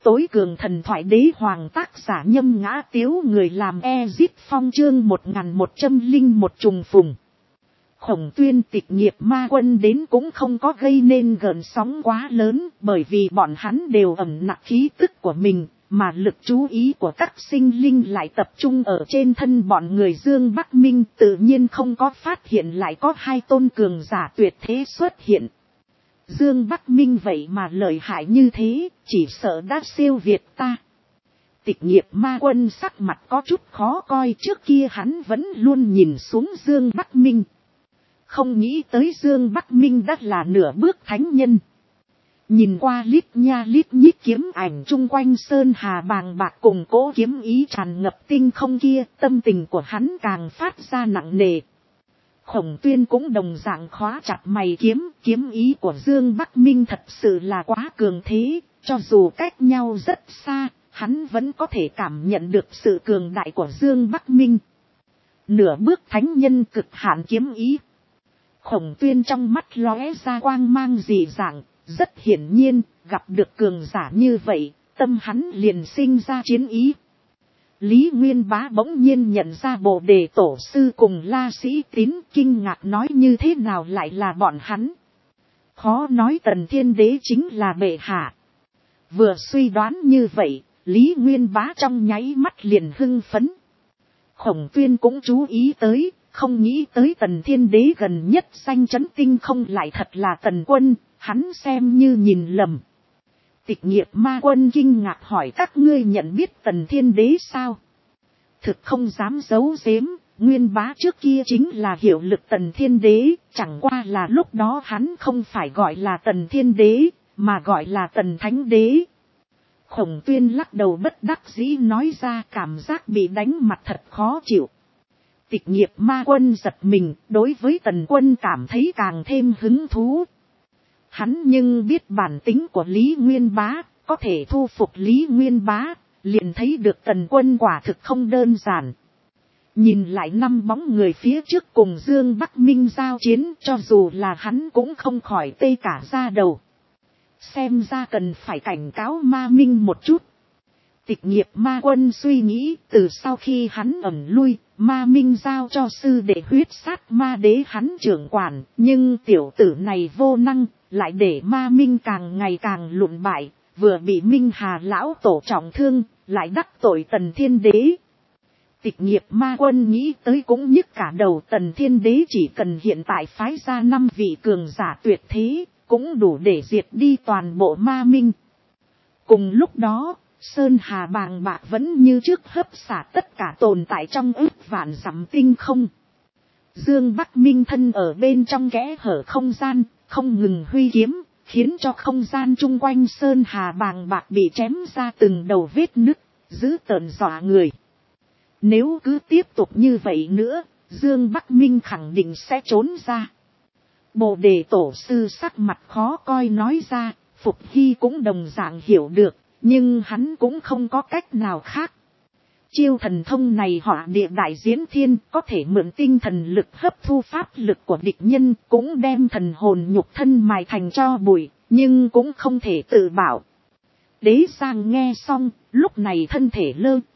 tối cường thần thoại đế hoàng tác giả Nhâm Ngã Tiếu, người làm Ezip Phong, chương 1101 trùng phùng. Khổng Tuyên tịch nghiệp ma quân đến cũng không có gây nên gợn sóng quá lớn, bởi vì bọn hắn đều ẩn nặc khí tức của mình, mà lực chú ý của các sinh linh lại tập trung ở trên thân bọn người Dương Bắc Minh, tự nhiên không có phát hiện lại có hai tôn cường giả tuyệt thế xuất hiện. Dương Bắc Minh vậy mà lợi hại như thế, chỉ sợ đã siêu việt ta. Tịch nghiệp ma quân sắc mặt có chút khó coi, trước kia hắn vẫn luôn nhìn xuống Dương Bắc Minh. Không nghĩ tới Dương Bắc Minh đã là nửa bước thánh nhân. Nhìn qua lít nha lít nhít kiếm ảnh chung quanh sơn hà bàng bạc cùng cỗ kiếm ý tràn ngập tinh không kia, tâm tình của hắn càng phát ra nặng nề. Khổng Tuyên cũng đồng dạng khóa chặt mày kiếm ý của Dương Bắc Minh thật sự là quá cường thế, cho dù cách nhau rất xa, hắn vẫn có thể cảm nhận được sự cường đại của Dương Bắc Minh. Nửa bước thánh nhân cực hạn kiếm ý. Khổng Tuyên trong mắt lóe ra quang mang dị dạng, rất hiển nhiên, gặp được cường giả như vậy, tâm hắn liền sinh ra chiến ý. Lý Nguyên Bá bỗng nhiên nhận ra Bồ Đề Tổ Sư cùng La Sĩ Tín, kinh ngạc nói như thế nào lại là bọn hắn. Khó nói Tần Thiên Đế chính là bệ hạ. Vừa suy đoán như vậy, Lý Nguyên Bá trong nháy mắt liền hưng phấn. Khổng Tuyên cũng chú ý tới, không nghĩ tới Tần Thiên Đế gần nhất danh chấn tinh không lại thật là Tần Quân, hắn xem như nhìn lầm. Tịch nghiệp ma quân kinh ngạc hỏi, các ngươi nhận biết Tần Thiên Đế sao? Thực không dám giấu giếm, Nguyên Bá trước kia chính là hiệu lực Tần Thiên Đế, chẳng qua là lúc đó hắn không phải gọi là Tần Thiên Đế, mà gọi là Tần Thánh Đế. Khổng Tuyên lắc đầu bất đắc dĩ nói ra, cảm giác bị đánh mặt thật khó chịu. Tịch nghiệp ma quân giật mình, đối với Tần Quân cảm thấy càng thêm hứng thú. Hắn nhưng biết bản tính của Lý Nguyên Bá, có thể thu phục Lý Nguyên Bá, liền thấy được Tần Quân quả thực không đơn giản. Nhìn lại năm bóng người phía trước cùng Dương Bắc Minh giao chiến, cho dù là hắn cũng không khỏi tê cả da đầu. Xem ra cần phải cảnh cáo Ma Minh một chút. Tịch nghiệp ma quân suy nghĩ, từ sau khi hắn ẩn lui, Ma Minh giao cho sư đệ huyết sát ma đế hắn trưởng quản, nhưng tiểu tử này vô năng, lại để Ma Minh càng ngày càng lụn bại, vừa bị Minh Hà lão tổ trọng thương, lại đắc tội Tần Thiên Đế. Tịch nghiệp ma quân nghĩ tới cũng nhức cả đầu, Tần Thiên Đế chỉ cần hiện tại phái ra 5 vị cường giả tuyệt thế, cũng đủ để diệt đi toàn bộ Ma Minh. Cùng lúc đó, sơn hà bàng bạc vẫn như trước hấp xả tất cả tồn tại trong ức vạn dặm tinh không. Dương Bắc Minh thân ở bên trong kẽ hở không gian, không ngừng huy kiếm, khiến cho không gian chung quanh sơn hà bàng bạc bị chém ra từng đầu vết nứt, dữ tợn dọa người. Nếu cứ tiếp tục như vậy nữa, Dương Bắc Minh khẳng định sẽ trốn ra. Bồ Đề Tổ Sư sắc mặt khó coi nói ra, Phục Hy cũng đồng dạng hiểu được, nhưng hắn cũng không có cách nào khác. Chiêu thần thông này hỏa địa đại diễn thiên, có thể mượn tinh thần lực hấp thu pháp lực của địch nhân, cũng đem thần hồn nhục thân mài thành tro bụi, nhưng cũng không thể tự bảo. Đế Giang nghe xong, lúc này thân thể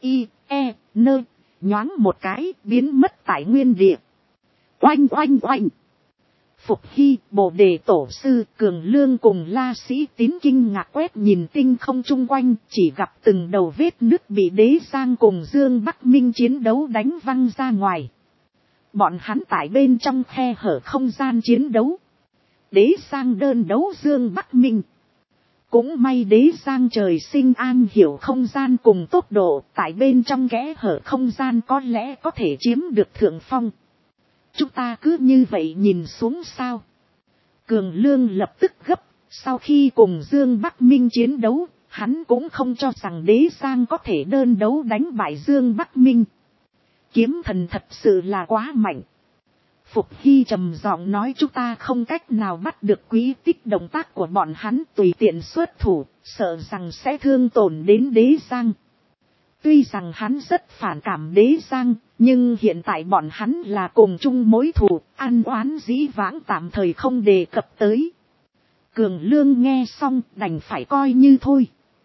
nhoáng một cái, biến mất tại nguyên địa. Oanh oanh oanh. Phục Hy, Bồ Đề Tổ Sư, Cường Lương cùng La Sĩ Tín kinh ngạc quét nhìn tinh không chung quanh, chỉ gặp từng đầu vết nứt bị Đế Giang cùng Dương Bắc Minh chiến đấu đánh văng ra ngoài. Bọn hắn tại bên trong khe hở không gian chiến đấu. Đế Giang đơn đấu Dương Bắc Minh. Cũng may Đế Giang trời sinh an hiểu không gian cùng tốc độ, tại bên trong kẽ hở không gian có lẽ có thể chiếm được thượng phong. Chúng ta cứ như vậy nhìn xuống sao? Cường Lương lập tức gấp, sau khi cùng Dương Bắc Minh chiến đấu, hắn cũng không cho rằng Đế Giang có thể đơn đấu đánh bại Dương Bắc Minh. Kiếm thần thật sự là quá mạnh. Phục Hy trầm giọng nói, chúng ta không cách nào bắt được quý tích động tác của bọn hắn, tùy tiện xuất thủ, sợ rằng sẽ thương tổn đến Đế Giang. Tuy rằng hắn rất phản cảm Đế Giang, nhưng hiện tại bọn hắn là cùng chung mối thù, ăn oán dĩ vãng tạm thời không đề cập tới. Cường Lương nghe xong đành phải coi như thôi.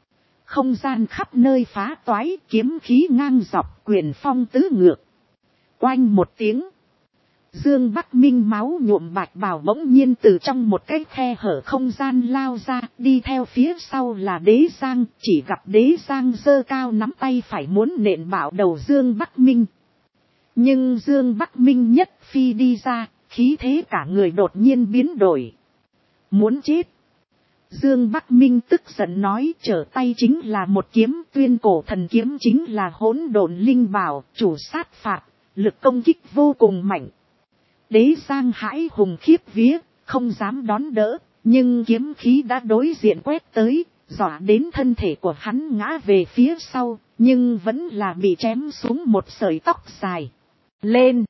không gian khắp nơi phá toái, kiếm khí ngang dọc, quyền phong tứ ngược. Oanh một tiếng. Dương Bắc Minh máu nhuộm bạch bào bỗng nhiên từ trong một cái khe hở không gian lao ra, đi theo phía sau là Đế Giang, chỉ gặp Đế Giang giơ cao nắm tay phải muốn nện bạo đầu Dương Bắc Minh. Nhưng Dương Bắc Minh nhất phi đi ra, khí thế cả người đột nhiên biến đổi. Muốn chết. Dương Bắc Minh tức giận nói, trở tay chính là một kiếm, Tuyên Cổ Thần Kiếm chính là hỗn độn linh bảo, chủ sát phạt, lực công kích vô cùng mạnh. Đế Giang hãi hùng khiếp vía, không dám đón đỡ, nhưng kiếm khí đã đối diện quét tới, dọa đến thân thể của hắn ngã về phía sau, nhưng vẫn là bị chém xuống một sợi tóc dài. Lên!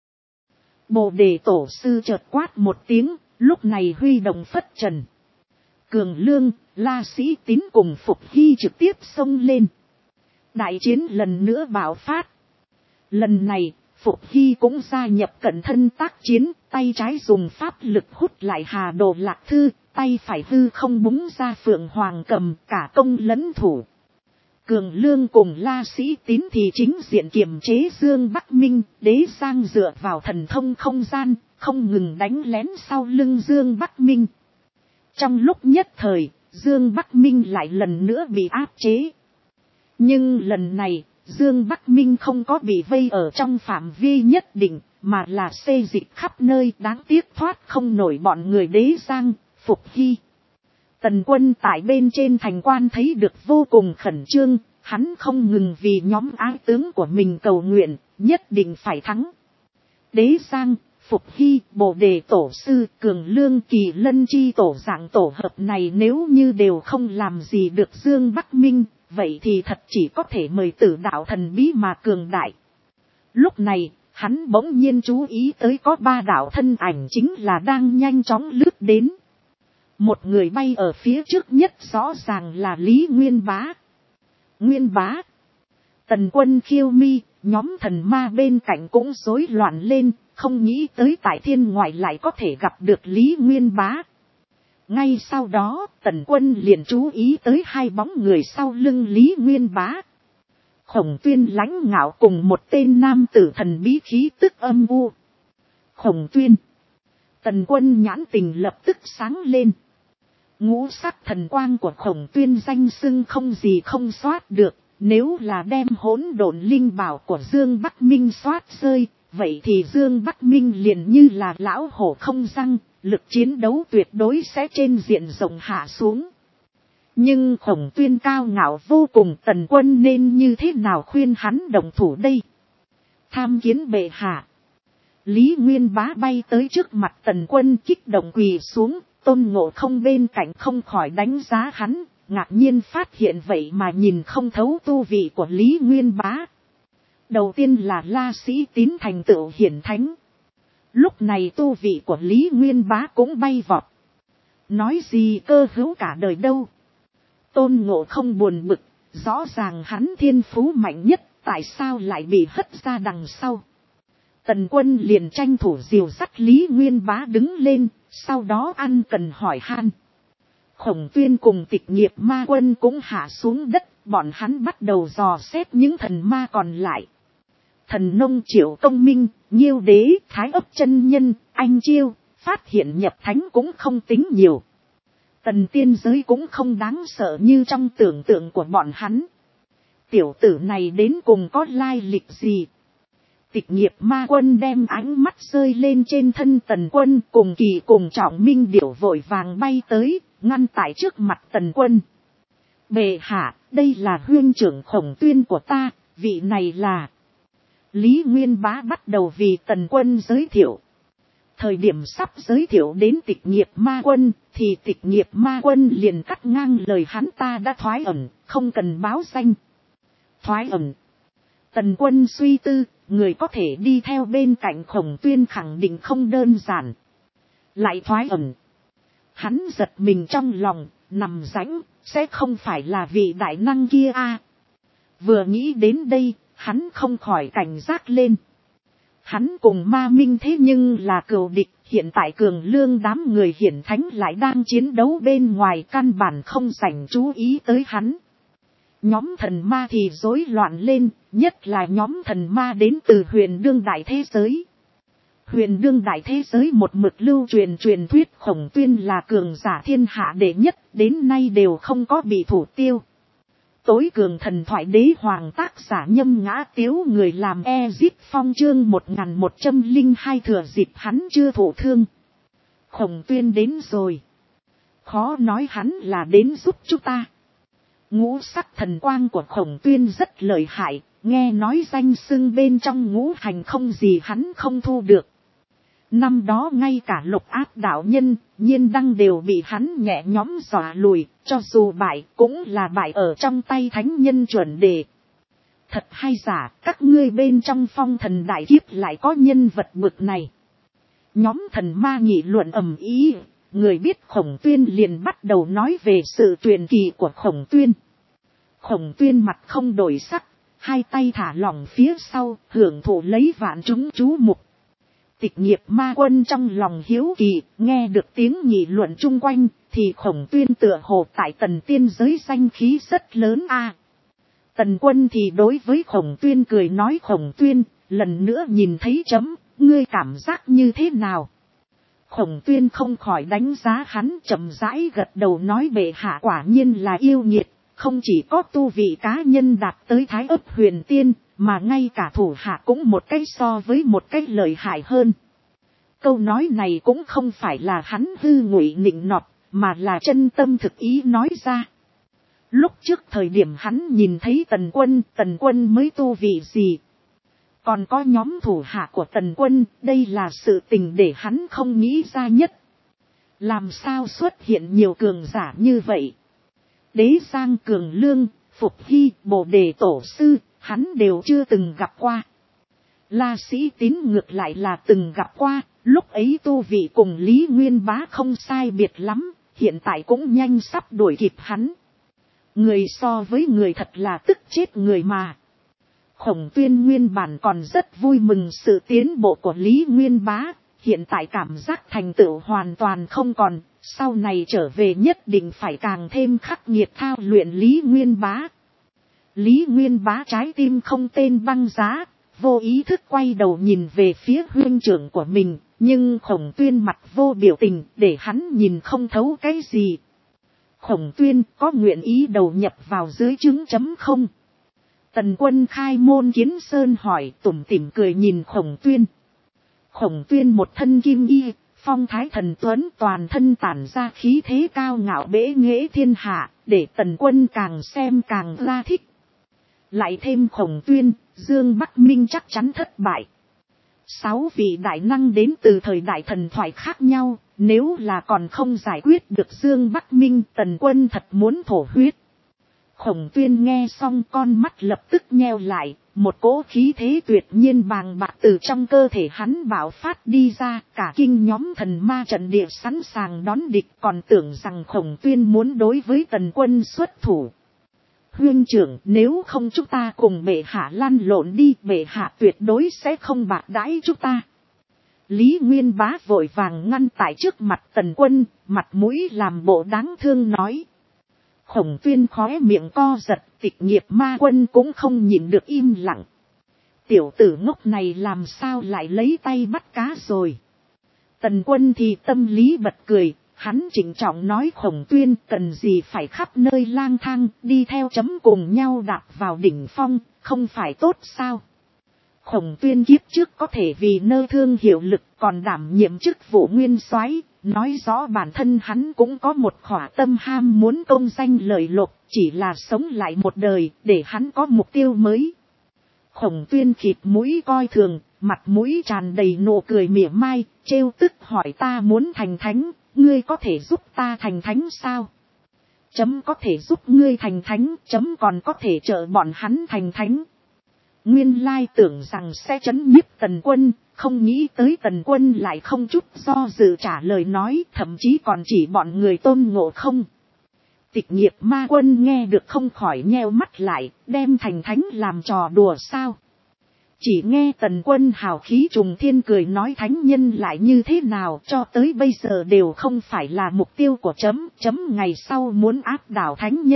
Bồ Đề Tổ sư chợt quát một tiếng, lúc này huy động phất trần. Cường Lương, La Sĩ Tín cùng Phục Hy trực tiếp xông lên. Đại chiến lần nữa bạo phát. Lần này, Phục Hy cũng gia nhập cận thân tác chiến, tay trái dùng pháp lực hút lại Hà Đồ Lạc Thư, tay phải hư không búng ra Phượng Hoàng Cầm, cả công lẫn thủ. Cường Lương cùng La Sĩ Tín thì chính diện kiềm chế Dương Bắc Minh, Đế Giang dựa vào thần thông không gian, không ngừng đánh lén sau lưng Dương Bắc Minh. Trong lúc nhất thời, Dương Bắc Minh lại lần nữa bị áp chế. Nhưng lần này, Dương Bắc Minh không có bị vây ở trong phạm vi nhất định, mà là xê dịch khắp nơi, đáng tiếc thoát không nổi bọn người Đế Giang, Phục Hy. Tần Quân tại bên trên thành quan thấy được vô cùng khẩn trương, hắn không ngừng vì nhóm ái tướng của mình cầu nguyện, nhất định phải thắng. Đế Giang, Phục Hy, Bồ Đề Tổ sư, Cường Lương, Kỳ Lân chi tổ dạng tổ hợp này nếu như đều không làm gì được Dương Bắc Minh, vậy thì thật chỉ có thể mời Tử Đạo thần bí mà cường đại. Lúc này, hắn bỗng nhiên chú ý tới có 3 đạo thân ảnh chính là đang nhanh chóng lướt đến. Một người bay ở phía trước nhất rõ ràng là Lý Nguyên Bá. Nguyên Bá. Tần Quân khiêu mi, nhóm thần ma bên cạnh cũng rối loạn lên, không nghĩ tới tại thiên ngoại lại có thể gặp được Lý Nguyên Bá. Ngay sau đó, Tần Quân liền chú ý tới 2 bóng người sau lưng Lý Nguyên Bá. Khổng Tuyên lãnh ngạo cùng một tên nam tử thần bí khí tức âm u. Khổng Tuyên. Tần Quân nhãn tình lập tức sáng lên. Ngũ sắc thần quang của Khổng Tuyên danh xưng không gì không soát được. Nếu là đem hỗn độn linh bảo của Dương Bắc Minh soát rơi, vậy thì Dương Bắc Minh liền như là lão hổ không răng, lực chiến đấu tuyệt đối sẽ trên diện rộng hạ xuống. Nhưng Khổng Tuyên cao ngạo vô cùng, Tần Quân nên như thế nào khuyên hắn đồng thủ đây? Tham kiến bệ hạ. Lý Nguyên Bá bay tới trước mặt Tần Quân kích động quỳ xuống, Tôn Ngộ Không bên cạnh không khỏi đánh giá hắn, ngạc nhiên phát hiện vậy mà nhìn không thấu tu vị của Lý Nguyên Bá. Đầu tiên là La Sĩ Tín thành tựu hiển thánh. Lúc này tu vị của Lý Nguyên Bá cũng bay vọt. Nói gì cơ hữu cả đời đâu. Tôn Ngộ Không buồn bực, rõ ràng hắn thiên phú mạnh nhất, tại sao lại bị hất ra đằng sau. Tần Quân liền tranh thủ dìu dắt Lý Nguyên Bá đứng lên, sau đó ăn cần hỏi han. Khổng Tuyên cùng Tịch Nghiệp Ma Quân cũng hạ xuống đất, bọn hắn bắt đầu dò xét những thần ma còn lại. Thần Nông Triệu Công Minh, Nhiêu Đế, Thái Ấp Chân Nhân, Anh Chiêu, phát hiện nhập thánh cũng không tính nhiều. Tần tiên giới cũng không đáng sợ như trong tưởng tượng của bọn hắn. Tiểu tử này đến cùng có lai lịch gì? Tịch Nghiệp Ma Quân đem ánh mắt rơi lên trên thân Tần Quân, cùng Kỳ cùng Trọng Minh Điểu vội vàng bay tới, ngăn tại trước mặt Tần Quân. Bệ hạ, đây là huynh trưởng Khổng Tuyên của ta, vị này là... Lý Nguyên Bá bắt đầu vì Tần Quân giới thiệu. Thời điểm sắp giới thiệu đến Tịch Nghiệp Ma Quân, thì Tịch Nghiệp Ma Quân liền cắt ngang lời hắn, ta đã thoái ẩn, không cần báo danh. Thoái ẩn. Tần Quân suy tư, người có thể đi theo bên cạnh Khổng Tuyên khẳng định không đơn giản. Lại thoái ẩn. Hắn giật mình trong lòng, nằm rãnh, sẽ không phải là vị đại năng kia a. Vừa nghĩ đến đây, hắn không khỏi cảnh giác lên. Hắn cùng Ma Minh thế nhưng là cừu địch, hiện tại Cường Lương đám người hiển thánh lại đang chiến đấu bên ngoài, căn bản không dành chú ý tới hắn. Nhóm thần ma thì rối loạn lên, nhất là nhóm thần ma đến từ huyền đương đại thế giới. Huyền đương đại thế giới một mực lưu truyền truyền thuyết Khổng Tuyên là cường giả thiên hạ đệ nhất, đến nay đều không có bị thủ tiêu. Tối cường thần thoại đế hoàng tác giả Nhâm Ngã Tiếu người làm Ezip Phong chương 1102 thừa dịp hắn chưa thụ thương. Khổng Tuyên đến rồi. Khó nói hắn là đến giúp chúng ta. Ngũ sắc thần quang của Khổng Tuyên rất lợi hại, nghe nói danh xưng bên trong ngũ hành không gì hắn không thu được. Năm đó ngay cả Lục Áp đạo nhân, Nhiên Đăng đều bị hắn nhẹ nhõm dọa lùi, cho dù bại cũng là bại ở trong tay thánh nhân chuẩn đề. Thật hay giả, các ngươi bên trong phong thần đại kiếp lại có nhân vật bực này. Nhóm thần ma nghị luận ầm ĩ, người biết Khổng Tuyên liền bắt đầu nói về sự truyền kỳ của Khổng Tuyên. Khổng Tuyên mặt không đổi sắc, hai tay thả lỏng phía sau, hưởng thụ lấy vạn chúng chú mục. Tịch Nghiệp Ma Quân trong lòng hiếu kỳ, nghe được tiếng nghị luận chung quanh, thì Khổng Tuyên tựa hồ tại Tần Tiên giới danh khí rất lớn a. Tần Quân thì đối với Khổng Tuyên cười nói Khổng Tuyên, lần nữa nhìn thấy chấm, ngươi cảm giác như thế nào? Khổng Tuyên không khỏi đánh giá hắn, chậm rãi gật đầu nói bệ hạ quả nhiên là yêu nghiệt, không chỉ có tu vị cá nhân đạt tới Thái Ấp Huyền Tiên, mà ngay cả thủ hạ cũng một cách so với một cách lợi hại hơn. Câu nói này cũng không phải là hắn hư ngụy nịnh nọt, mà là chân tâm thực ý nói ra. Lúc trước thời điểm hắn nhìn thấy Tần Quân mới tu vị gì? Còn có nhóm thủ hạ của Tần Quân, đây là sự tình để hắn không nghĩ ra nhất. Làm sao xuất hiện nhiều cường giả như vậy? Đế Giang Cường Lương, Phục Hy, Bồ Đề Tổ Sư, hắn đều chưa từng gặp qua. La Sĩ Tín ngược lại là từng gặp qua, lúc ấy tu vị cùng Lý Nguyên Bá không sai biệt lắm, hiện tại cũng nhanh sắp đuổi kịp hắn. Người so với người thật là tức chết người mà. Khổng Tuyên nguyên bản còn rất vui mừng sự tiến bộ của Lý Nguyên Bá, hiện tại cảm giác thành tựu hoàn toàn không còn, sau này trở về nhất định phải càng thêm khắc nghiệt thao luyện Lý Nguyên Bá. Lý Nguyên Bá trái tim không tên băng giá, vô ý thức quay đầu nhìn về phía huynh trưởng của mình, nhưng Khổng Tuyên mặt vô biểu tình để hắn nhìn không thấu cái gì. Khổng Tuyên có nguyện ý đầu nhập vào dưới chứng chấm không? Tần Quân khai môn kiến sơn hỏi, tủm tỉm cười nhìn Khổng Tuyên. Khổng Tuyên một thân kim y, phong thái thần tuấn, toàn thân tản ra khí thế cao ngạo bẽ nghễ thiên hạ, để Tần Quân càng xem càng ra thích. Lại thêm Khổng Tuyên, Dương Bắc Minh chắc chắn thất bại. 6 vị đại năng đến từ thời đại thần thoại khác nhau, nếu là còn không giải quyết được Dương Bắc Minh, Tần Quân thật muốn thổ huyết. Khổng Tuyên nghe xong con mắt lập tức nheo lại, một cỗ khí thế tuyệt nhiên bàng bạc từ trong cơ thể hắn bạo phát đi ra, cả kinh nhóm thần ma trận địa sẵn sàng đón địch, còn tưởng rằng Khổng Tuyên muốn đối với Tần Quân xuất thủ. Huynh trưởng, nếu không chúng ta cùng bệ hạ lăn lộn đi, bệ hạ tuyệt đối sẽ không bạc đãi chúng ta. Lý Nguyên Bá vội vàng ngăn tại trước mặt Tần Quân, mặt mũi làm bộ đáng thương nói. Khổng Tuyên khóe miệng co giật, Tịch Nghiệp Ma Quân cũng không nhịn được im lặng. Tiểu tử ngốc này làm sao lại lấy tay bắt cá rồi. Tần Quân thì tâm lý bật cười, hắn trịnh trọng nói Khổng Tuyên cần gì phải khắp nơi lang thang, đi theo chấm cùng nhau đạp vào đỉnh phong, không phải tốt sao. Khổng Tuyên kiếp trước có thể vì nơ thương hiệu lực còn đảm nhiệm chức vụ nguyên soái, nói rõ bản thân hắn cũng có một khỏa tâm ham muốn công danh lợi lộc, chỉ là sống lại một đời để hắn có mục tiêu mới. Khổng Tuyên khịt mũi coi thường, mặt mũi tràn đầy nụ cười mỉa mai, trêu tức hỏi ta muốn thành thánh, ngươi có thể giúp ta thành thánh sao? Chấm có thể giúp ngươi thành thánh, chấm còn có thể trợ bọn hắn thành thánh. Nguyên lai tưởng rằng sẽ trấn nhiếp Tần Quân, không nghĩ tới Tần Quân lại không chút do dự trả lời nói, thậm chí còn chỉ bọn người Tôn Ngộ Không. Tịch Nghiệp Ma Quân nghe được không khỏi nheo mắt lại, đem thành thánh làm trò đùa sao. Chỉ nghe Tần Quân hào khí trùng thiên cười nói thánh nhân lại như thế nào, cho tới bây giờ đều không phải là mục tiêu của chấm ngày sau muốn áp đảo thánh nhân,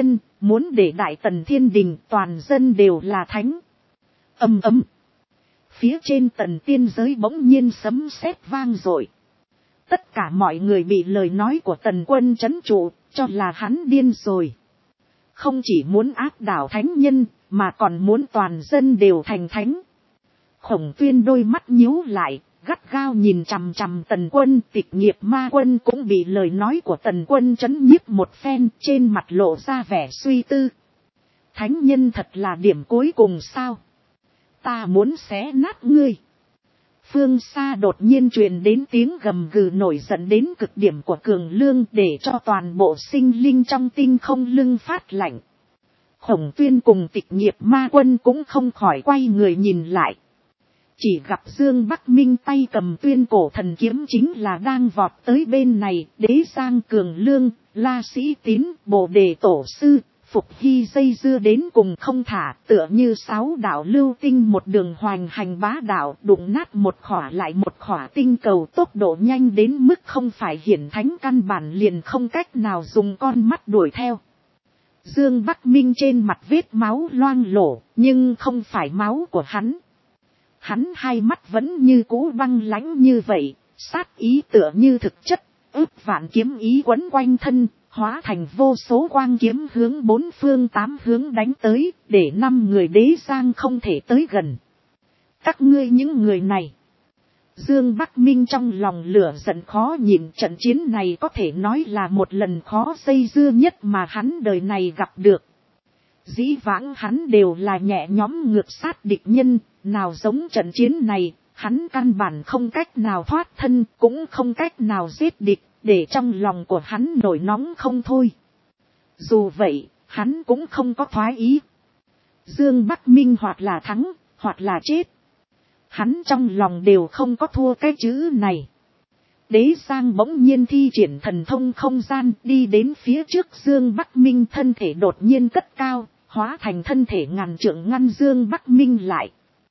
muốn để đại tần thiên đình toàn dân đều là thánh. Ầm ầm. Phía trên tần tiên giới bỗng nhiên sấm sét vang dội. Tất cả mọi người bị lời nói của tần quân trấn trụ, cho là hắn điên rồi. Không chỉ muốn áp đảo thánh nhân, mà còn muốn toàn dân đều thành thánh. Khổng Tuyên đôi mắt nhíu lại, gắt gao nhìn chằm chằm tần quân. Tịch nghiệp ma quân cũng bị lời nói của tần quân trấn nhiếp một phen, trên mặt lộ ra vẻ suy tư. Thánh nhân thật là điểm cuối cùng sao? Ta muốn xé nát ngươi. Phương xa đột nhiên truyền đến tiếng gầm gừ nổi giận đến cực điểm của Cường Lương, để cho toàn bộ sinh linh trong tinh không lưng phát lạnh. Khổng Tuyên cùng Tịch nghiệp ma quân cũng không khỏi quay người nhìn lại. Chỉ gặp Dương Bắc Minh tay cầm Tuyên cổ thần kiếm chính là đang vọt tới bên này. Đế Giang, Cường Lương, La Sĩ Tín, Bồ Đề Tổ Sư, Phục Hy dây dưa đến cùng không thả, tựa như 6 đạo lưu tinh một đường hoành hành bá đạo, đụng nát một khỏa lại một khỏa tinh cầu, tốc độ nhanh đến mức không phải hiển thánh căn bản liền không cách nào dùng con mắt đuổi theo. Dương Bắc Minh trên mặt vết máu loang lổ, nhưng không phải máu của hắn. Hắn hai mắt vẫn như cũ băng lãnh như vậy, sát ý tựa như thực chất, ức vạn kiếm ý quấn quanh thân, hóa thành vô số quang kiếm hướng 4 phương 8 hướng đánh tới, để 5 người Đế Giang không thể tới gần. Các ngươi những người này. Dương Bắc Minh trong lòng lửa giận khó nhịn, trận chiến này có thể nói là một lần khó dây dưa nhất mà hắn đời này gặp được. Dĩ vãng hắn đều là nhẹ nhõm ngược sát địch nhân, nào giống trận chiến này, hắn căn bản không cách nào thoát thân, cũng không cách nào giết địch, để trong lòng của hắn nổi nóng không thôi. Dù vậy, hắn cũng không có thoái ý. Dương Bắc Minh hoặc là thắng, hoặc là chết. Hắn trong lòng đều không có thua cái chữ này. Đế Giang bỗng nhiên thi triển thần thông không gian, đi đến phía trước Dương Bắc Minh, thân thể đột nhiên cất cao, hóa thành thân thể ngàn trượng ngăn Dương Bắc Minh lại.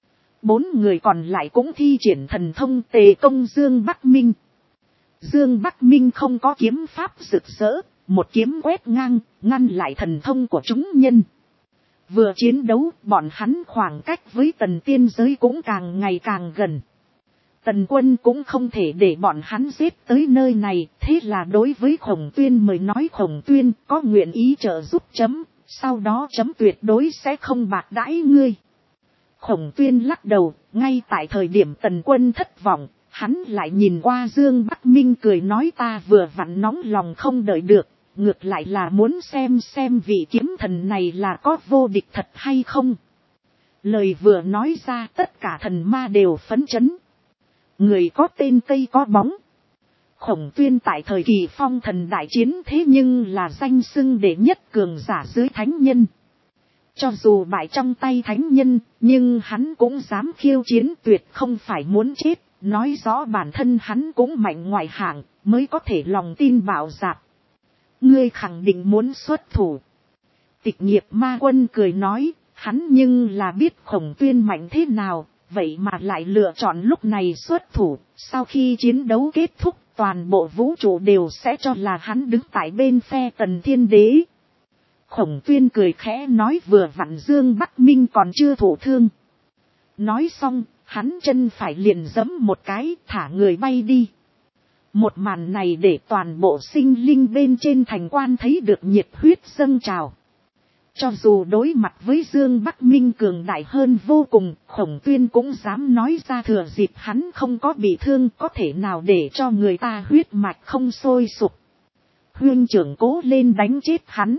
4 người còn lại cũng thi triển thần thông tề công Dương Bắc Minh. Dương Bắc Minh không có kiếm pháp rực rỡ, một kiếm quét ngang, ngăn lại thần thông của chúng nhân. Vừa chiến đấu, bọn hắn khoảng cách với tần tiên giới cũng càng ngày càng gần. Tần quân cũng không thể để bọn hắn giết tới nơi này, thế là đối với Khổng Tuyên mới nói Khổng Tuyên có nguyện ý trợ giúp chấm, sau đó chấm tuyệt đối sẽ không bạc đãi ngươi. Khổng Tuyên lắc đầu, ngay tại thời điểm tần quân thất vọng, hắn lại nhìn qua Dương Bắc Minh cười nói ta vừa vặn nóng lòng không đợi được, ngược lại là muốn xem vị kiếm thần này là có vô địch thật hay không. Lời vừa nói ra tất cả thần ma đều phấn chấn. Người có tên cây có bóng. Khổng Tuyên tại thời kỳ phong thần đại chiến thế nhưng là danh xưng đệ nhất cường giả dưới thánh nhân. Cho dù bại trong tay thánh nhân, nhưng hắn cũng dám khiêu chiến, tuyệt không phải muốn chết, nói rõ bản thân hắn cũng mạnh ngoại hạng, mới có thể lòng tin bạo dạn. Ngươi khẳng định muốn xuất thủ. Tịch nghiệp ma quân cười nói, hắn nhưng là biết Khổng Tuyên mạnh thế nào, vậy mà lại lựa chọn lúc này xuất thủ, sau khi chiến đấu kết thúc, toàn bộ vũ trụ đều sẽ cho là hắn đứng tại bên phe Tần Thiên Đế. Khổng Tuyên cười khẽ nói vừa vặn Dương Bắc Minh còn chưa thụ thương. Nói xong, hắn chân phải liền giẫm một cái, thả người bay đi. Một màn này để toàn bộ sinh linh bên trên thành quan thấy được nhiệt huyết dâng trào. Cho dù đối mặt với Dương Bắc Minh cường đại hơn vô cùng, Khổng Tuyên cũng dám nói ra thừa dịp hắn không có bị thương, có thể nào để cho người ta huyết mạch không sôi sục. Huynh trưởng cố lên đánh chết hắn.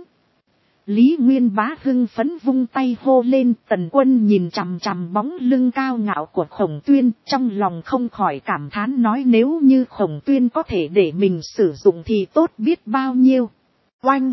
Lý Nguyên Bá hưng phấn vung tay hô lên, Tần Quân nhìn chằm chằm bóng lưng cao ngạo của Khổng Tuyên, trong lòng không khỏi cảm thán nói nếu như Khổng Tuyên có thể để mình sử dụng thì tốt biết bao nhiêu. Oanh!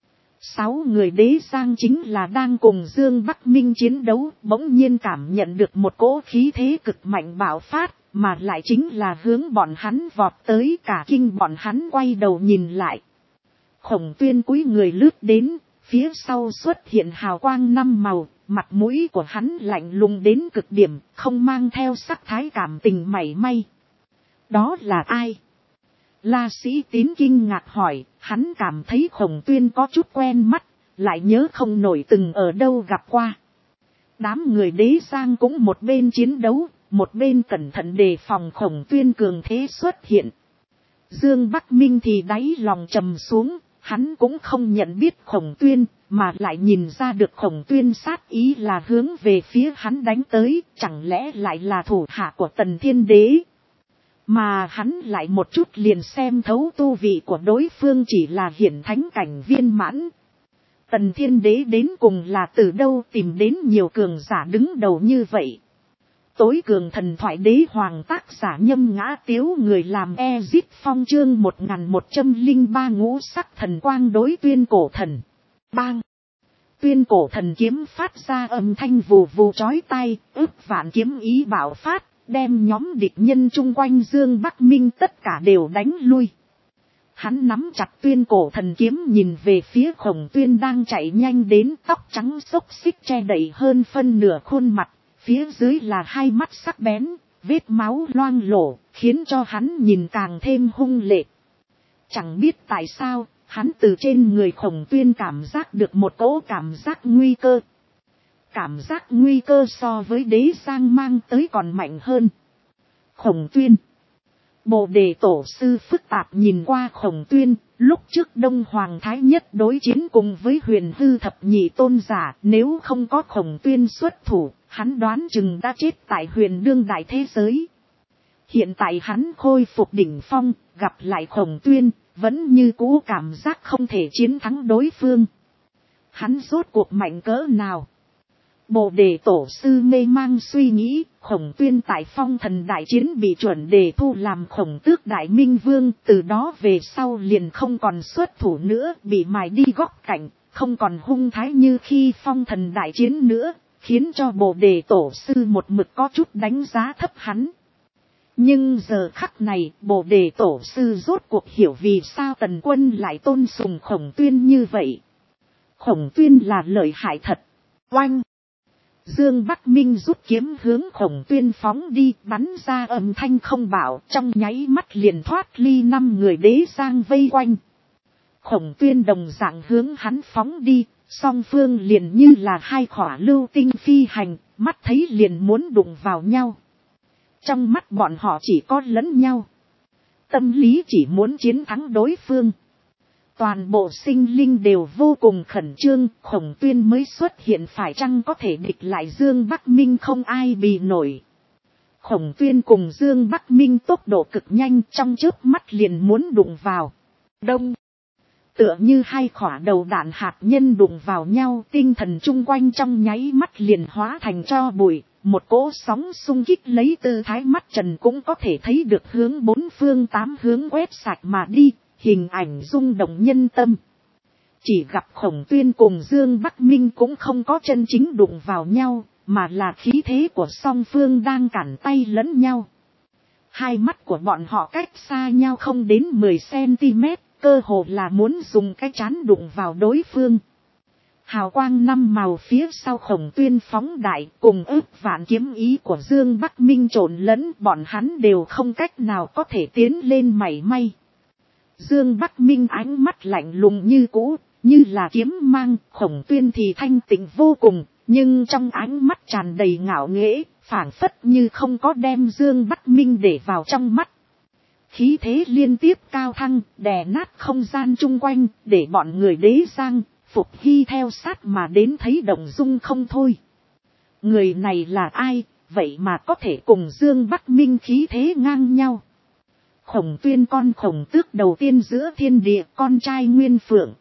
6 người Đế Giang chính là đang cùng Dương Bắc Minh chiến đấu, bỗng nhiên cảm nhận được một cỗ khí thế cực mạnh bạo phát, mà lại chính là hướng bọn hắn vọt tới, cả kinh bọn hắn quay đầu nhìn lại. Khổng Tuyên cúi người lướt đến, phía sau xuất hiện hào quang 5 màu, mặt mũi của hắn lạnh lùng đến cực điểm, không mang theo sắc thái cảm tình mảy may. Đó là ai? La Sĩ Tín kinh ngạc hỏi, hắn cảm thấy Khổng Tuyên có chút quen mắt, lại nhớ không nổi từng ở đâu gặp qua. Đám người Đế Giang cũng một bên chiến đấu, một bên cẩn thận đề phòng Khổng Tuyên cường thế xuất hiện. Dương Bắc Minh thì đáy lòng trầm xuống, hắn cũng không nhận biết Khổng Tuyên, mà lại nhìn ra được Khổng Tuyên sát ý là hướng về phía hắn đánh tới, chẳng lẽ lại là thủ hạ của Tần Thiên Đế. Mà hắn lại một chút liền xem thấu tu vị của đối phương chỉ là hiển thánh cảnh viên mãn. Tần Thiên Đế đến cùng là từ đâu tìm đến nhiều cường giả đứng đầu như vậy. Tối cường thần thoại đế hoàng tác giả Nhâm Ngã Tiếu, người làm Ezit Phong chương 1103 ngũ sắc thần quang đối Tuyên Cổ Thần. Bang! Tuyên Cổ Thần kiếm phát ra âm thanh vù vù chói tai, ức vạn kiếm ý bạo phát, đem nhóm địch nhân chung quanh Dương Bắc Minh tất cả đều đánh lui. Hắn nắm chặt Tuyên Cổ Thần kiếm nhìn về phía Khổng Tuyên đang chạy nhanh đến, tóc trắng xốc xích che đậy hơn phân nửa khuôn mặt, phía dưới là hai mắt sắc bén, vết máu loang lổ, khiến cho hắn nhìn càng thêm hung lệ. Chẳng biết tại sao, hắn từ trên người Khổng Tuyên cảm giác được một cỗ cảm giác nguy cơ. Cảm giác nguy cơ so với Đế Giang mang tới còn mạnh hơn. Khổng Tuyên. Bồ Đề Tổ sư phức tạp nhìn qua Khổng Tuyên, lúc trước Đông Hoàng Thái Nhất đối chiến cùng với Huyền Hư Thập Nhị Tôn giả, nếu không có Khổng Tuyên xuất thủ, hắn đoán chừng đã chết tại Huyền Đương đại thế giới. Hiện tại hắn khôi phục đỉnh phong, gặp lại Khổng Tuyên, vẫn như cũ cảm giác không thể chiến thắng đối phương. Hắn rốt cuộc mạnh cỡ nào? Bồ Đề Tổ sư mê mang suy nghĩ, Khổng Tuyên tại Phong Thần đại chiến bị chuẩn đề thu làm Khổng Tước Đại Minh Vương, từ đó về sau liền không còn xuất thủ nữa, bị mài đi góc cạnh, không còn hung thái như khi Phong Thần đại chiến nữa, khiến cho Bồ Đề Tổ sư một mực có chút đánh giá thấp hắn. Nhưng giờ khắc này, Bồ Đề Tổ sư rốt cuộc hiểu vì sao Tần Quân lại tôn sùng Khổng Tuyên như vậy. Khổng Tuyên là lợi hại thật. Oanh! Dương Bắc Minh rút kiếm hướng Khổng Tuyên phóng đi, bắn ra âm thanh không bảo, trong nháy mắt liền thoát ly 5 người Đế Giang vây quanh. Khổng Tuyên đồng dạng hướng hắn phóng đi, song phương liền như là hai khỏa lưu tinh phi hành, mắt thấy liền muốn đụng vào nhau. Trong mắt bọn họ chỉ có lẫn nhau. Tâm lý chỉ muốn chiến thắng đối phương. Toàn bộ sinh linh đều vô cùng khẩn trương, Khổng Tuyên mới xuất hiện phải chăng có thể địch lại Dương Bắc Minh không ai bì nổi. Khổng Tuyên cùng Dương Bắc Minh tốc độ cực nhanh, trong chớp mắt liền muốn đụng vào. Đông. Tựa như hai khỏa đầu đạn hạt nhân đụng vào nhau, tinh thần chung quanh trong nháy mắt liền hóa thành tro bụi. Một cỗ sóng xung kích lấy tư thái mắt trần cũng có thể thấy được hướng bốn phương tám hướng quét sạch mà đi, hình ảnh rung động nhân tâm. Chỉ gặp Khổng Tuyên cùng Dương Bắc Minh cũng không có chân chính đụng vào nhau, mà là khí thế của song phương đang cản tay lẫn nhau. Hai mắt của bọn họ cách xa nhau không đến 10cm, cơ hồ là muốn dùng cái trán đụng vào đối phương. Hào quang 5 màu phía sau Khổng Tuyên phóng đại, cùng ức vạn kiếm ý của Dương Bắc Minh trộn lẫn, bọn hắn đều không cách nào có thể tiến lên mảy may. Dương Bắc Minh ánh mắt lạnh lùng như cũ, như là kiếm mang, Khổng Tuyên thì thanh tịnh vô cùng, nhưng trong ánh mắt tràn đầy ngạo nghễ, phảng phất như không có đem Dương Bắc Minh để vào trong mắt. Khí thế liên tiếp cao thăng, đè nát không gian chung quanh, để bọn người Đế Giang, Phục Hy theo sát mà đến thấy động dung không thôi. Người này là ai, vậy mà có thể cùng Dương Bắc Minh khí thế ngang nhau. Khổng Tuyên con Khổng Tước đầu tiên giữa thiên địa, con trai Nguyên Phượng.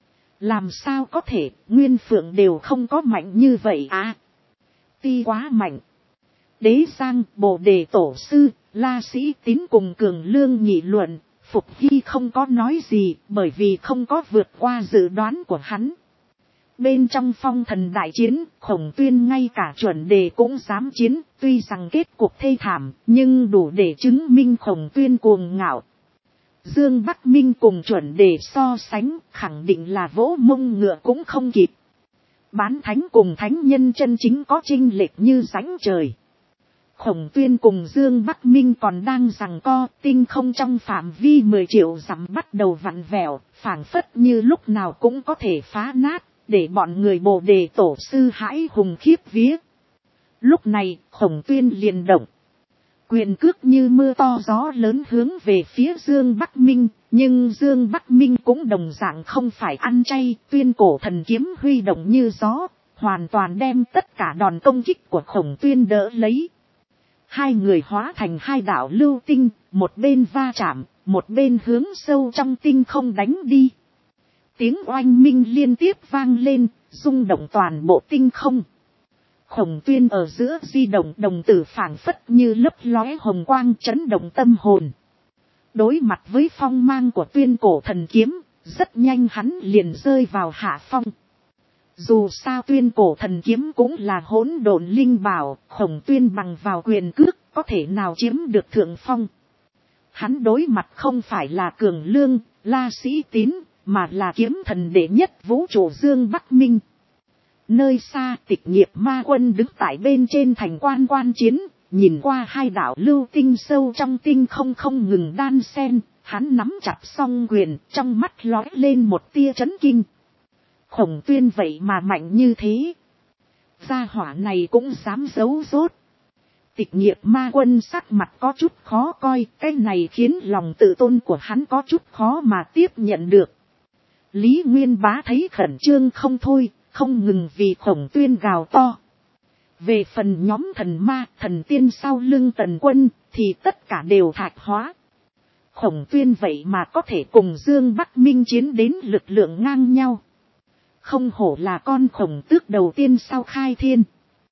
Làm sao có thể, Nguyên Phượng đều không có mạnh như vậy à? Ti quá mạnh. Đế Giang, Bồ Đề Tổ sư, La Sĩ Tín cùng Cường Lương nghị luận, Phục Hy không có nói gì, bởi vì không có vượt qua dự đoán của hắn. Bên trong Phong Thần đại chiến, Khổng Tuyên ngay cả chuẩn đề cũng dám chiến, tuy rằng kết cục thê thảm, nhưng đủ để chứng minh Khổng Tuyên cuồng ngạo. Dương Bắc Minh cùng chuẩn đề so sánh, khẳng định là vỗ mông ngựa cũng không kịp. Bán thánh cùng thánh nhân chân chính có chênh lệch như rãnh trời. Khổng Tuyên cùng Dương Bắc Minh còn đang giằng co, tinh không trong phạm vi 10 triệu dặm bắt đầu vặn vẹo, phảng phất như lúc nào cũng có thể phá nát, để bọn người Bồ Đề tổ sư hãi hùng khiếp vía. Lúc này Khổng Tuyên liền động. Quyền cước như mưa to gió lớn hướng về phía Dương Bắc Minh, nhưng Dương Bắc Minh cũng đồng dạng không phải ăn chay, Tuyên cổ thần kiếm huy động như gió, hoàn toàn đem tất cả đòn công kích của Khổng Tuyên đỡ lấy. Hai người hóa thành hai đạo lưu tinh, một bên va chạm, một bên hướng sâu trong tinh không đánh đi. Tiếng oanh minh liên tiếp vang lên, rung động toàn bộ tinh không. Khổng Tuyên ở giữa di động, đồng tử phảng phất như lấp lóe hồng quang chấn động tâm hồn. Đối mặt với phong mang của Tuyên cổ thần kiếm, rất nhanh hắn liền rơi vào hạ phong. Dù sao Tuyên cổ thần kiếm cũng là hỗn độn linh bảo, Khổng Tuyên bằng vào quyền cước có thể nào chiếm được thượng phong. Hắn đối mặt không phải là Cường Lương, La Sĩ Tín, mà là kiếm thần đệ nhất vũ trụ Dương Bắc Minh. Nơi xa Tịch Nghiệp Ma Quân đứng tại bên trên thành quan quan chiến, nhìn qua hai đạo lưu tinh sâu trong tinh không không ngừng đan xen, hắn nắm chặt song quyền, trong mắt lóe lên một tia chấn kinh. Khổng Tuyên vậy mà mạnh như thế, gia hỏa này cũng dám giấu rốt. Tịch Nghiệp Ma Quân sắc mặt có chút khó coi, cái này khiến lòng tự tôn của hắn có chút khó mà tiếp nhận được. Lý Nguyên Bá thấy khẩn trương không thôi, không ngừng vì Khổng Tuyên gào to. Về phần nhóm thần ma, thần tiên sau lưng Tần Quân, thì tất cả đều thạch hóa. Khổng Tuyên vậy mà có thể cùng Dương Bắc Minh chiến đến lực lượng ngang nhau. Không hổ là con khổng tước đầu tiên sau khai thiên.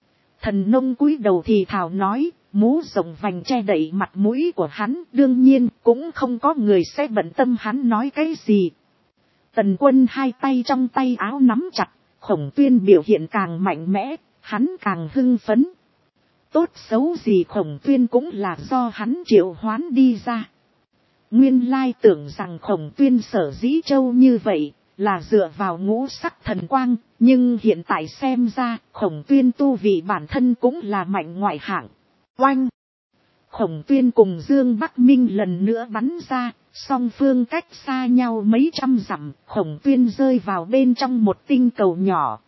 Thần nông cúi đầu thì thào nói, mũ rộng vành che đậy mặt mũi của hắn, đương nhiên cũng không có người sẽ bận tâm hắn nói cái gì. Tần Quân hai tay trong tay áo nắm chặt, Khổng Tuyên biểu hiện càng mạnh mẽ, hắn càng hưng phấn. Tốt xấu gì Khổng Tuyên cũng là do hắn triệu hoán đi ra. Nguyên lai tưởng rằng Khổng Tuyên sở dĩ châu như vậy, là dựa vào ngũ sắc thần quang, nhưng hiện tại xem ra, Khổng Tuyên tu vị bản thân cũng là mạnh ngoại hạng. Oanh! Khổng Tuyên cùng Dương Bắc Minh lần nữa bắn ra, song phương cách xa nhau mấy trăm dặm, Khổng Tuyên rơi vào bên trong một tinh cầu nhỏ.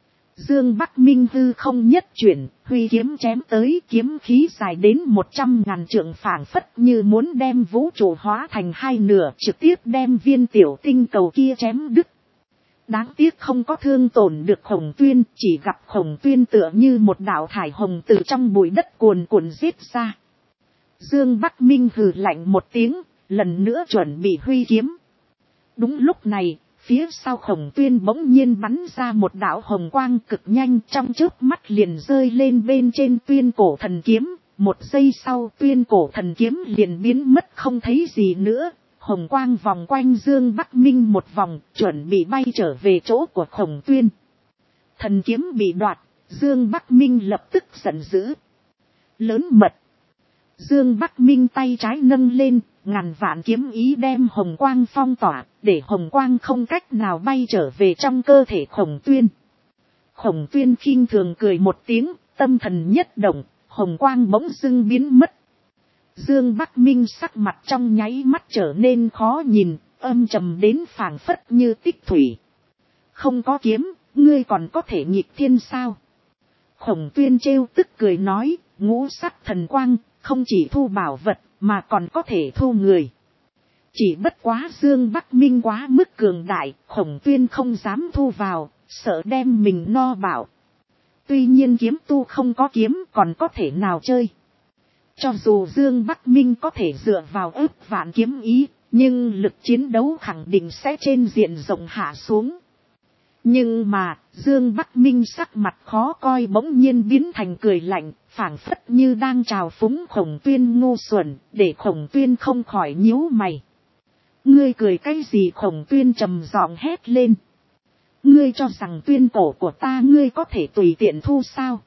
Dương Bắc Minh hư không nhất chuyển, huy kiếm chém tới, kiếm khí dài đến 100.000 trượng, phảng phất như muốn đem vũ trụ hóa thành hai nửa, trực tiếp đem viên tiểu tinh cầu kia chém đứt. Đáng tiếc không có thương tổn được Khổng Tuyên, chỉ gặp Khổng Tuyên tựa như một đạo thải hồng từ trong bụi đất cuồn cuộn giết ra. Dương Bắc Minh hừ lạnh một tiếng, lần nữa chuẩn bị huy kiếm. Đúng lúc này, phía sau Khổng Tuyên bỗng nhiên bắn ra một đạo hồng quang cực nhanh, trong chớp mắt liền rơi lên bên trên Tuyên cổ thần kiếm. Một giây sau Tuyên cổ thần kiếm liền biến mất không thấy gì nữa. Hồng quang vòng quanh Dương Bắc Minh một vòng, chuẩn bị bay trở về chỗ của Khổng Tuyên. Thần kiếm bị đoạt, Dương Bắc Minh lập tức giận dữ. Lớn mật. Dương Bắc Minh tay trái nâng lên, ngàn vạn kiếm ý đem hồng quang phong tỏa, để hồng quang không cách nào bay trở về trong cơ thể Khổng Tuyên. Khổng Tuyên khinh thường cười một tiếng, tâm thần nhất động, hồng quang bỗng dưng biến mất. Dương Bắc Minh sắc mặt trong nháy mắt trở nên khó nhìn, âm trầm đến phảng phất như tích thủy. Không có kiếm, ngươi còn có thể nghịch thiên sao? Khổng Tuyên trêu tức cười nói, ngũ sắc thần quang, không chỉ thu bảo vật, mà còn có thể thu người. Chỉ bất quá Dương Bắc Minh quá mức cường đại, Khổng Tuyên không dám thu vào, sợ đem mình no bảo. Tuy nhiên kiếm tu không có kiếm còn có thể nào chơi. Cho dù Dương Bắc Minh có thể dựa vào ức vạn kiếm ý, nhưng lực chiến đấu khẳng định sẽ trên diện rộng hạ xuống. Nhưng mà, Dương Bắc Minh sắc mặt khó coi bỗng nhiên biến thành cười lạnh, phảng phất như đang trào phúng Khổng Tuyên ngu xuẩn, để Khổng Tuyên không khỏi nhíu mày. Ngươi cười cái gì? Khổng Tuyên trầm giọng hét lên. Ngươi cho rằng tuyên cổ của ta ngươi có thể tùy tiện thu sao?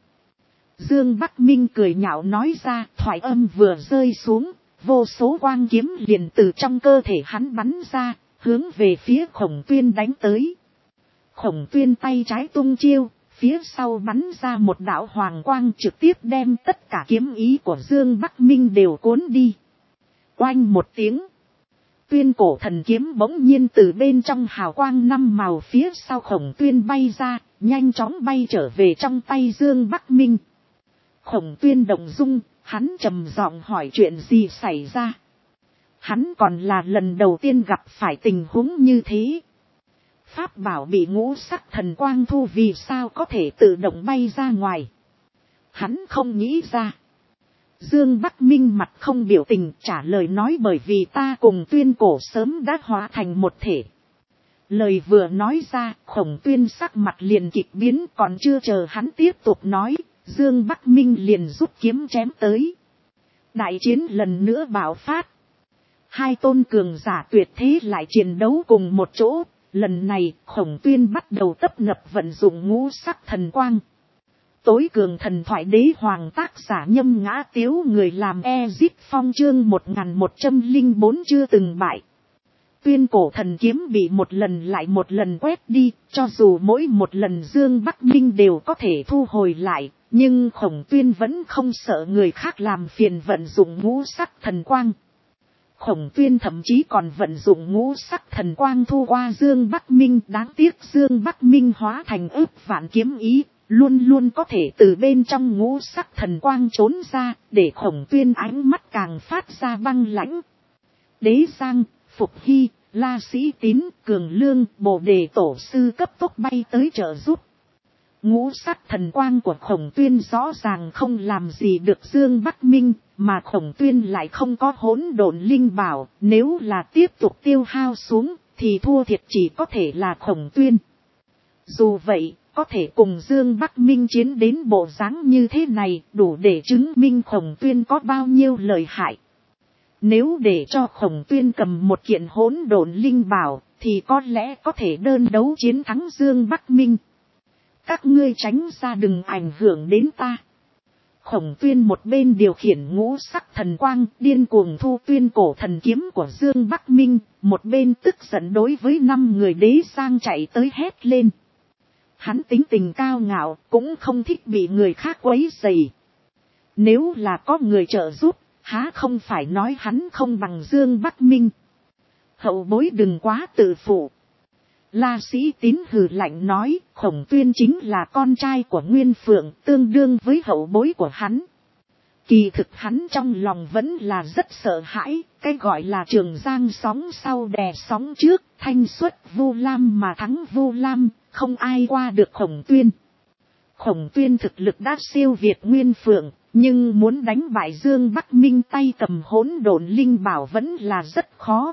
Dương Bắc Minh cười nhạo nói ra, thoại âm vừa rơi xuống, vô số quang kiếm liền từ trong cơ thể hắn bắn ra, hướng về phía Khổng Tuyên đánh tới. Khổng Tuyên tay trái tung chiêu, phía sau bắn ra một đạo hoàng quang trực tiếp đem tất cả kiếm ý của Dương Bắc Minh đều cuốn đi. Oanh một tiếng, Tuyên cổ thần kiếm bỗng nhiên từ bên trong hào quang năm màu phía sau Khổng Tuyên bay ra, nhanh chóng bay trở về trong tay Dương Bắc Minh. Khổng Tuyên động dung, hắn trầm giọng hỏi chuyện gì xảy ra. Hắn còn là lần đầu tiên gặp phải tình huống như thế. Pháp bảo bị ngũ sắc thần quang thu vì sao có thể tự động bay ra ngoài. Hắn không nghĩ ra. Dương Bắc Minh mặt không biểu tình trả lời nói bởi vì ta cùng Tuyên cổ sớm đã hóa thành một thể. Lời vừa nói ra, Khổng Tuyên sắc mặt liền kịch biến, còn chưa chờ hắn tiếp tục nói, Dương Bắc Minh liền rút kiếm chém tới. Đại chiến lần nữa bạo phát. Hai tôn cường giả tuyệt thế lại chiến đấu cùng một chỗ, lần này Khổng Tuyên bắt đầu tấp nập vận dụng ngũ sắc thần quang. Tối cường thần thoại đế hoàng tác giả Nhâm Ngã Tiếu, người làm Ezip Phong chương 1104 chưa từng bại. Tuyên cổ thần kiếm bị một lần lại một lần quét đi, cho dù mỗi một lần Dương Bắc Minh đều có thể thu hồi lại, nhưng Khổng Tuyên vẫn không sợ người khác làm phiền vận dụng ngũ sắc thần quang. Khổng Tuyên thậm chí còn vận dụng ngũ sắc thần quang thu qua Dương Bắc Minh, đáng tiếc Dương Bắc Minh hóa thành ức vạn kiếm ý, luôn luôn có thể từ bên trong ngũ sắc thần quang trốn ra, để Khổng Tuyên ánh mắt càng phát ra băng lãnh. Đế Giang, Phục Hy, La Sĩ Tín, Cường Lương, Bồ Đề Tổ Sư cấp tốc bay tới trợ giúp. Ngũ sắc thần quang của Khổng Tuyên rõ ràng không làm gì được Dương Bắc Minh, mà Khổng Tuyên lại không có hỗn độn linh bảo, nếu là tiếp tục tiêu hao xuống, thì thua thiệt chỉ có thể là Khổng Tuyên. Dù vậy, có thể cùng Dương Bắc Minh chiến đến bộ dáng như thế này, đủ để chứng minh Khổng Tuyên có bao nhiêu lợi hại. Nếu để cho Khổng Tuyên cầm một kiện hỗn độn linh bảo, thì có lẽ có thể đơn đấu chiến thắng Dương Bắc Minh. Các ngươi tránh ra đừng ảnh hưởng đến ta. Khổng Tuyên một bên điều khiển ngũ sắc thần quang điên cuồng thu tuyên cổ thần kiếm của Dương Bắc Minh, một bên tức giận đối với 5 người đế sang chạy tới hét lên. Hắn tính tình cao ngạo, cũng không thích bị người khác quấy rầy. Nếu là có người trợ giúp, há không phải nói hắn không bằng Dương Bắc Minh. Hậu bối đừng quá tự phụ. La Sĩ Tín hừ lạnh nói, Khổng Tuyên chính là con trai của Nguyên Phượng, tương đương với hậu bối của hắn. Kỳ thực hắn trong lòng vẫn là rất sợ hãi, cái gọi là Trường Giang sóng sau đè sóng trước, thanh xuất Vu Lam mà thắng Vu Lam, không ai qua được Khổng Tuyên. Khổng Tuyên thực lực đã siêu việt Nguyên Phượng, nhưng muốn đánh bại Dương Bắc Minh tay cầm hỗn độn linh bảo vẫn là rất khó.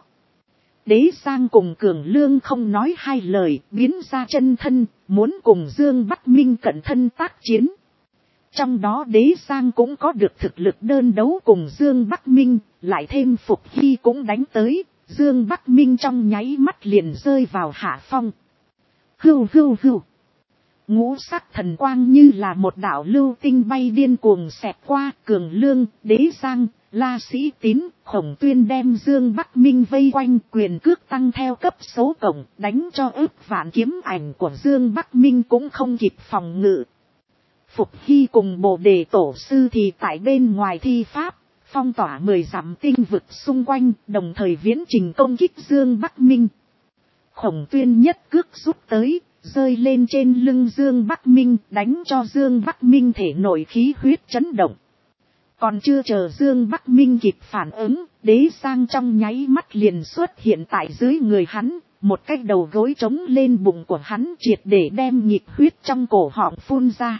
Đế Giang cùng Cường Lương không nói hai lời, biến ra chân thân, muốn cùng Dương Bắc Minh cận thân tác chiến. Trong đó Đế Giang cũng có được thực lực đơn đấu cùng Dương Bắc Minh, lại thêm Phục Hy cũng đánh tới, Dương Bắc Minh trong nháy mắt liền rơi vào hạ phong. Hưu hưu hưu. Ngũ sắc thần quang như là một đạo lưu tinh bay điên cuồng xẹt qua, Cường Lương, Đế Giang, La Sĩ Tín, Khổng Tuyên đem Dương Bắc Minh vây quanh, quyền cước tăng theo cấp số cộng, đánh cho ức vạn kiếm ảnh của Dương Bắc Minh cũng không kịp phòng ngự. Phục Hy cùng Bồ Đề Tổ Sư thì tại bên ngoài thi pháp, phong tỏa 10 dặm tinh vực xung quanh, đồng thời viễn trình công kích Dương Bắc Minh. Khổng Tuyên nhất cước rút tới, rơi lên trên lưng Dương Bắc Minh, đánh cho Dương Bắc Minh thể nội khí huyết chấn động. Còn chưa chờ Dương Bắc Minh kịp phản ứng, Đế Giang trong nháy mắt liền xuất hiện tại dưới người hắn, một cái đầu gối trống lên bụng của hắn triệt để đem nhịp huyết trong cổ họng phun ra.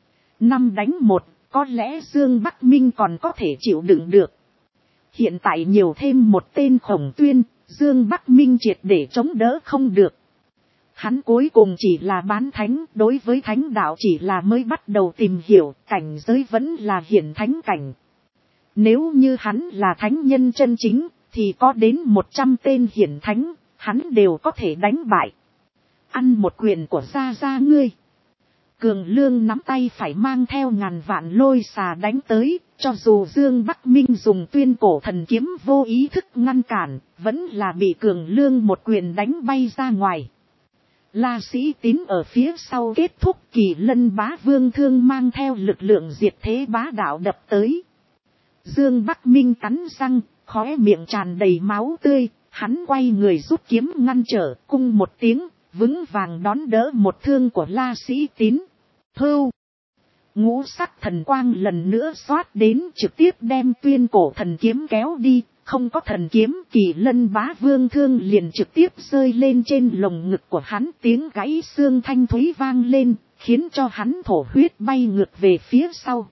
5 đánh 1, có lẽ Dương Bắc Minh còn có thể chịu đựng được. Hiện tại nhiều thêm một tên Khổng Tuyên, Dương Bắc Minh triệt để chống đỡ không được. Hắn cuối cùng chỉ là bán thánh, đối với thánh đạo chỉ là mới bắt đầu tìm hiểu, cảnh giới vẫn là hiển thánh cảnh. Nếu như hắn là thánh nhân chân chính, thì có đến 100 tên hiển thánh, hắn đều có thể đánh bại. Ăn một quyền của gia gia ngươi. Cường Lương nắm tay phải mang theo ngàn vạn lôi xà đánh tới, cho dù Dương Bắc Minh dùng tuyên cổ thần kiếm vô ý thức ngăn cản, vẫn là bị Cường Lương một quyền đánh bay ra ngoài. La Sĩ Tín ở phía sau kết thúc, Kỳ Lân Bá Vương thương mang theo lực lượng diệt thế bá đạo đập tới. Dương Bắc Minh cắn răng, khóe miệng tràn đầy máu tươi, Hắn quay người rút kiếm ngăn trở, cung một tiếng, vững vàng đón đỡ một thương của La Sĩ Tín. Hưu. Ngũ sắc thần quang lần nữa xoát đến, trực tiếp đem Tuyên Cổ thần kiếm kéo đi. Không có thần kiếm, Kỳ Lân Bá Vương thương liền trực tiếp rơi lên trên lồng ngực của hắn, tiếng gãy xương thanh thúy vang lên, khiến cho hắn thổ huyết bay ngược về phía sau.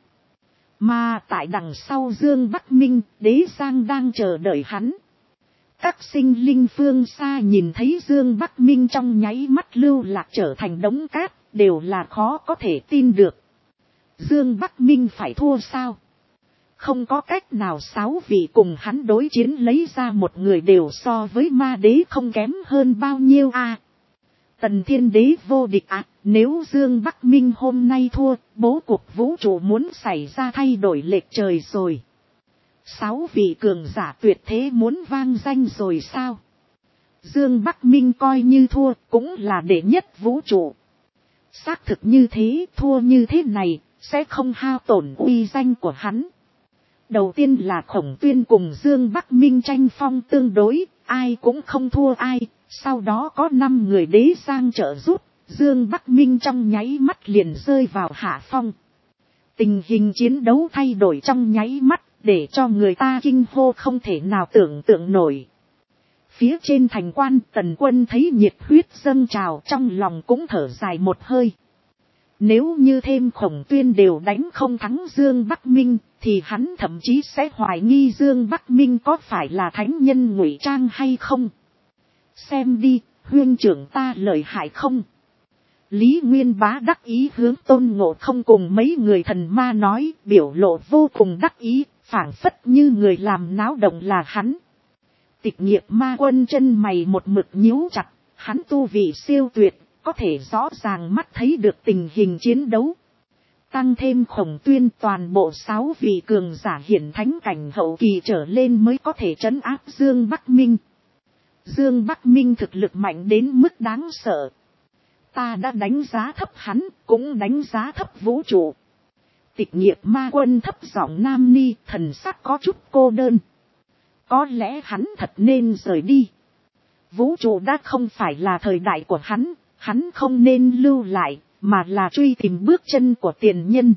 Mà tại đằng sau Dương Bắc Minh, Đế Giang đang chờ đợi hắn. Các sinh linh phương xa nhìn thấy Dương Bắc Minh trong nháy mắt lưu lạc trở thành đống cát, đều là khó có thể tin được. Dương Bắc Minh phải thua sao? Không có cách nào, 6 vị cùng hắn đối chiến lấy ra một người đều so với ma đế không kém hơn bao nhiêu a. Tần Thiên Đế vô địch ạ, nếu Dương Bắc Minh hôm nay thua, bố cục vũ trụ muốn xảy ra thay đổi lệch trời rồi. 6 vị cường giả tuyệt thế muốn vang danh rồi sao? Dương Bắc Minh coi như thua, cũng là đệ nhất vũ trụ. Xác thực như thế, thua như thế này, sẽ không hao tổn uy danh của hắn. Đầu tiên là Khổng Tuyên cùng Dương Bắc Minh tranh phong tương đối, ai cũng không thua ai, sau đó có 5 người Đế Giang trợ giúp, Dương Bắc Minh trong nháy mắt liền rơi vào hạ phong. Tình hình chiến đấu thay đổi trong nháy mắt, để cho người ta kinh hô không thể nào tưởng tượng nổi. Phía trên thành quan, Tần Quân thấy nhiệt huyết dâng trào, trong lòng cũng thở dài một hơi. Nếu như thêm Khổng Tuyên đều đánh không thắng Dương Bắc Minh, thì hắn thậm chí sẽ hoài nghi Dương Bắc Minh có phải là thánh nhân ngụy trang hay không. Xem đi, huynh trưởng ta lợi hại không? Lý Nguyên Bá đắc ý hướng Tôn Ngộ Không cùng mấy người thần ma nói, biểu lộ vô cùng đắc ý, phảng phất như người làm náo động là hắn. Tịch Nghiệp Ma Quân chân mày một mực nhíu chặt, hắn tu vị siêu tuyệt, có thể rõ ràng mắt thấy được tình hình chiến đấu. Tăng thêm Khổng Tuyên, toàn bộ 6 vị cường giả hiển thánh cảnh hậu kỳ trở lên mới có thể trấn áp Dương Bắc Minh. Dương Bắc Minh thực lực mạnh đến mức đáng sợ. Ta đã đánh giá thấp hắn, cũng đánh giá thấp vũ trụ. Tịch Nghiệp Ma Quân thấp giọng nam ni, thần sắc có chút cô đơn. Có lẽ hắn thật nên rời đi. Vũ trụ đã không phải là thời đại của hắn, hắn không nên lưu lại, mà là truy tìm bước chân của tiền nhân.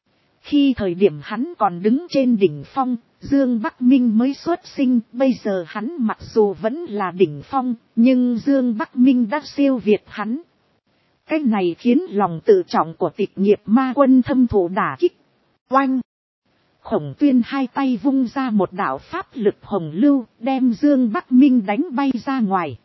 Khi thời điểm hắn còn đứng trên đỉnh phong, Dương Bắc Minh mới xuất sinh, bây giờ hắn mặc dù vẫn là đỉnh phong, nhưng Dương Bắc Minh đã siêu việt hắn. Cái này khiến lòng tự trọng của Tịch Nghiệp Ma Quân thâm thụ đả kích. Oanh! Khổng Tuyên hai tay vung ra một đạo pháp lực hồng lưu, đem Dương Bắc Minh đánh bay ra ngoài.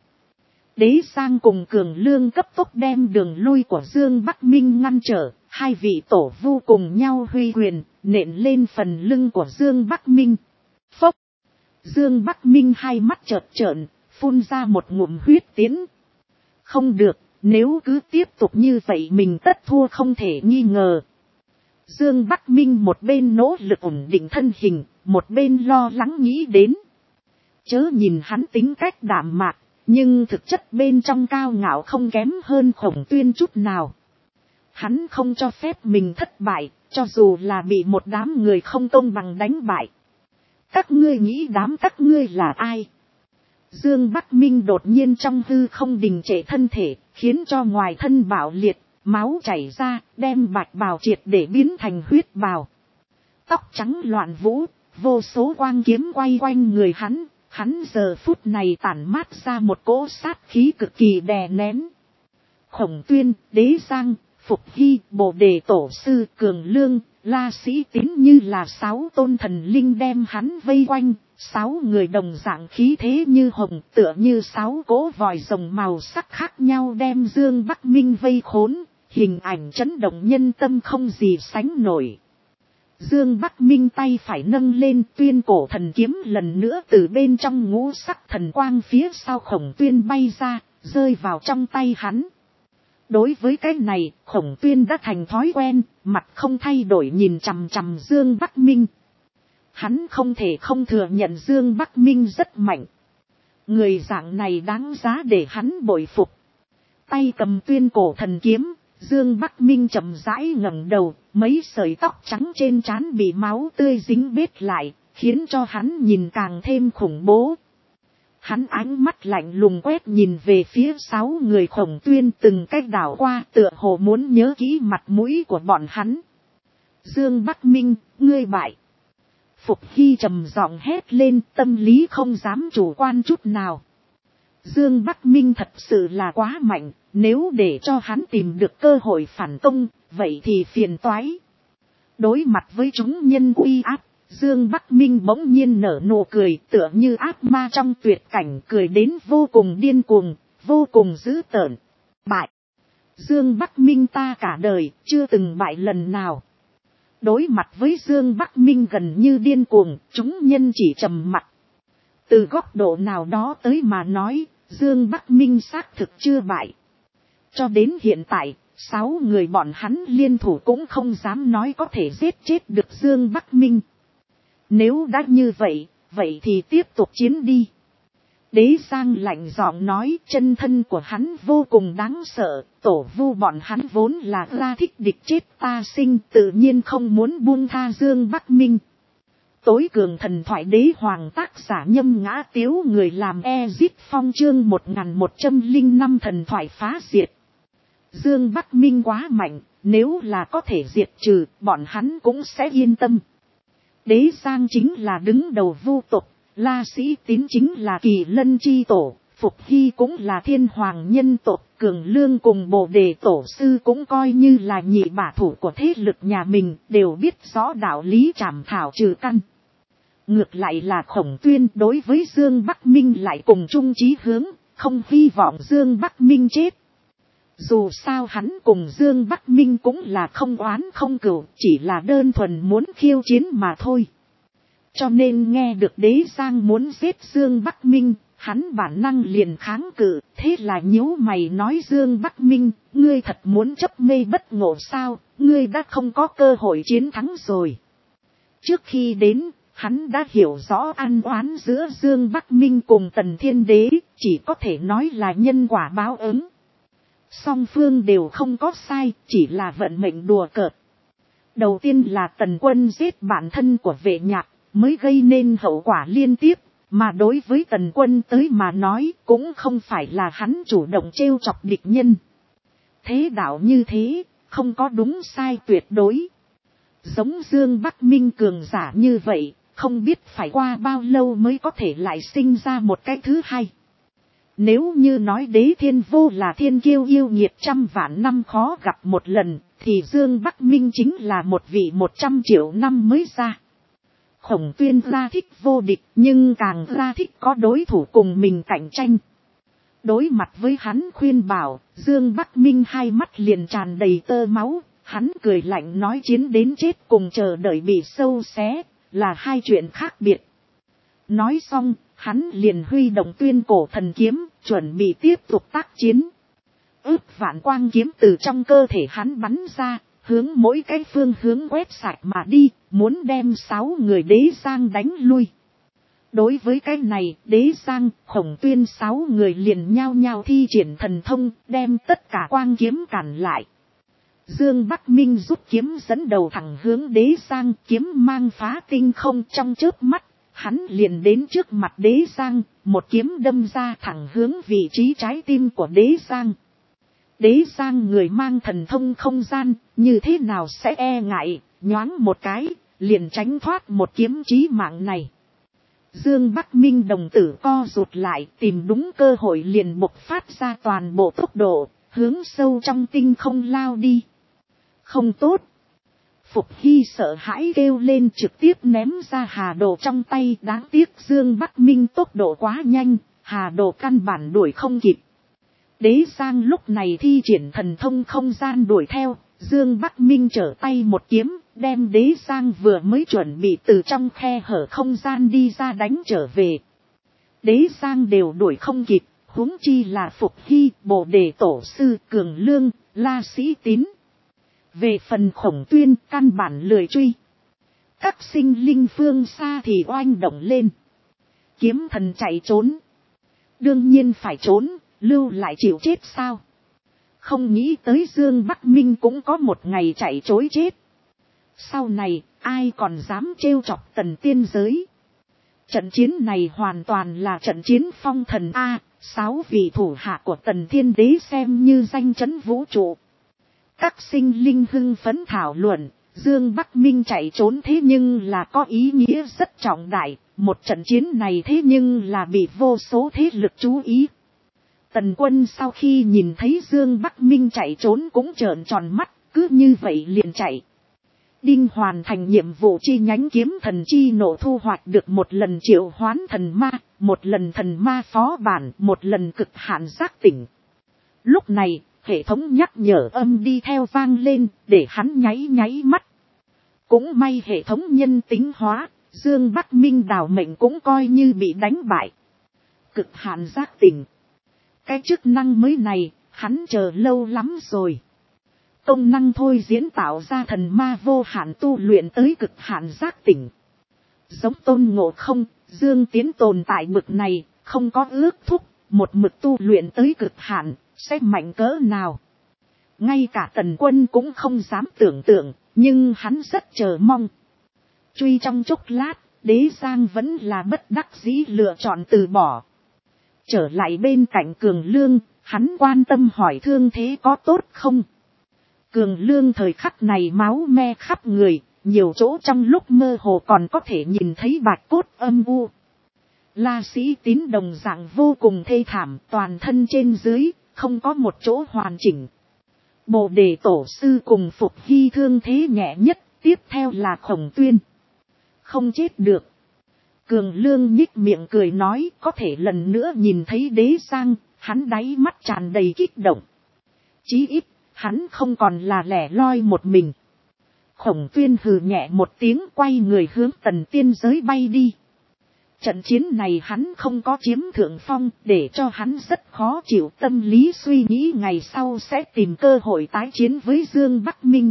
Đế Giang cùng Cường Lương cấp tốc đem đường lui của Dương Bắc Minh ngăn trở, hai vị tổ vu cùng nhau huy quyền, nện lên phần lưng của Dương Bắc Minh. Phốc! Dương Bắc Minh hai mắt chợt trợn, phun ra một ngụm huyết tiến. Không được, nếu cứ tiếp tục như vậy mình tất thua không thể nghi ngờ. Dương Bắc Minh một bên nỗ lực ổn định thân hình, một bên lo lắng nghĩ đến. Chớ nhìn hắn tính cách đạm mạc, nhưng thực chất bên trong cao ngạo không kém hơn Khổng Tuyên chút nào. Hắn không cho phép mình thất bại, cho dù là bị một đám người không công bằng đánh bại. Các ngươi nghĩ đám các ngươi là ai? Dương Bắc Minh đột nhiên trong hư không đình trệ thân thể, khiến cho ngoài thân bạo liệt, máu chảy ra, đem bạch bào triệt để biến thành huyết bào. Tóc trắng loạn vũ, vô số quang kiếm quay quanh người hắn. Hắn giờ phút này tản mát ra một cỗ sát khí cực kỳ đè nén. Khổng Tuyên, Đế Giang, Phục Hy, Bồ Đề Tổ Sư, Cường Lương, La Sĩ Tín như là 6 tôn thần linh đem hắn vây quanh. 6 người đồng dạng khí thế như hồng, tựa như 6 cỗ vòi rồng màu sắc khác nhau đem Dương Bắc Minh vây khốn. Hình ảnh chấn động nhân tâm không gì sánh nổi. Dương Bắc Minh tay phải nâng lên, Tuyên Cổ thần kiếm lần nữa từ bên trong ngũ sắc thần quang phía sau Khổng Tuyên bay ra, rơi vào trong tay hắn. Đối với cái này, Khổng Tuyên đã thành thói quen, mặt không thay đổi nhìn chằm chằm Dương Bắc Minh. Hắn không thể không thừa nhận Dương Bắc Minh rất mạnh. Người dạng này đáng giá để hắn bội phục. Tay cầm Tuyên Cổ thần kiếm, Dương Bắc Minh chậm rãi ngẩng đầu, mấy sợi tóc trắng trên trán bị máu tươi dính bết lại, khiến cho hắn nhìn càng thêm khủng bố. Hắn ánh mắt lạnh lùng quét nhìn về phía 6 người Khổng Tuyên từng cách đảo qua, tựa hồ muốn nhớ kỹ mặt mũi của bọn hắn. Dương Bắc Minh, ngươi bại. Phục Hy trầm giọng hét lên, tâm lý không dám chủ quan chút nào. Dương Bắc Minh thật sự là quá mạnh, nếu để cho hắn tìm được cơ hội phản công, vậy thì phiền toái. Đối mặt với chúng nhân uy áp, Dương Bắc Minh bỗng nhiên nở nụ cười, tựa như ác ma trong tuyệt cảnh, cười đến vô cùng điên cuồng, vô cùng dữ tợn. Bại. Dương Bắc Minh ta cả đời chưa từng bại lần nào. Đối mặt với Dương Bắc Minh gần như điên cuồng, chúng nhân chỉ trầm mặc. Từ góc độ nào đó tới mà nói, Dương Bắc Minh xác thực chưa bại. Cho đến hiện tại, 6 người bọn hắn liên thủ cũng không dám nói có thể giết chết được Dương Bắc Minh. Nếu đã như vậy, vậy thì tiếp tục chiến đi. Đế Giang lạnh giọng nói, chân thân của hắn vô cùng đáng sợ, tổ vu bọn hắn vốn là ra thích địch chết ta sinh, tự nhiên không muốn buông tha Dương Bắc Minh. Tối cường thần thoại đế hoàng tác giả Nhâm Ngã Tiếu, người làm Ezip Phong chương 1105 thần thoại phá diệt. Dương Bắc Minh quá mạnh, nếu là có thể diệt trừ, bọn hắn cũng sẽ yên tâm. Đế Giang chính là đứng đầu vu tộc, La Sĩ Tín chính là Kỳ Lân chi tổ, Phục Hy cũng là Thiên Hoàng nhân tộc, Cường Lương cùng Bồ Đề tổ sư cũng coi như là nhị bả thủ của thế lực nhà mình, đều biết rõ đạo lý trảm thảo trừ căn. Ngược lại là Khổng Tuyên đối với Dương Bắc Minh lại cùng chung chí hướng, không hy vọng Dương Bắc Minh chết. Dù sao hắn cùng Dương Bắc Minh cũng là không oán không cừu, chỉ là đơn thuần muốn khiêu chiến mà thôi. Cho nên nghe được Đế Giang muốn giết Dương Bắc Minh, hắn bản năng liền kháng cự, thế là nhíu mày nói Dương Bắc Minh, ngươi thật muốn chấp mê bất ngộ sao, ngươi đã không có cơ hội chiến thắng rồi. Trước khi đến, hắn đã hiểu rõ ăn oán giữa Dương Bắc Minh cùng Tần Thiên Đế, chỉ có thể nói là nhân quả báo ứng. Song phương đều không có sai, chỉ là vận mệnh đùa cợt. Đầu tiên là Tần Quân giết bản thân của Vệ Nhạc, mới gây nên hậu quả liên tiếp, mà đối với Tần Quân tới mà nói cũng không phải là hắn chủ động trêu chọc địch nhân. Thế đạo như thế, không có đúng sai tuyệt đối. Giống Dương Bắc Minh cường giả như vậy, không biết phải qua bao lâu mới có thể lại sinh ra một cái thứ hai. Nếu như nói Đế Thiên Vô là thiên kiêu yêu nghiệt 100 vạn năm khó gặp một lần, thì Dương Bắc Minh chính là một vị 100 triệu năm mới ra. Khổng Tuyên ra thích vô địch, nhưng càng ra thích có đối thủ cùng mình cạnh tranh. Đối mặt với hắn khuyên bảo, Dương Bắc Minh hai mắt liền tràn đầy tơ máu, hắn cười lạnh nói chiến đến chết cùng chờ đợi bị sâu xé, là hai chuyện khác biệt. Nói xong, hắn liền huy động Tuyên Cổ Thần Kiếm, chuẩn bị tiếp tục tác chiến. Ước vạn quang kiếm từ trong cơ thể hắn bắn ra, hướng mỗi cái phương hướng quét sạch mà đi, muốn đem 6 người Đế Giang đánh lui. Đối với cái này, Đế Giang, Khổng Tuyên 6 người liền nhao nhao thi triển thần thông, đem tất cả quang kiếm cản lại. Dương Bắc Minh rút kiếm dẫn đầu thẳng hướng Đế Giang, kiếm mang phá tinh không, trong chớp mắt, hắn liền đến trước mặt Đế Giang, một kiếm đâm ra thẳng hướng vị trí trái tim của Đế Giang. Đế Giang người mang thần thông không gian, như thế nào sẽ e ngại, nhoáng một cái, liền tránh thoát một kiếm chí mạng này. Dương Bắc Minh đồng tử co rụt lại, tìm đúng cơ hội liền bộc phát ra toàn bộ tốc độ, hướng sâu trong tinh không lao đi. Không tốt. Phục Hy sợ hãi kêu lên, trực tiếp ném ra hà đồ trong tay, đáng tiếc Dương Bắc Minh tốc độ quá nhanh, hà đồ căn bản đuổi không kịp. Đế Giang lúc này thi triển thần thông không gian đuổi theo, Dương Bắc Minh trở tay một kiếm, đem Đế Giang vừa mới chuẩn bị từ trong khe hở không gian đi ra đánh trở về. Đế Giang đều đuổi không kịp, huống chi là Phục Hy, Bồ Đề tổ sư, Cường Lương, La Sĩ Tín. Về phần Khổng Tuyên, căn bản lười truy. Các sinh linh phương xa thì oanh động lên. Kiếm thần chạy trốn. Đương nhiên phải trốn, lưu lại chịu chết sao? Không nghĩ tới Dương Bắc Minh cũng có một ngày chạy trối chết. Sau này, ai còn dám trêu chọc Tần tiên giới? Trận chiến này hoàn toàn là trận chiến phong thần A, 6 vị thủ hạ của Tần Thiên Đế xem như danh chấn vũ trụ. Các sinh linh hưng phấn thảo luận, Dương Bắc Minh chạy trốn thế nhưng là có ý nghĩa rất trọng đại, một trận chiến này thế nhưng là bị vô số thế lực chú ý. Tần Quân sau khi nhìn thấy Dương Bắc Minh chạy trốn cũng trợn tròn mắt, cứ như vậy liền chạy. Đinh hoàn thành nhiệm vụ chi nhánh kiếm thần chi nộ, thu hoạch được một lần triệu hoán thần ma, một lần thần ma phó bản, một lần cực hạn giác tỉnh. Lúc này, hệ thống nhắc nhở âm đi theo vang lên, để hắn nháy mắt. Cũng may hệ thống nhân tính hóa, Dương Bắc Minh đào mệnh cũng coi như bị đánh bại. Cực hạn giác tỉnh. Cái chức năng mới này, hắn chờ lâu lắm rồi. Công năng thôi diễn tạo ra thần ma vô hạn tu luyện tới cực hạn giác tỉnh. Giống Tôn Ngộ Không, Dương Tiến tồn tại bực này, không có ước thúc, một mực tu luyện tới cực hạn, sẽ mạnh cỡ nào. Ngay cả Tần Quân cũng không dám tưởng tượng, nhưng hắn rất chờ mong. Truy trong chốc lát, Đế Giang vẫn là bất đắc dĩ lựa chọn từ bỏ. Trở lại bên cạnh Cường Lương, hắn quan tâm hỏi thương thế có tốt không. Cường Lương thời khắc này máu me khắp người, nhiều chỗ trong lúc mơ hồ còn có thể nhìn thấy bạch cốt âm u. La Sĩ Tín đồng dạng vô cùng thê thảm, toàn thân trên dưới, không có một chỗ hoàn chỉnh. Bồ Đề Tổ Sư cùng Phục Hy thương thế nhẹ nhất, tiếp theo là Khổng Tuyên. Không chết được. Cường Lương nhích miệng cười nói, có thể lần nữa nhìn thấy Đế Giang, hắn đáy mắt tràn đầy kích động. Chí ít, hắn không còn là lẻ loi một mình. Khổng Tuyên hừ nhẹ một tiếng, quay người hướng Tần Tiên giới bay đi. Trận chiến này hắn không có chiếm thượng phong, để cho hắn rất khó chịu, tâm lý suy nghĩ ngày sau sẽ tìm cơ hội tái chiến với Dương Bắc Minh.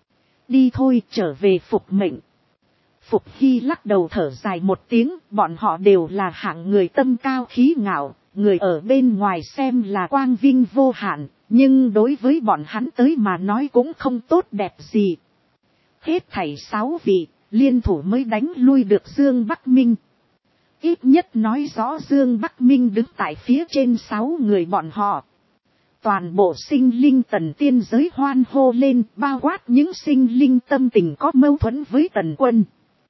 Đi thôi, trở về phục mệnh. Phục Hy lắc đầu thở dài một tiếng, bọn họ đều là hạng người tâm cao khí ngạo, người ở bên ngoài xem là quang vinh vô hạn, nhưng đối với bọn hắn tới mà nói cũng không tốt đẹp gì. Hết thảy 6 vị, liên thủ mới đánh lui được Dương Bắc Minh. Ít nhất nói rõ Dương Bắc Minh đứng tại phía trên 6 người bọn họ. Toàn bộ sinh linh Tần Tiên giới hoan hô lên, bao quát những sinh linh tâm tình có mâu thuẫn với Tần Quân.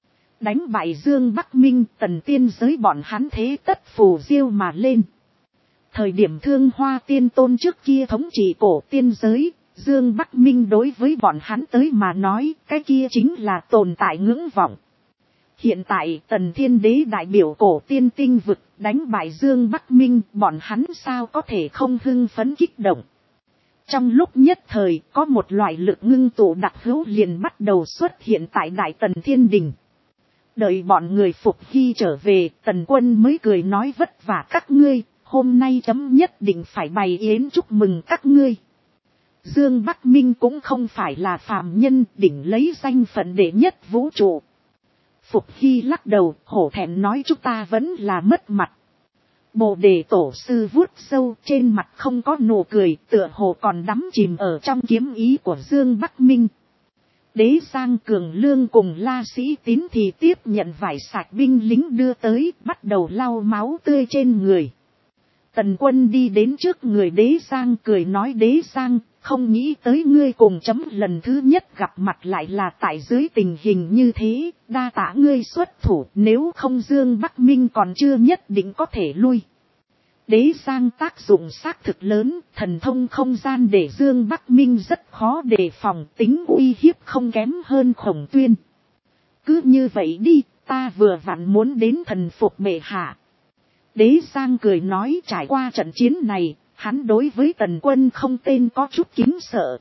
Đánh bại Dương Bắc Minh, Tần Tiên giới bọn hắn thế tất phù diêu mà lên. Thời điểm Thương Hoa Tiên Tôn trước kia thống trị cổ tiên giới, Dương Bắc Minh đối với bọn hắn tới mà nói, cái kia chính là tồn tại ngưỡng vọng. Hiện tại Tần Thiên Đế đại biểu cổ tiên tinh vực, đánh bại Dương Bắc Minh, bọn hắn sao có thể không hưng phấn kích động. Trong lúc nhất thời, có một loại lực ngưng tụ đặc hữu liền bắt đầu xuất hiện tại Đại Tần Thiên Đình. Đợi bọn người Phục Hy trở về, Tần Quân mới cười nói vất vả các ngươi, hôm nay chấm nhất định phải bày yến chúc mừng các ngươi. Dương Bắc Minh cũng không phải là phàm nhân, đỉnh lấy danh phận đệ nhất vũ trụ. Phục Hy lắc đầu, hổ thẹn nói chúng ta vẫn là mất mặt. Bồ Đề Tổ Sư vuốt sâu, trên mặt không có nụ cười, tựa hồ còn đắm chìm ở trong kiếm ý của Dương Bắc Minh. Đế Giang, Cường Lương cùng La Sĩ Tín thì tiếp nhận vải sạch binh lính đưa tới, bắt đầu lau máu tươi trên người. Tần Quân đi đến trước người Đế Giang cười nói Đế Giang, không nghĩ tới ngươi cùng chấm lần thứ nhất gặp mặt lại là tại dưới tình hình như thế, đa tạ ngươi xuất thủ, nếu không Dương Bắc Minh còn chưa nhất định có thể lui. Đế Giang tác dụng xác thực lớn, thần thông không gian để Dương Bắc Minh rất khó đề phòng, tính uy hiếp không kém hơn Khổng Tuyên. Cứ như vậy đi, ta vừa vặn muốn đến thần phục bệ hạ. Đế Giang cười nói trải qua trận chiến này, hắn đối với Tần Quân không tên có chút kính sợ.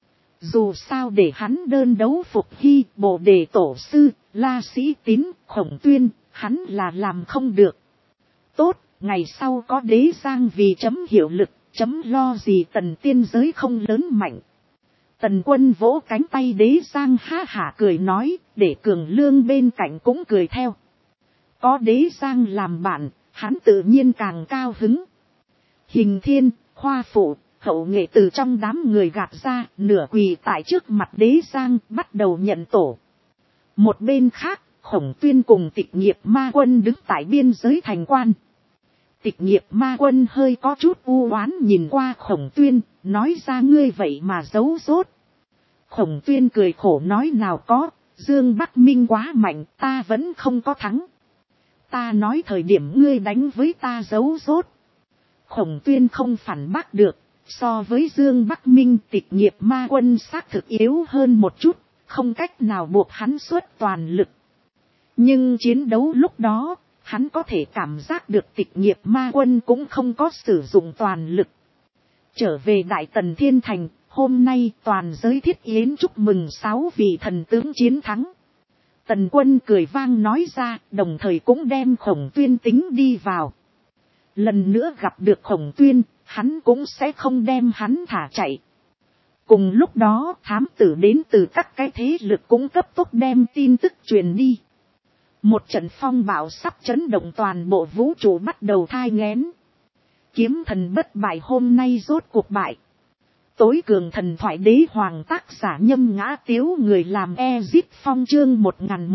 Dù sao để hắn đơn đấu Phục Hy, Bồ Đề Tổ Sư, La Sĩ Tín, Khổng Tuyên, hắn là làm không được. Tốt, ngày sau có Đế Giang vì chấm hiệu lực, chấm lo gì Tần Tiên giới không lớn mạnh. Tần Quân vỗ cánh tay Đế Giang ha hả cười nói, để Cường Lương bên cạnh cũng cười theo. Có Đế Giang làm bạn, hắn tự nhiên càng cao hứng. Hình Thiên, Khoa Phụ, Hậu Nghệ từ trong đám người gạt ra, nửa quỳ tại trước mặt Đế Giang, bắt đầu nhận tổ. Một bên khác, Khổng Tuyên cùng Tịch Nghiệp Ma Quân đứng tại biên giới thành quan. Tịch Nghiệp Ma Quân hơi có chút u oán nhìn qua Khổng Tuyên, nói ra ngươi vậy mà giấu dốt. Khổng Tuyên cười khổ nói nào có, Dương Bắc Minh quá mạnh, ta vẫn không có thắng. Ta nói thời điểm ngươi đánh với ta giấu dốt. Khổng Tuyên không phản bác được, so với Dương Bắc Minh Tịch Nghiệp Ma Quân xác thực yếu hơn một chút, không cách nào buộc hắn xuất toàn lực. Nhưng chiến đấu lúc đó, hắn có thể cảm giác được Tịch Nghiệp Ma Quân cũng không có sử dụng toàn lực. Trở về Đại Tần Thiên Thành, hôm nay toàn giới thiết yến chúc mừng 6 vị thần tướng chiến thắng. Tần Quân cười vang nói ra, đồng thời cũng đem Khổng Tuyên tính đi vào. Lần nữa gặp được Khổng Tuyên, hắn cũng sẽ không đem hắn thả chạy. Cùng lúc đó thám tử đến từ các cái thế lực cũng cấp tốc đem tin tức truyền đi. Một trận phong bạo sắp chấn động toàn bộ vũ trụ bắt đầu thai nghén. Kiếm thần bất bại hôm nay rốt cuộc bại. Tối cường thần thoại đế hoàng tác giả Nhâm Ngã Tiếu người làm Ezip Phong chương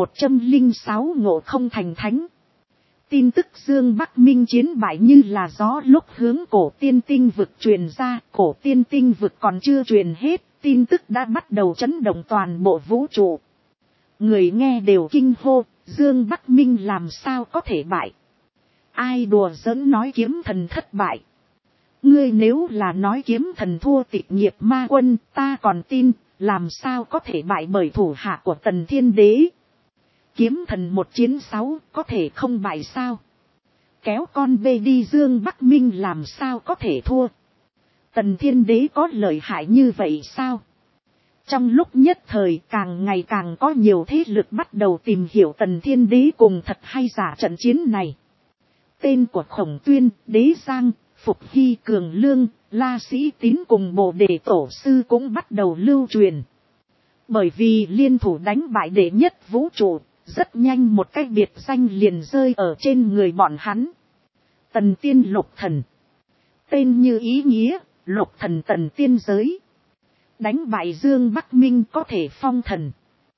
1106 ngộ không thành thánh. Tin tức Dương Bắc Minh chiến bại như là gió lúc hướng cổ tiên tinh vực truyền ra, cổ tiên tinh vực còn chưa truyền hết, tin tức đã bắt đầu chấn động toàn bộ vũ trụ. Người nghe đều kinh hô, Dương Bắc Minh làm sao có thể bại. Ai đùa giỡn nói kiếm thần thất bại. Ngươi nếu là nói kiếm thần thua Tịch Nghiệp Ma Quân, ta còn tin, làm sao có thể bại bởi thủ hạ của Tần Thiên Đế. Kiếm thần một chiến 6, có thể không bại sao? Kéo con bê đi Dương Bắc Minh làm sao có thể thua? Tần Thiên Đế có lợi hại như vậy sao? Trong lúc nhất thời càng ngày càng có nhiều thế lực bắt đầu tìm hiểu Tần Thiên Đế cùng thật hay giả trận chiến này. Tên của Khổng Tuyên, Đế Giang, Phục Hy Cường Lương, La Sĩ Tín cùng Bồ Đề Tổ Sư cũng bắt đầu lưu truyền. Bởi vì liên thủ đánh bại đệ nhất vũ trụ, rất nhanh một cái biệt danh liền rơi ở trên người bọn hắn. Tần Tiên Lục Thần. Tên như ý nghĩa, Lục Thần Tần Tiên giới. Đánh bại Dương Bắc Minh có thể phong thần.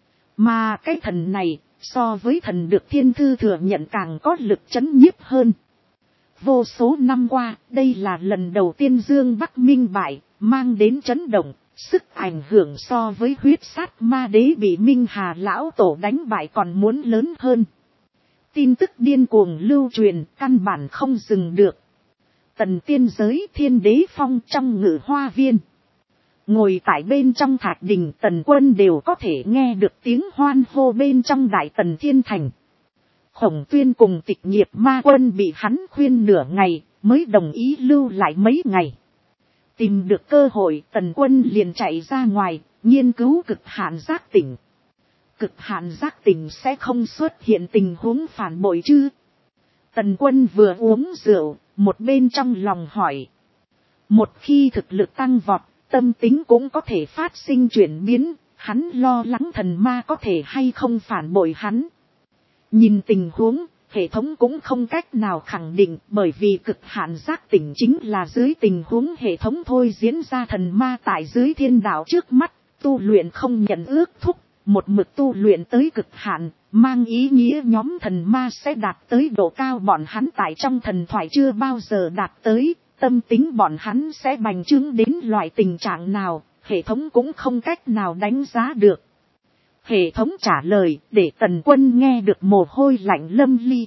Mà cái thần này, so với thần được thiên thư thừa nhận càng có lực chấn nhiếp hơn. Vô số năm qua, đây là lần đầu tiên Dương Bắc Minh bại, mang đến chấn động, sức ảnh hưởng so với huyết sát ma đế bị Minh Hà lão tổ đánh bại còn muốn lớn hơn. Tin tức điên cuồng lưu truyền, căn bản không dừng được. Tần Tiên giới Thiên Đế Phong trong Ngự Hoa Viên. Ngồi tại bên trong thạch đình Tần Quân đều có thể nghe được tiếng hoan hô bên trong Đại Tần Thiên Thành. Khổng Tuyên cùng Tịch Nghiệp Ma Quân bị hắn khuyên nửa ngày, mới đồng ý lưu lại mấy ngày. Tìm được cơ hội Tần Quân liền chạy ra ngoài, nghiên cứu cực hạn giác tỉnh. Cực hạn giác tỉnh sẽ không xuất hiện tình huống phản bội chứ? Tần Quân vừa uống rượu, một bên trong lòng hỏi. Một khi thực lực tăng vọt, tâm tính cũng có thể phát sinh chuyển biến, hắn lo lắng thần ma có thể hay không phản bội hắn. Nhìn tình huống, hệ thống cũng không cách nào khẳng định bởi vì cực hạn giác tỉnh chính là dưới tình huống hệ thống thôi diễn ra thần ma tại dưới thiên đạo trước mắt, tu luyện không nhận ước thúc, một mực tu luyện tới cực hạn, mang ý nghĩa nhóm thần ma sẽ đạt tới độ cao bọn hắn tại trong thần thoại chưa bao giờ đạt tới, tâm tính bọn hắn sẽ bành trướng đến loại tình trạng nào, hệ thống cũng không cách nào đánh giá được. Hệ thống trả lời để Tần Quân nghe được mồ hôi lạnh lâm ly.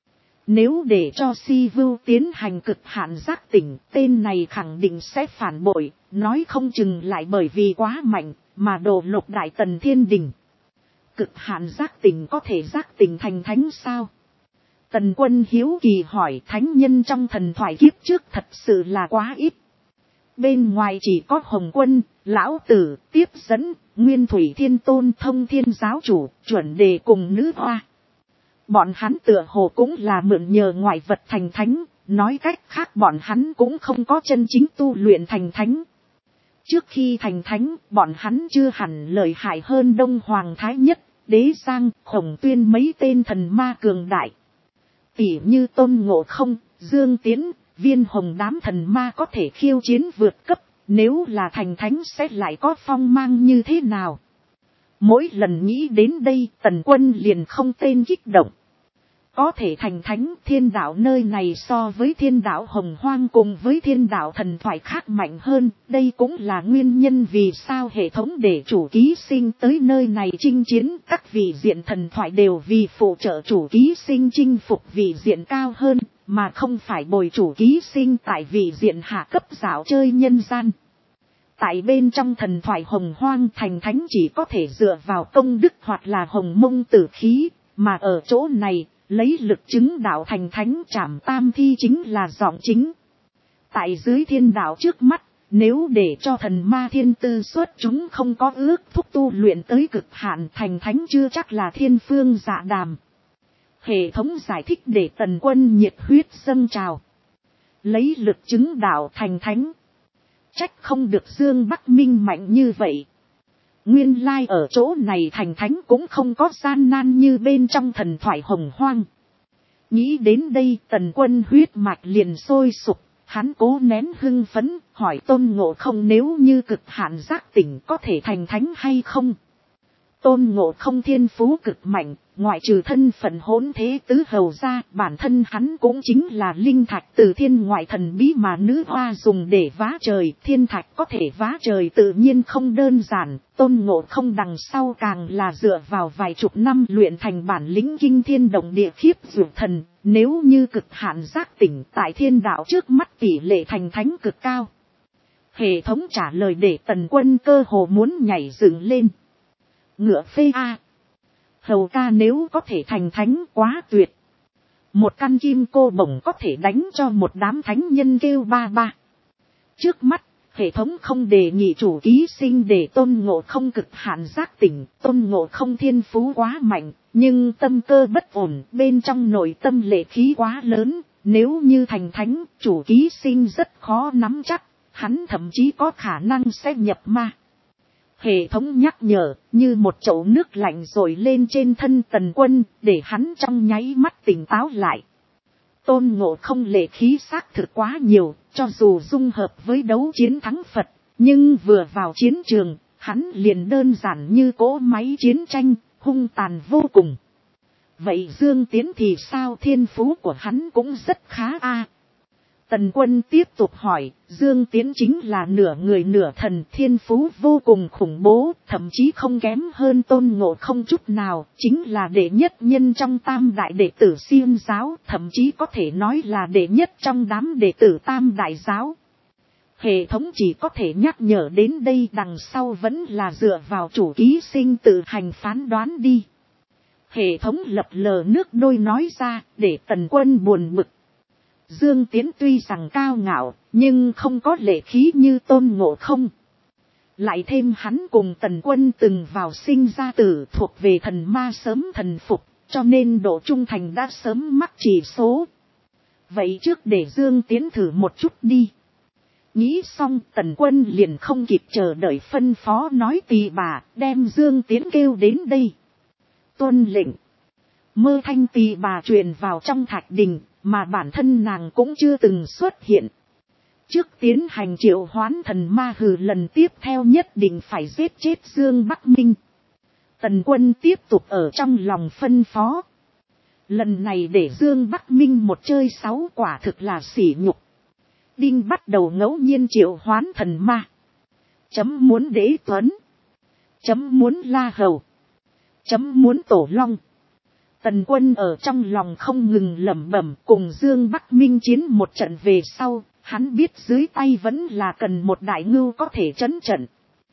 Nếu để cho Si Vưu tiến hành cực hạn giác tỉnh, tên này khẳng định sẽ phản bội, nói không chừng lại bởi vì quá mạnh, mà đổ lục Đại Tần Thiên Đình. Cực hạn giác tỉnh có thể giác tỉnh thành thánh sao? Tần Quân hiếu kỳ hỏi thánh nhân trong thần thoại kiếp trước thật sự là quá ít. Bên ngoài chỉ có Hồng Quân, Lão Tử, Tiếp Dẫn, Nguyên Thủy Thiên Tôn Thông Thiên Giáo Chủ, Chuẩn Đề cùng Nữ Hoa. Bọn hắn tựa hồ cũng là mượn nhờ ngoại vật thành thánh, nói cách khác bọn hắn cũng không có chân chính tu luyện thành thánh. Trước khi thành thánh, bọn hắn chưa hẳn lợi hại hơn Đông Hoàng Thái Nhất, Đế Giang, Khổng Tuyên mấy tên thần ma cường đại. Tỉ như Tôn Ngộ Không, Dương Tiến, Viên Hồng đám thần ma có thể khiêu chiến vượt cấp, nếu là thành thánh sẽ lại có phong mang như thế nào? Mỗi lần nghĩ đến đây Tần Quân liền không tên kích động. Có thể thành thánh, thiên đạo nơi này so với thiên đạo hồng hoang cùng với thiên đạo thần thoại khác mạnh hơn. Đây cũng là nguyên nhân vì sao hệ thống để chủ ký sinh tới nơi này chinh chiến. Các vị diện thần thoại đều vì phụ trợ chủ ký sinh chinh phục vị diện cao hơn, mà không phải bồi chủ ký sinh tại vị diện hạ cấp dạo chơi nhân gian. Tại bên trong thần thoại hồng hoang thành thánh chỉ có thể dựa vào công đức hoặc là hồng mông tử khí, mà ở chỗ này, lấy lực chứng đạo thành thánh trảm tam thi chính là giọng chính. Tại dưới thiên đạo trước mắt, nếu để cho thần ma thiên tư xuất chúng không có ước thúc tu luyện tới cực hạn thành thánh chưa chắc là thiên phương dạ đàm. Hệ thống giải thích để Tần Quân nhiệt huyết dâng trào. Lấy lực chứng đạo thành thánh. Trách không được Dương Bắc Minh mạnh như vậy. Nguyên lai ở chỗ này thành thánh cũng không có gian nan như bên trong thần thoại hồng hoang. Nghĩ đến đây Tần Quân huyết mạch liền sôi sục, hắn cố nén hưng phấn, hỏi Tôn Ngộ Không nếu như cực hạn giác tỉnh có thể thành thánh hay không. Tôn Ngộ Không thiên phú cực mạnh, ngoại trừ thân phận hỗn thế tứ hầu ra, bản thân hắn cũng chính là linh thạch từ thiên ngoại thần bí mà nữ hoa dùng để vá trời. Thiên thạch có thể vá trời tự nhiên không đơn giản, Tôn Ngộ Không đằng sau càng là dựa vào vài chục năm luyện thành bản lĩnh kinh thiên động địa khiếp dụ thần. Nếu như cực hạn giác tỉnh tại thiên đạo trước mắt tỷ lệ thành thánh cực cao. Hệ thống trả lời để Tần Quân cơ hồ muốn nhảy dựng lên. Ngựa phê a, hầu ca nếu có thể thành thánh quá tuyệt. Một căn kim cô bổng có thể đánh cho một đám thánh nhân kêu ba ba. Trước mắt, hệ thống không đề nghị chủ ký sinh để Tôn Ngộ Không cực hạn giác tỉnh. Tôn Ngộ Không thiên phú quá mạnh, nhưng tâm cơ bất ổn, bên trong nội tâm lệ khí quá lớn. Nếu như thành thánh, chủ ký sinh rất khó nắm chắc, hắn thậm chí có khả năng sẽ nhập ma. Hệ thống nhắc nhở, như một chậu nước lạnh rồi lên trên thân Tần Quân, để hắn trong nháy mắt tỉnh táo lại. Tôn Ngộ Không lệ khí xác thực quá nhiều, cho dù dung hợp với đấu chiến thắng Phật, nhưng vừa vào chiến trường, hắn liền đơn giản như cỗ máy chiến tranh, hung tàn vô cùng. Vậy Dương Tiến thì sao, thiên phú của hắn cũng rất khá a. Tần Quân tiếp tục hỏi, Dương Tiến chính là nửa người nửa thần, thiên phú vô cùng khủng bố, thậm chí không kém hơn Tôn Ngộ Không chút nào, chính là đệ nhất nhân trong tam đại đệ tử Xiêm giáo, thậm chí có thể nói là đệ nhất trong đám đệ tử tam đại giáo. Hệ thống chỉ có thể nhắc nhở đến đây, đằng sau vẫn là dựa vào chủ ký sinh tự hành phán đoán đi. Hệ thống lập lờ nước đôi nói ra, để Tần Quân buồn bực. Dương Tiến tuy rằng cao ngạo, nhưng không có lệ khí như Tôn Ngộ Không. Lại thêm hắn cùng Tần Quân từng vào sinh ra tử thuộc về thần ma sớm thần phục, cho nên độ trung thành đã sớm mắc chỉ số. Vậy trước để Dương Tiến thử một chút đi. Nghĩ xong Tần Quân liền không kịp chờ đợi phân phó nói tỳ bà, đem Dương Tiến kêu đến đây. Tuân lệnh. Mơ thanh tỳ bà truyền vào trong thạch đình, mà bản thân nàng cũng chưa từng xuất hiện. Trước tiến hành triệu hoán thần ma hừ lần tiếp theo nhất định phải giết chết Dương Bắc Minh. Tần Quân tiếp tục ở trong lòng phân phó. Lần này để Dương Bắc Minh một chơi 6 quả thực là sỉ nhục. Đinh bắt đầu ngẫu nhiên triệu hoán thần ma. Chấm muốn Đế Tuấn. Chấm muốn La Hầu. Chấm muốn Tổ Long. Tần Quân ở trong lòng không ngừng lẩm bẩm, cùng Dương Bắc Minh chiến một trận về sau, hắn biết dưới tay vẫn là cần một đại ngưu có thể trấn trận.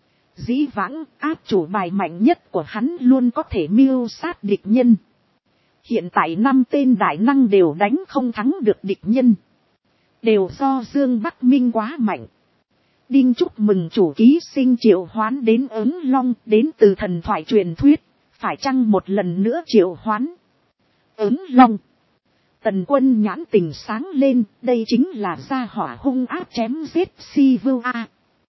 Dĩ vãng, áp chủ bài mạnh nhất của hắn luôn có thể mưu sát địch nhân. Hiện tại 5 tên đại năng đều đánh không thắng được địch nhân. Đều do Dương Bắc Minh quá mạnh. Đinh chúc mừng chủ ký sinh triệu hoán đến Ứng Long, đến từ thần thoại truyền thuyết, phải chăng một lần nữa triệu hoán? Ứng Long. Tần Quân nhãn tình sáng lên, đây chính là gia hỏa hung ác chém giết si vưu a.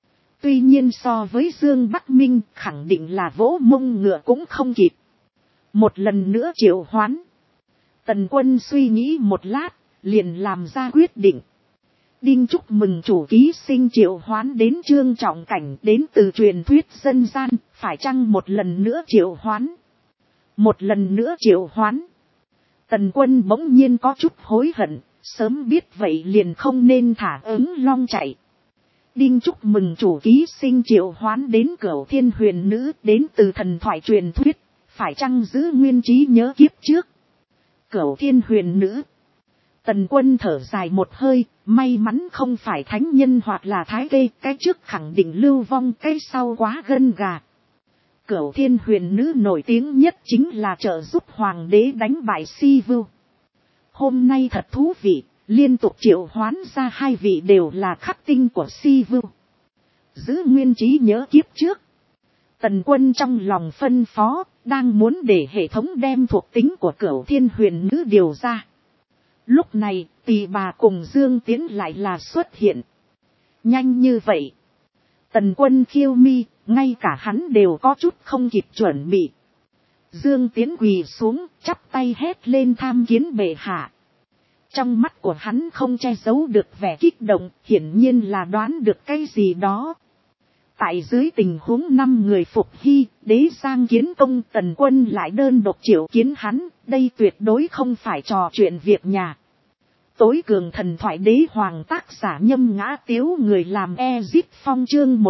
Tuy nhiên so với Dương Bắc Minh khẳng định là vỗ mông ngựa cũng không kịp. Một lần nữa triệu hoán. Tần Quân suy nghĩ một lát, liền làm ra quyết định. Đinh chúc mừng chủ ký sinh triệu hoán đến Trương Trọng Cảnh đến từ truyền thuyết dân gian, phải chăng một lần nữa triệu hoán? Một lần nữa triệu hoán. Tần Quân bỗng nhiên có chút hối hận, sớm biết vậy liền không nên thả ứng long chạy. Đinh chúc mừng chủ ký sinh triệu hoán đến Cửu Thiên Huyền Nữ đến từ thần thoại truyền thuyết, phải chăng giữ nguyên trí nhớ kiếp trước? Cửu Thiên Huyền Nữ. Tần Quân thở dài một hơi, may mắn không phải thánh nhân hoặc là thái kê, cái trước khẳng định lưu vong, cái sau quá gân gà. Cửu Thiên Huyền Nữ nổi tiếng nhất chính là trợ giúp hoàng đế đánh bại Si Vưu. Hôm nay thật thú vị, liên tục triệu hoán ra hai vị đều là khắc tinh của Si Vưu. Giữ nguyên trí nhớ kiếp trước. Tần Quân trong lòng phân phó, đang muốn để hệ thống đem thuộc tính của Cửu Thiên Huyền Nữ điều ra. Lúc này, Tỳ Bà cùng Dương Tiễn lại là xuất hiện. Nhanh như vậy. Tần Quân khiêu mi, ngay cả hắn đều có chút không kịp chuẩn bị. Dương Tiễn quỳ xuống, chắp tay hét lên tham kiến bệ hạ. Trong mắt của hắn không che giấu được vẻ kích động, hiển nhiên là đoán được cái gì đó. Tại dưới tình huống 5 người phục hy, đế sang kiến công, Tần Quân lại đơn độc triệu kiến hắn, đây tuyệt đối không phải trò chuyện việc nhà. Tối cường thần thoại đế hoàng tác giả Nhâm Ngã Tiếu, người làm Ezip Phong chương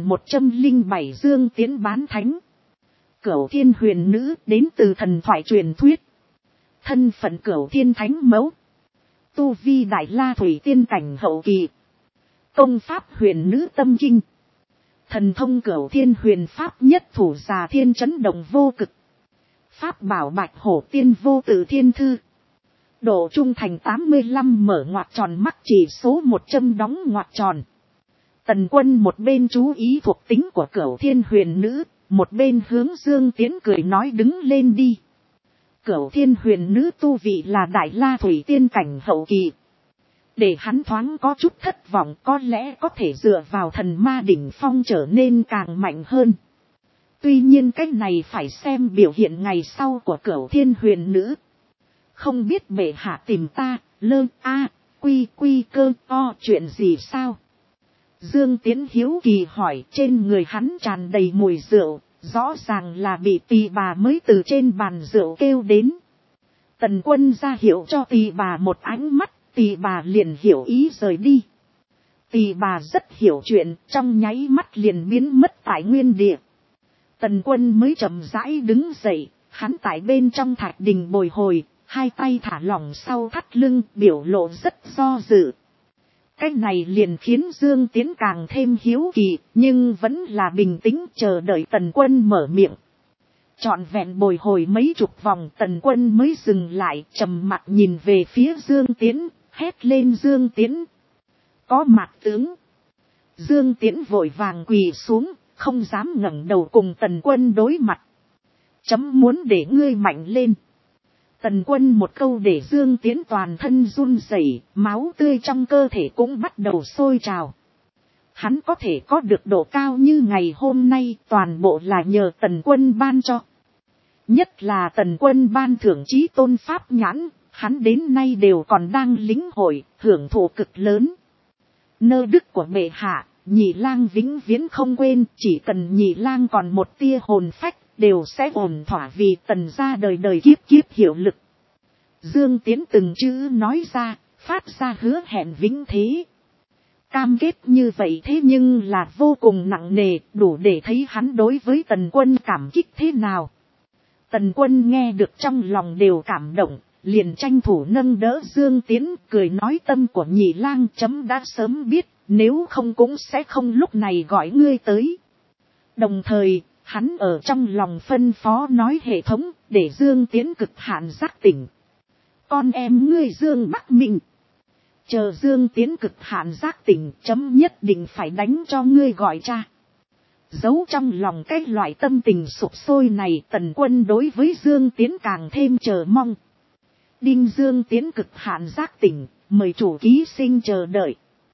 1107 Dương Tiễn bán thánh. Cửu Thiên Huyền Nữ đến từ thần thoại truyền thuyết. Thân phận Cửu Thiên Thánh Mẫu. Tu vi Đại La Thủy Tiên cảnh hậu kỳ. Công pháp Huyền Nữ Tâm Kinh. Thần thông Cửu Thiên Huyền Pháp nhất thủ già thiên chấn động vô cực. Pháp bảo Bạch Hổ Tiên vô tự thiên thư. Độ trung thành 85 mở ngoặc tròn mắc chỉ số 100 đóng ngoặc tròn. Tần Quân một bên chú ý thuộc tính của Cửu Thiên Huyền Nữ, một bên hướng Dương Tiễn cười nói đứng lên đi. Cửu Thiên Huyền Nữ tu vị là Đại La Thủy Tiên cảnh hậu kỳ. Để hắn thoáng có chút thất vọng, có lẽ có thể dựa vào thần ma đỉnh phong trở nên càng mạnh hơn. Tuy nhiên cách này phải xem biểu hiện ngày sau của Cửu Thiên Huyền Nữ. Không biết bệ hạ tìm ta, quy cơ o chuyện gì sao? Dương Tiễn hiếu kỳ hỏi, trên người hắn tràn đầy mùi rượu, rõ ràng là bị Tỳ Bà mới từ trên bàn rượu kêu đến. Tần Quân ra hiệu cho Tỳ Bà một ánh mắt, Tỳ Bà liền hiểu ý rời đi. Tỳ Bà rất hiểu chuyện, trong nháy mắt liền biến mất tại nguyên địa. Tần Quân mới chậm rãi đứng dậy, hắn tại bên trong thạch đình bồi hồi, hai tay thả lỏng sau thắt lưng, biểu lộ rất do dự. Cái này liền khiến Dương Tiễn càng thêm hiếu kỳ, nhưng vẫn là bình tĩnh chờ đợi Tần Quân mở miệng. Trọn vẹn bồi hồi mấy chục vòng, Tần Quân mới dừng lại, trầm mặt nhìn về phía Dương Tiễn, hét lên Dương Tiễn. Có mặt tướng. Dương Tiễn vội vàng quỳ xuống, không dám ngẩng đầu cùng Tần Quân đối mặt. Chấm muốn để ngươi mạnh lên. Tần Quân một câu để Dương Tiễn toàn thân run rẩy, máu tươi trong cơ thể cũng bắt đầu sôi trào. Hắn có thể có được độ cao như ngày hôm nay, toàn bộ là nhờ Tần Quân ban cho. Nhất là Tần Quân ban thưởng chí tôn pháp nhãn, hắn đến nay đều còn đang lĩnh hội, hưởng thụ cực lớn. Nơ đức của bệ hạ, Nhị Lang vĩnh viễn không quên, chỉ cần Nhị Lang còn một tia hồn phách, đều sẽ ổn thỏa vì Tần gia đời đời kiếp kiếp hiệu lực. Dương Tiễn từng chữ nói ra, phát ra hứa hẹn vĩnh thế. Cam kết như vậy thế nhưng là vô cùng nặng nề, đủ để thấy hắn đối với Tần Quân cảm kích thế nào. Tần Quân nghe được trong lòng đều cảm động, liền tranh thủ nâng đỡ Dương Tiễn, cười nói tâm của Nhị Lang chấm đã sớm biết, nếu không cũng sẽ không lúc này gọi ngươi tới. Đồng thời, hắn ở trong lòng phân phó nói hệ thống, để Dương Tiễn cực hạn giác tỉnh. Con em ngươi Dương Bắc Minh. Chờ Dương Tiễn cực hạn giác tỉnh, chấm nhất định phải đánh cho ngươi gọi cha. Giấu trong lòng cái loại tâm tình sụp sôi này, Tần Quân đối với Dương Tiễn càng thêm chờ mong. Đinh Dương Tiễn cực hạn giác tỉnh, mời chủ ký sinh chờ đợi.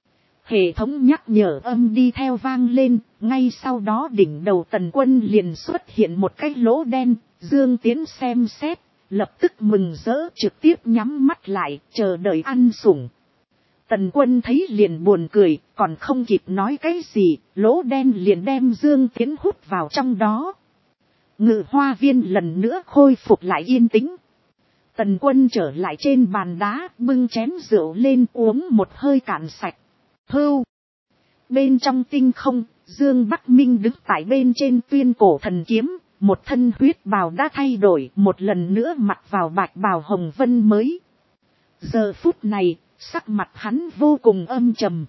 Hệ thống nhắc nhở âm đi theo vang lên, ngay sau đó đỉnh đầu Tần Quân liền xuất hiện một cái lỗ đen, Dương Tiễn xem xét, lập tức mừng rỡ trực tiếp nhắm mắt lại, chờ đợi ăn sủng. Tần Quân thấy liền buồn cười, còn không kịp nói cái gì, lỗ đen liền đem Dương Tiến hút vào trong đó. Ngự hoa viên lần nữa khôi phục lại yên tĩnh. Tần Quân trở lại trên bàn đá, bưng chén rượu lên uống một hơi cạn sạch. Hưu. Bên trong tinh không, Dương Bắc Minh đứng tại bên trên tuyên cổ thần kiếm, một thân huyết bào đã thay đổi, một lần nữa mặc vào bạch bào hồng vân mới. Giờ phút này, sắc mặt hắn vô cùng âm trầm.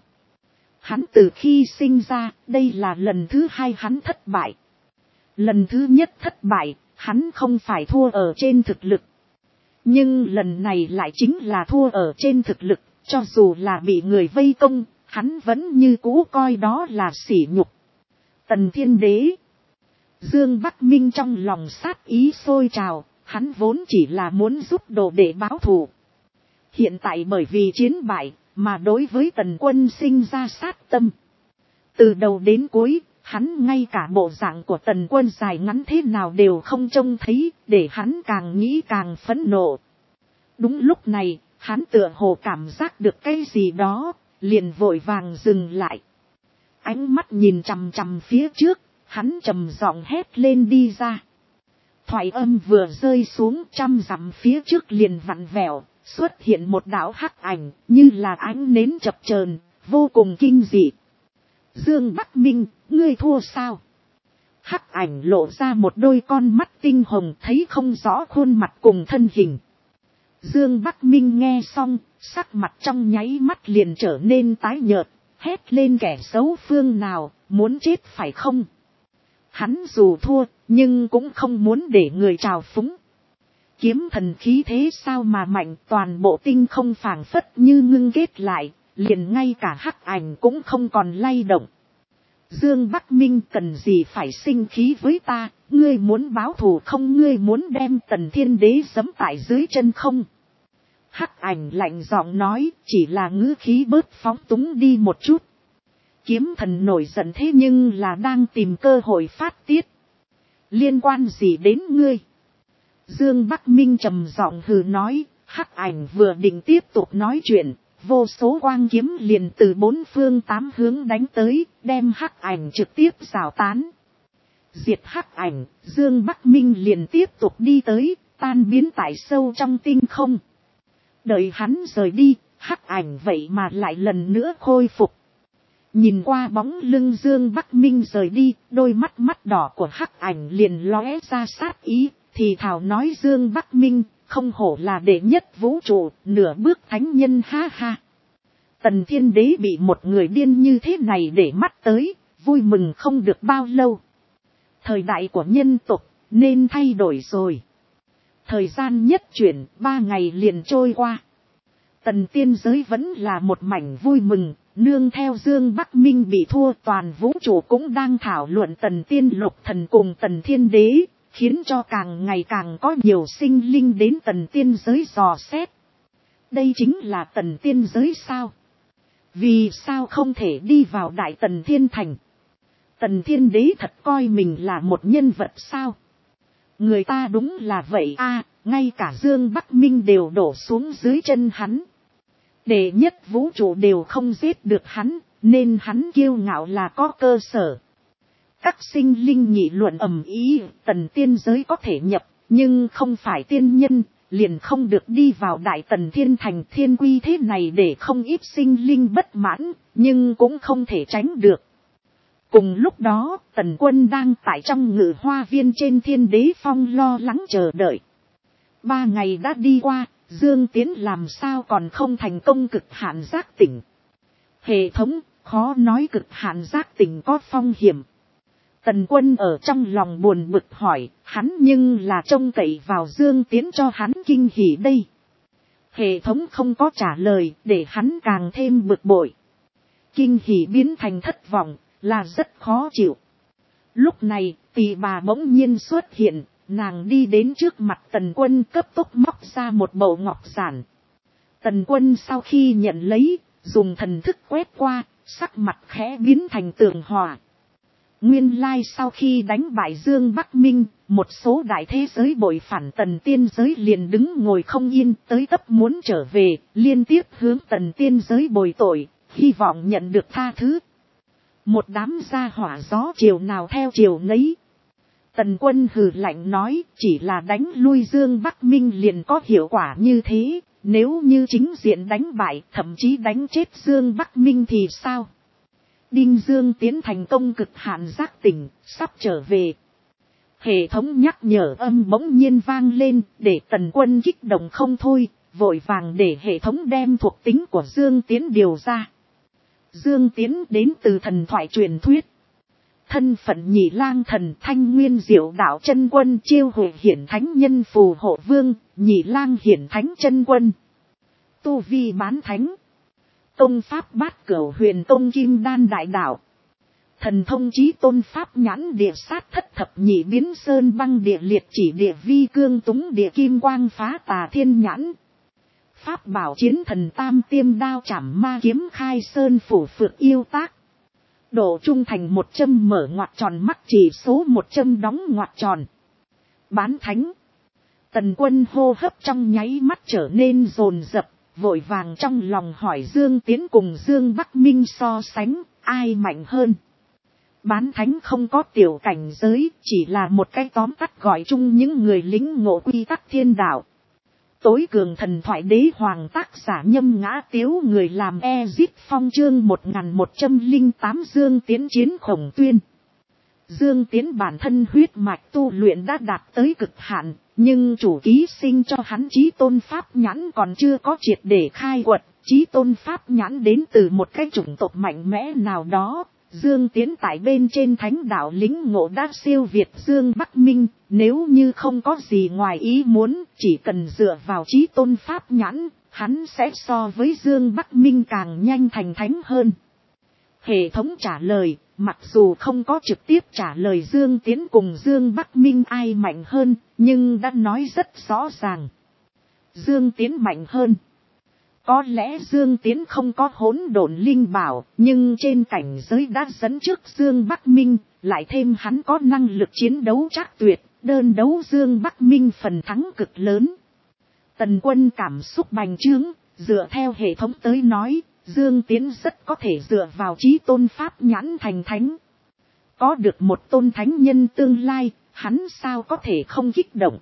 Hắn từ khi sinh ra, đây là lần thứ hai hắn thất bại. Lần thứ nhất thất bại, hắn không phải thua ở trên thực lực. Nhưng lần này lại chính là thua ở trên thực lực, cho dù là bị người vây công, hắn vẫn như cũ coi đó là sỉ nhục. Tần Thiên Đế. Dương Bắc Minh trong lòng sát ý sôi trào, hắn vốn chỉ là muốn giúp đồ để báo thù. Hiện tại bởi vì chiến bại, mà đối với Tần Quân sinh ra sát tâm. Từ đầu đến cuối, hắn ngay cả bộ dạng của Tần Quân dài ngắn thế nào đều không trông thấy, để hắn càng nghĩ càng phẫn nộ. Đúng lúc này, hắn tựa hồ cảm giác được cái gì đó, liền vội vàng dừng lại. Ánh mắt nhìn chằm chằm phía trước, hắn trầm giọng hét lên đi ra. Thoại âm vừa rơi xuống, 100 dặm phía trước liền vặn vẹo, xuất hiện một đạo hắc ảnh, như là ánh nến chập chờn, vô cùng kinh dị. Dương Bắc Minh, ngươi thua sao? Hắc ảnh lộ ra một đôi con mắt tinh hồng, thấy không rõ khuôn mặt cùng thân hình. Dương Bắc Minh nghe xong, sắc mặt trong nháy mắt liền trở nên tái nhợt, hét lên kẻ xấu phương nào, muốn chết phải không? Hắn dù thua, nhưng cũng không muốn để người trào phúng. Kiếm thần khí thế sao mà mạnh, toàn bộ tinh không phảng phất như ngưng kết lại, liền ngay cả hắc ảnh cũng không còn lay động. Dương Bắc Minh cần gì phải sinh khí với ta, ngươi muốn báo thù không, ngươi muốn đem Tần Thiên Đế giẫm tại dưới chân không? Hắc ảnh lạnh giọng nói, chỉ là ngữ khí bớt phóng túng đi một chút. Kiếm thần nổi giận thế nhưng là đang tìm cơ hội phát tiết. Liên quan gì đến ngươi? Dương Bắc Minh trầm giọng hừ nói, hắc ảnh vừa định tiếp tục nói chuyện, vô số quang kiếm liền từ 4 phương 8 hướng đánh tới, đem hắc ảnh trực tiếp rào tán. Diệt hắc ảnh, Dương Bắc Minh liền tiếp tục đi tới, tan biến tại sâu trong tinh không. Đợi hắn rời đi, hắc ảnh vậy mà lại lần nữa khôi phục. Nhìn qua bóng lưng Dương Bắc Minh rời đi, đôi mắt đỏ của hắc ảnh liền lóe ra sát ý, thì thảo nói Dương Bắc Minh, không hổ là đệ nhất vũ trụ, nửa bước thánh nhân ha ha. Tần Thiên Đế bị một người điên như thế này để mắt tới, vui mừng không được bao lâu. Thời đại của nhân tộc, nên thay đổi rồi. Thời gian nhất chuyển, 3 ngày liền trôi qua. Tần tiên giới vẫn là một mảnh vui mừng, nương theo Dương Bắc Minh bị thua, toàn vũ trụ cũng đang thảo luận Tần Tiên Lục Thần cùng Tần Thiên Đế, khiến cho càng ngày càng có nhiều sinh linh đến Tần tiên giới dò xét. Đây chính là Tần tiên giới sao? Vì sao không thể đi vào Đại Tần Thiên Thành? Tần Thiên Đế thật coi mình là một nhân vật sao? Người ta đúng là vậy a, ngay cả Dương Bắc Minh đều đổ xuống dưới chân hắn. Đệ nhất vũ trụ đều không giết được hắn, nên hắn kiêu ngạo là có cơ sở. Các sinh linh nghị luận ầm ĩ, Tần tiên giới có thể nhập, nhưng không phải tiên nhân, liền không được đi vào Đại Tần Thiên Thành. Thiên quy thế này để không ít sinh linh bất mãn, nhưng cũng không thể tránh được. Cùng lúc đó, Tần Quân đang tại trong Ngự Hoa Viên trên Thiên Đế Phong lo lắng chờ đợi. 3 ngày đã đi qua, Dương Tiến làm sao còn không thành công cực hạn giác tỉnh. Hệ thống, khó nói cực hạn giác tỉnh có phong hiểm. Tần Quân ở trong lòng buồn bực hỏi, hắn nhưng là trông cậy vào Dương Tiến cho hắn kinh hỉ đây. Hệ thống không có trả lời, để hắn càng thêm bực bội. Kinh hỉ biến thành thất vọng, là rất khó chịu. Lúc này, Tỳ bà bỗng nhiên xuất hiện, nàng đi đến trước mặt Tần Quân cấp tốc móc ra một bầu ngọc giản. Tần Quân sau khi nhận lấy, dùng thần thức quét qua, sắc mặt khẽ biến thành tường hòa. Nguyên lai sau khi đánh bại Dương Bắc Minh, một số đại thế giới bội phản Tần Tiên giới liền đứng ngồi không yên, tới tấp muốn trở về, liên tiếp hướng Tần Tiên giới bồi tội, hy vọng nhận được tha thứ. Một đám gia hỏa gió chiều nào theo chiều nấy. Tần Quân hừ lạnh nói, chỉ là đánh lui Dương Bắc Minh liền có hiệu quả như thế, nếu như chính diện đánh bại, thậm chí đánh chết Dương Bắc Minh thì sao? Đinh Dương Tiến thành công cực hạn giác tỉnh, sắp trở về. Hệ thống nhắc nhở âm bỗng nhiên vang lên, để Tần Quân kích động không thôi, vội vàng để hệ thống đem thuộc tính của Dương Tiến điều ra. Dương Tiến đến từ thần thoại truyền thuyết. Thân phận Nhị Lang Thần, Thanh Nguyên Diệu Đạo Chân Quân, chiêu hội hiển thánh nhân phù hộ vương, Nhị Lang hiển thánh chân quân. Tu vi bán thánh. Tông pháp bát cửu huyền tông kim đan đại đạo. Thần thông chí tôn pháp nhãn địa sát thất thập nhị biến sơn băng địa liệt chỉ địa vi cương túng địa kim quang phá tà thiên nhãn. Pháp bảo chiến thần tam tiêm đao chảm ma kiếm khai sơn phủ phược yêu tác. Độ trung thành 100 mở ngoặc tròn mắt chỉ số 100 đóng ngoặc tròn. Bán thánh. Tần Quân hô hấp trong nháy mắt trở nên dồn dập, vội vàng trong lòng hỏi Dương Tiến cùng Dương Bắc Minh so sánh, ai mạnh hơn. Bán thánh không có tiểu cảnh giới, chỉ là một cái tóm tắt gọi chung những người lính ngộ quy tắc thiên đạo. Tối cường thần thoại đế hoàng tác giả Nhâm Ngã Tiếu, người làm Ezit Phong chương 1108 Dương Tiến chiến Khổng Tuyên. Dương Tiến bản thân huyết mạch tu luyện đã đạt tới cực hạn, nhưng chủ ký sinh cho hắn chí tôn pháp nhãn còn chưa có triệt để khai quật. Chí tôn pháp nhãn đến từ một cái chủng tộc mạnh mẽ nào đó. Dương Tiến tại bên trên thánh đạo lính ngộ đã siêu việt Dương Bắc Minh, nếu như không có gì ngoài ý muốn, chỉ cần dựa vào chí tôn pháp nhãn, hắn sẽ so với Dương Bắc Minh càng nhanh thành thánh hơn. Hệ thống trả lời, mặc dù không có trực tiếp trả lời Dương Tiến cùng Dương Bắc Minh ai mạnh hơn, nhưng đã nói rất rõ ràng. Dương Tiến mạnh hơn. Có lẽ Dương Tiến không có hỗn độn linh bảo, nhưng trên cảnh giới đã dẫn trước Dương Bắc Minh, lại thêm hắn có năng lực chiến đấu trác tuyệt, đơn đấu Dương Bắc Minh phần thắng cực lớn. Tần Quân cảm xúc bành trướng, dựa theo hệ thống tới nói, Dương Tiến rất có thể dựa vào chí tôn pháp nhãn thành thánh. Có được một tôn thánh nhân tương lai, hắn sao có thể không kích động.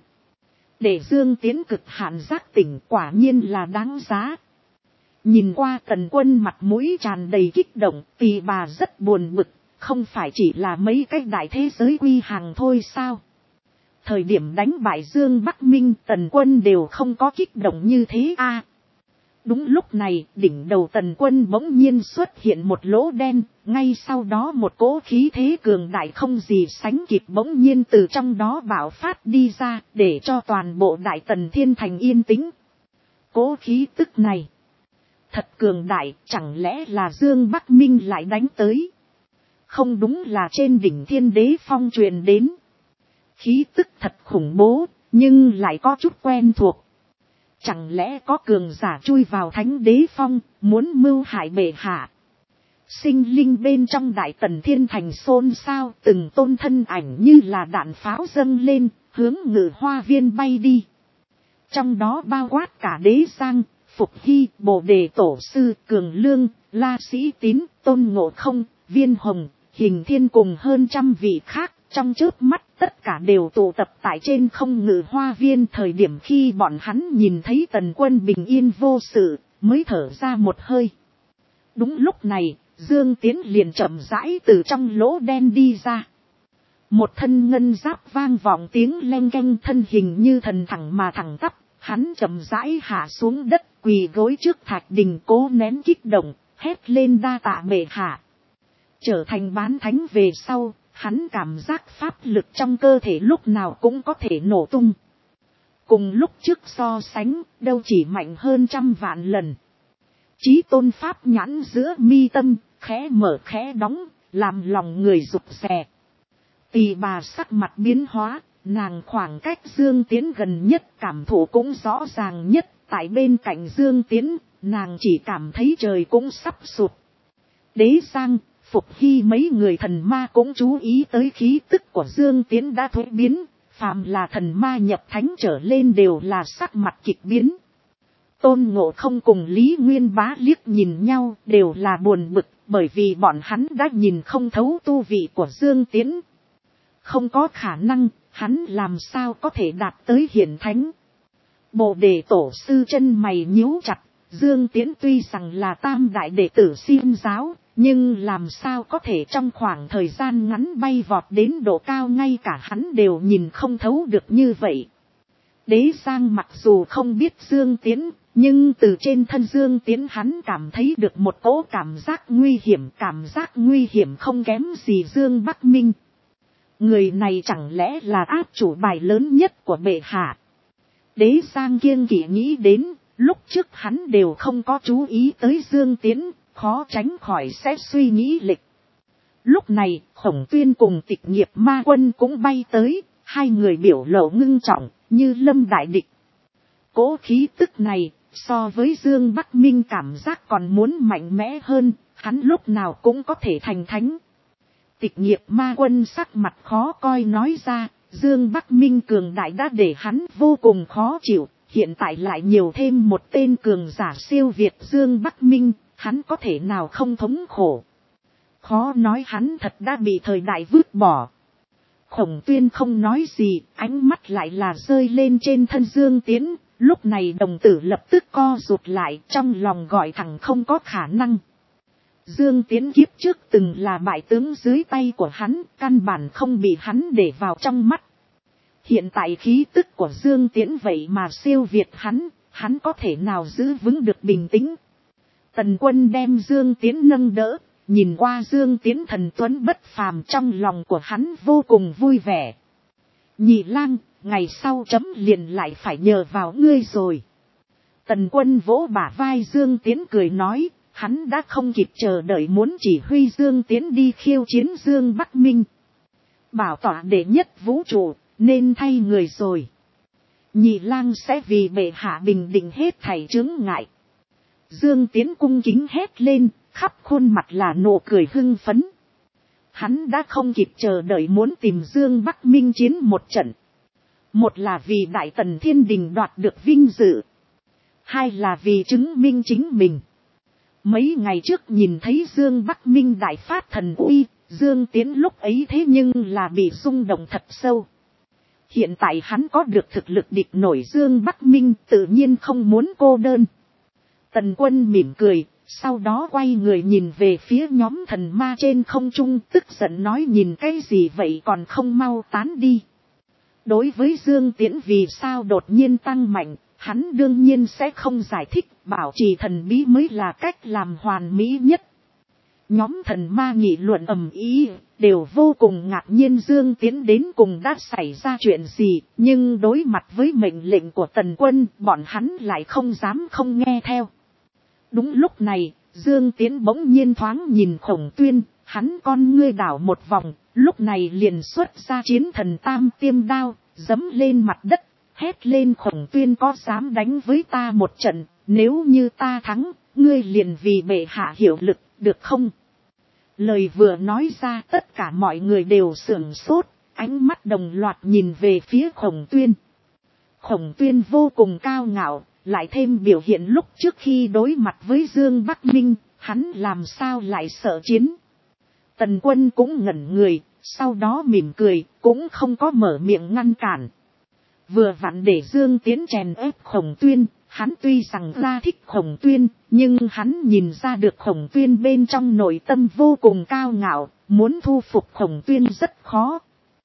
Để Dương Tiến cực hạn giác tỉnh quả nhiên là đáng giá. Nhìn qua Tần Quân mặt mũi tràn đầy kích động, Tỳ bà rất buồn bực, không phải chỉ là mấy cái đại thế giới quy hàng thôi sao? Thời điểm đánh bại Dương Bắc Minh, Tần Quân đều không có kích động như thế a. Đúng lúc này, đỉnh đầu Tần Quân bỗng nhiên xuất hiện một lỗ đen, ngay sau đó một cỗ khí thế cường đại không gì sánh kịp bỗng nhiên từ trong đó bạo phát đi ra, để cho toàn bộ Đại Tần Thiên Thành yên tĩnh. Cỗ khí tức này thật cường đại, chẳng lẽ là Dương Bắc Minh lại đánh tới? Không đúng là trên đỉnh Thiên Đế Phong truyền đến. Khí tức thật khủng bố, nhưng lại có chút quen thuộc. Chẳng lẽ có cường giả chui vào Thánh Đế Phong, muốn mưu hại bệ hạ? Sinh linh bên trong Đại Tần Thiên Thành xôn xao, từng tôn thân ảnh như là đạn pháo dâng lên, hướng Ngự Hoa Viên bay đi. Trong đó bao quát cả Đế Giang, Phục Hy, Bồ Đề Tổ Sư, Cường Lương, La Sĩ Tín, Tôn Ngộ Không, Viên Hồng, Hình Thiên cùng hơn trăm vị khác. Trong chớp mắt tất cả đều tụ tập tại trên không Ngự Hoa Viên. Thời điểm khi bọn hắn nhìn thấy Tần Quân bình yên vô sự, mới thở ra một hơi. Đúng lúc này, Dương Tiến liền chậm rãi từ trong lỗ đen đi ra. Một thân ngân giáp vang vọng tiếng leng keng, thân hình như thần thẳng mà thẳng tắp. Hắn chậm rãi hạ xuống đất, quỳ gối trước thạch đình cố nén kích động, hét lên đa tạ bệ hạ. Trở thành bán thánh về sau, hắn cảm giác pháp lực trong cơ thể lúc nào cũng có thể nổ tung. Cùng lúc trước so sánh, đâu chỉ mạnh hơn 100 vạn lần. Chí tôn pháp nhãn giữa mi tâm, khẽ mở khẽ đóng, làm lòng người rụt rè. Tỳ bà sắc mặt biến hóa, nàng khoảng cách Dương Tiến gần nhất cảm thụ cũng rõ ràng nhất. Tại bên cạnh Dương Tiến, nàng chỉ cảm thấy trời cũng sắp sụp. Đế Giang, Phục Hy mấy người thần ma cũng chú ý tới khí tức của Dương Tiến đã thuế biến, phàm là thần ma nhập thánh trở lên đều là sắc mặt kịch biến. Tôn Ngộ Không cùng Lý Nguyên Bá liếc nhìn nhau đều là buồn bực, bởi vì bọn hắn đã nhìn không thấu tu vị của Dương Tiến. Không có khả năng, hắn làm sao có thể đạt tới hiển thánh. Bồ Đề Tổ sư chân mày nhíu chặt, Dương Tiến tuy rằng là tam đại đệ tử Xiêm giáo, nhưng làm sao có thể trong khoảng thời gian ngắn bay vọt đến độ cao ngay cả hắn đều nhìn không thấu được như vậy. Đế Giang mặc dù không biết Dương Tiến, nhưng từ trên thân Dương Tiến hắn cảm thấy được một cỗ cảm giác nguy hiểm không kém gì Dương Bắc Minh. Người này chẳng lẽ là áp chủ bài lớn nhất của bệ hạ. Đế Giang kiêng kỵ nghĩ đến, lúc trước hắn đều không có chú ý tới Dương Tiến, khó tránh khỏi sẽ suy nghĩ lệch. Lúc này, Khổng Tuyên cùng Tịch Nghiệp Ma Quân cũng bay tới, hai người biểu lộ ngưng trọng, như lâm đại địch. Cỗ khí tức này, so với Dương Bắc Minh cảm giác còn muốn mạnh mẽ hơn, hắn lúc nào cũng có thể thành thánh. Tịch Nghiệp Ma Quân sắc mặt khó coi nói ra, Dương Bắc Minh cường đại đã để hắn vô cùng khó chịu, hiện tại lại nhiều thêm một tên cường giả siêu việt Dương Bắc Minh, hắn có thể nào không thống khổ. Khó nói hắn thật đã bị thời đại vứt bỏ. Khổng Tuyên không nói gì, ánh mắt lại là rơi lên trên thân Dương Tiến, lúc này đồng tử lập tức co rụt lại, trong lòng gọi thẳng không có khả năng. Dương Tiến kiếp trước từng là bại tướng dưới tay của hắn, căn bản không bị hắn để vào trong mắt. Hiện tại khí tức của Dương Tiến vậy mà siêu việt hắn có thể nào giữ vững được bình tĩnh. Tần Quân đem Dương Tiến nâng đỡ, nhìn qua Dương Tiến thần tuấn bất phàm, trong lòng của hắn vô cùng vui vẻ. Nhị lang, ngày sau chấm liền lại phải nhờ vào ngươi rồi. Tần Quân vỗ bả vai Dương Tiến cười nói, hắn đã không kịp chờ đợi muốn chỉ huy Dương Tiến đi khiêu chiến Dương Bắc Minh. Bảo tọa đệ nhất vũ trụ, nên thay người rồi. Nhị lang sẽ vì bệ hạ bình định hết thảy chướng ngại. Dương Tiến cung kính hét lên, khắp khuôn mặt là nụ cười hưng phấn. Hắn đã không kịp chờ đợi muốn tìm Dương Bắc Minh chiến một trận. Một là vì Đại Tần Thiên Đình đoạt được vinh dự. Hai là vì chứng minh chính mình. Mấy ngày trước nhìn thấy Dương Bắc Minh đại phát thần uy, Dương Tiến lúc ấy thế nhưng là bị rung động thật sâu. Hiện tại hắn có được thực lực địch nổi Dương Bắc Minh, tự nhiên không muốn cô đơn. Tần Quân mỉm cười, sau đó quay người nhìn về phía nhóm thần ma trên không trung, tức giận nói nhìn cái gì vậy còn không mau tán đi. Đối với Dương Tiễn vì sao đột nhiên tăng mạnh, hắn đương nhiên sẽ không giải thích, bảo trì thần bí mới là cách làm hoàn mỹ nhất. Nhóm thần ma nghị luận ầm ĩ, đều vô cùng ngạc nhiên Dương Tiễn đến cùng đã xảy ra chuyện gì, nhưng đối mặt với mệnh lệnh của Tần Quân, bọn hắn lại không dám không nghe theo. Đúng lúc này, Dương Tiễn bỗng nhiên thoáng nhìn Khổng Tuyên, hắn con ngươi đảo một vòng, lúc này liền xuất ra chiến thần tam tiêm đao, giẫm lên mặt đất, hét lên Khổng Tuyên có dám đánh với ta một trận, nếu như ta thắng, ngươi liền vì bệ hạ hiệu lực, được không? Lời vừa nói ra tất cả mọi người đều sửng sốt, ánh mắt đồng loạt nhìn về phía Khổng Tuyên. Khổng Tuyên vô cùng cao ngạo, lại thêm biểu hiện lúc trước khi đối mặt với Dương Bắc Minh, hắn làm sao lại sợ chiến. Tần Quân cũng ngẩn người, sau đó mỉm cười, cũng không có mở miệng ngăn cản. Vừa vặn để Dương Tiến chèn ép Khổng Tuyên, hắn tuy rằng ra thích Khổng Tuyên, nhưng hắn nhìn ra được Khổng Tuyên bên trong nội tâm vô cùng cao ngạo, muốn thu phục Khổng Tuyên rất khó.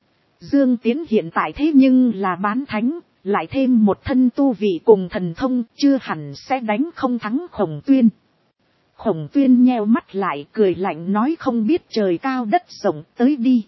Dương Tiến hiện tại thế nhưng là bán thánh, lại thêm một thân tu vị cùng thần thông, chưa hẳn sẽ đánh không thắng Khổng Tuyên. Khổng Tuyên nheo mắt lại cười lạnh nói không biết trời cao đất rộng, tới đi.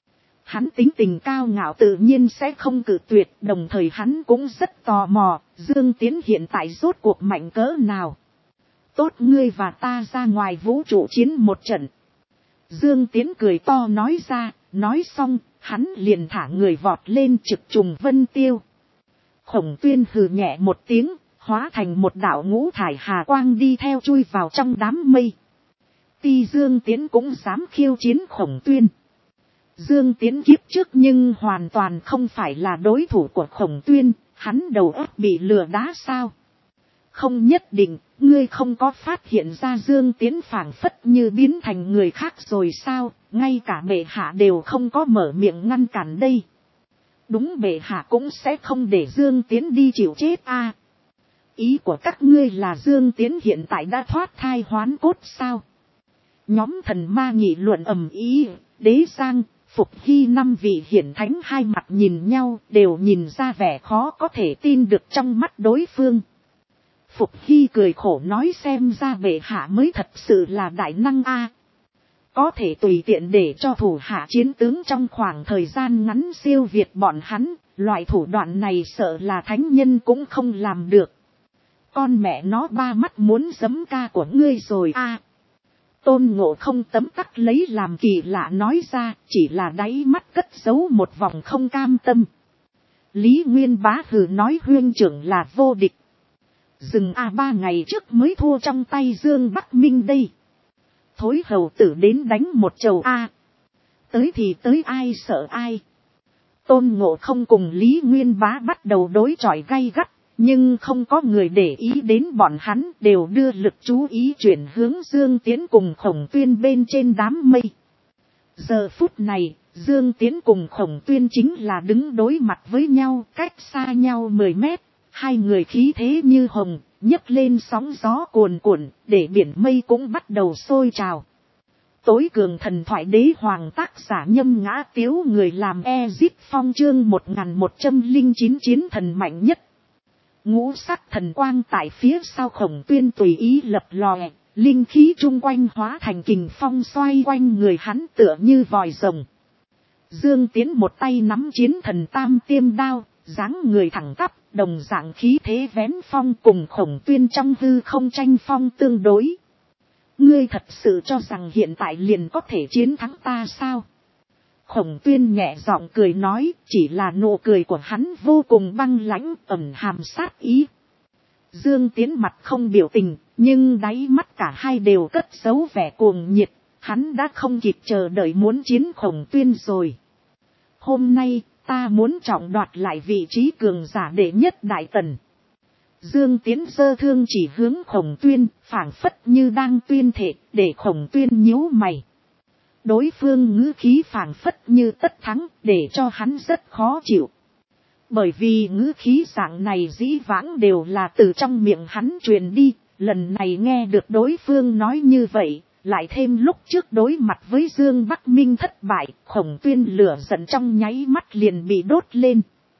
Hắn tính tình cao ngạo tự nhiên sẽ không cự tuyệt, đồng thời hắn cũng rất tò mò, Dương Tiến hiện tại rốt cuộc mạnh cỡ nào. Tốt, ngươi và ta ra ngoài vũ trụ chiến một trận. Dương Tiến cười to nói ra, nói xong, hắn liền thả người vọt lên trực trùng vân tiêu. Khổng Tuyên hừ nhẹ một tiếng, hóa thành một đạo ngũ thải hà quang đi theo chui vào trong đám mây. ti Dương Tiến cũng dám khiêu chiến Khổng Tuyên. Dương Tiến kiếp trước nhưng hoàn toàn không phải là đối thủ của Khổng Tuyên, hắn đầu óc bị lừa đá sao? Không nhất định, ngươi không có phát hiện ra Dương Tiến phảng phất như biến thành người khác rồi sao, ngay cả bệ hạ đều không có mở miệng ngăn cản đây. Đúng, bệ hạ cũng sẽ không để Dương Tiến đi chịu chết a. Ý của các ngươi là Dương Tiến hiện tại đã thoát thai hoán cốt sao? Nhóm thần ma nghị luận ầm ĩ, Đế Giang, Phục Hy năm vị hiển thánh hai mặt nhìn nhau, đều nhìn ra vẻ khó có thể tin được trong mắt đối phương. Phục Hy cười khổ nói, xem ra bệ hạ mới thật sự là đại năng a. Có thể tùy tiện để cho thủ hạ chiến tướng trong khoảng thời gian ngắn siêu việt bọn hắn, loại thủ đoạn này sợ là thánh nhân cũng không làm được. Con mẹ nó ba mắt muốn giấm ca của ngươi rồi a. Tôn Ngộ Không tấm tắc lấy làm kỳ lạ nói ra, chỉ là đáy mắt cất giấu một vòng không cam tâm. Lý Nguyên Bá hừ nói, huynh trưởng là vô địch. Dừng a, 3 ngày trước mới thua trong tay Dương Bắc Minh đây. Thối hầu tử đến đánh một chầu a. Tới thì tới, ai sợ ai. Tôn Ngộ Không cùng Lý Nguyên Bá bắt đầu đối chọi gay gắt, nhưng không có người để ý đến bọn hắn, đều đưa lực chú ý chuyển hướng Dương Tiến cùng Khổng Tuyên bên trên đám mây. Giờ phút này, Dương Tiến cùng Khổng Tuyên chính là đứng đối mặt với nhau, cách xa nhau 10 mét, hai người khí thế như hồng, nhấc lên sóng gió cuồn cuộn, để biển mây cũng bắt đầu sôi trào. Tối cường thần thoại đế hoàng tác giả Nhâm Ngã Tiếu, người làm Ezip Phong, chương 1109 chiến thần mạnh nhất. Ngũ sắc thần quang tại phía sau Khổng Tuyên tùy ý lập lòe, linh khí chung quanh hóa thành kình phong xoay quanh người hắn tựa như vòi rồng. Dương Tiến một tay nắm chiến thần tam tiêm đao, dáng người thẳng tắp, đồng dạng khí thế vén phong, cùng Khổng Tuyên trong hư không tranh phong tương đối. Ngươi thật sự cho rằng hiện tại liền có thể chiến thắng ta sao? Khổng Tuyên nhẹ giọng cười nói, chỉ là nụ cười của hắn vô cùng băng lãnh, ẩn hàm sát ý. Dương Tiến mặt không biểu tình, nhưng đáy mắt cả hai đều cất giấu vẻ cuồng nhiệt, hắn đã không kịp chờ đợi muốn chiến Khổng Tuyên rồi. Hôm nay, ta muốn trọng đoạt lại vị trí cường giả đệ nhất Đại Tần. Dương Tiến giơ thương chỉ hướng Khổng Tuyên, phảng phất như đang tuyên thệ, để Khổng Tuyên nhíu mày. Đối phương ngữ khí phảng phất như tất thắng, để cho hắn rất khó chịu. Bởi vì ngữ khí dạng này dĩ vãng đều là từ trong miệng hắn truyền đi, lần này nghe được đối phương nói như vậy, lại thêm lúc trước đối mặt với Dương Bắc Minh thất bại, Khổng Tuyên lửa giận trong nháy mắt liền bị đốt lên.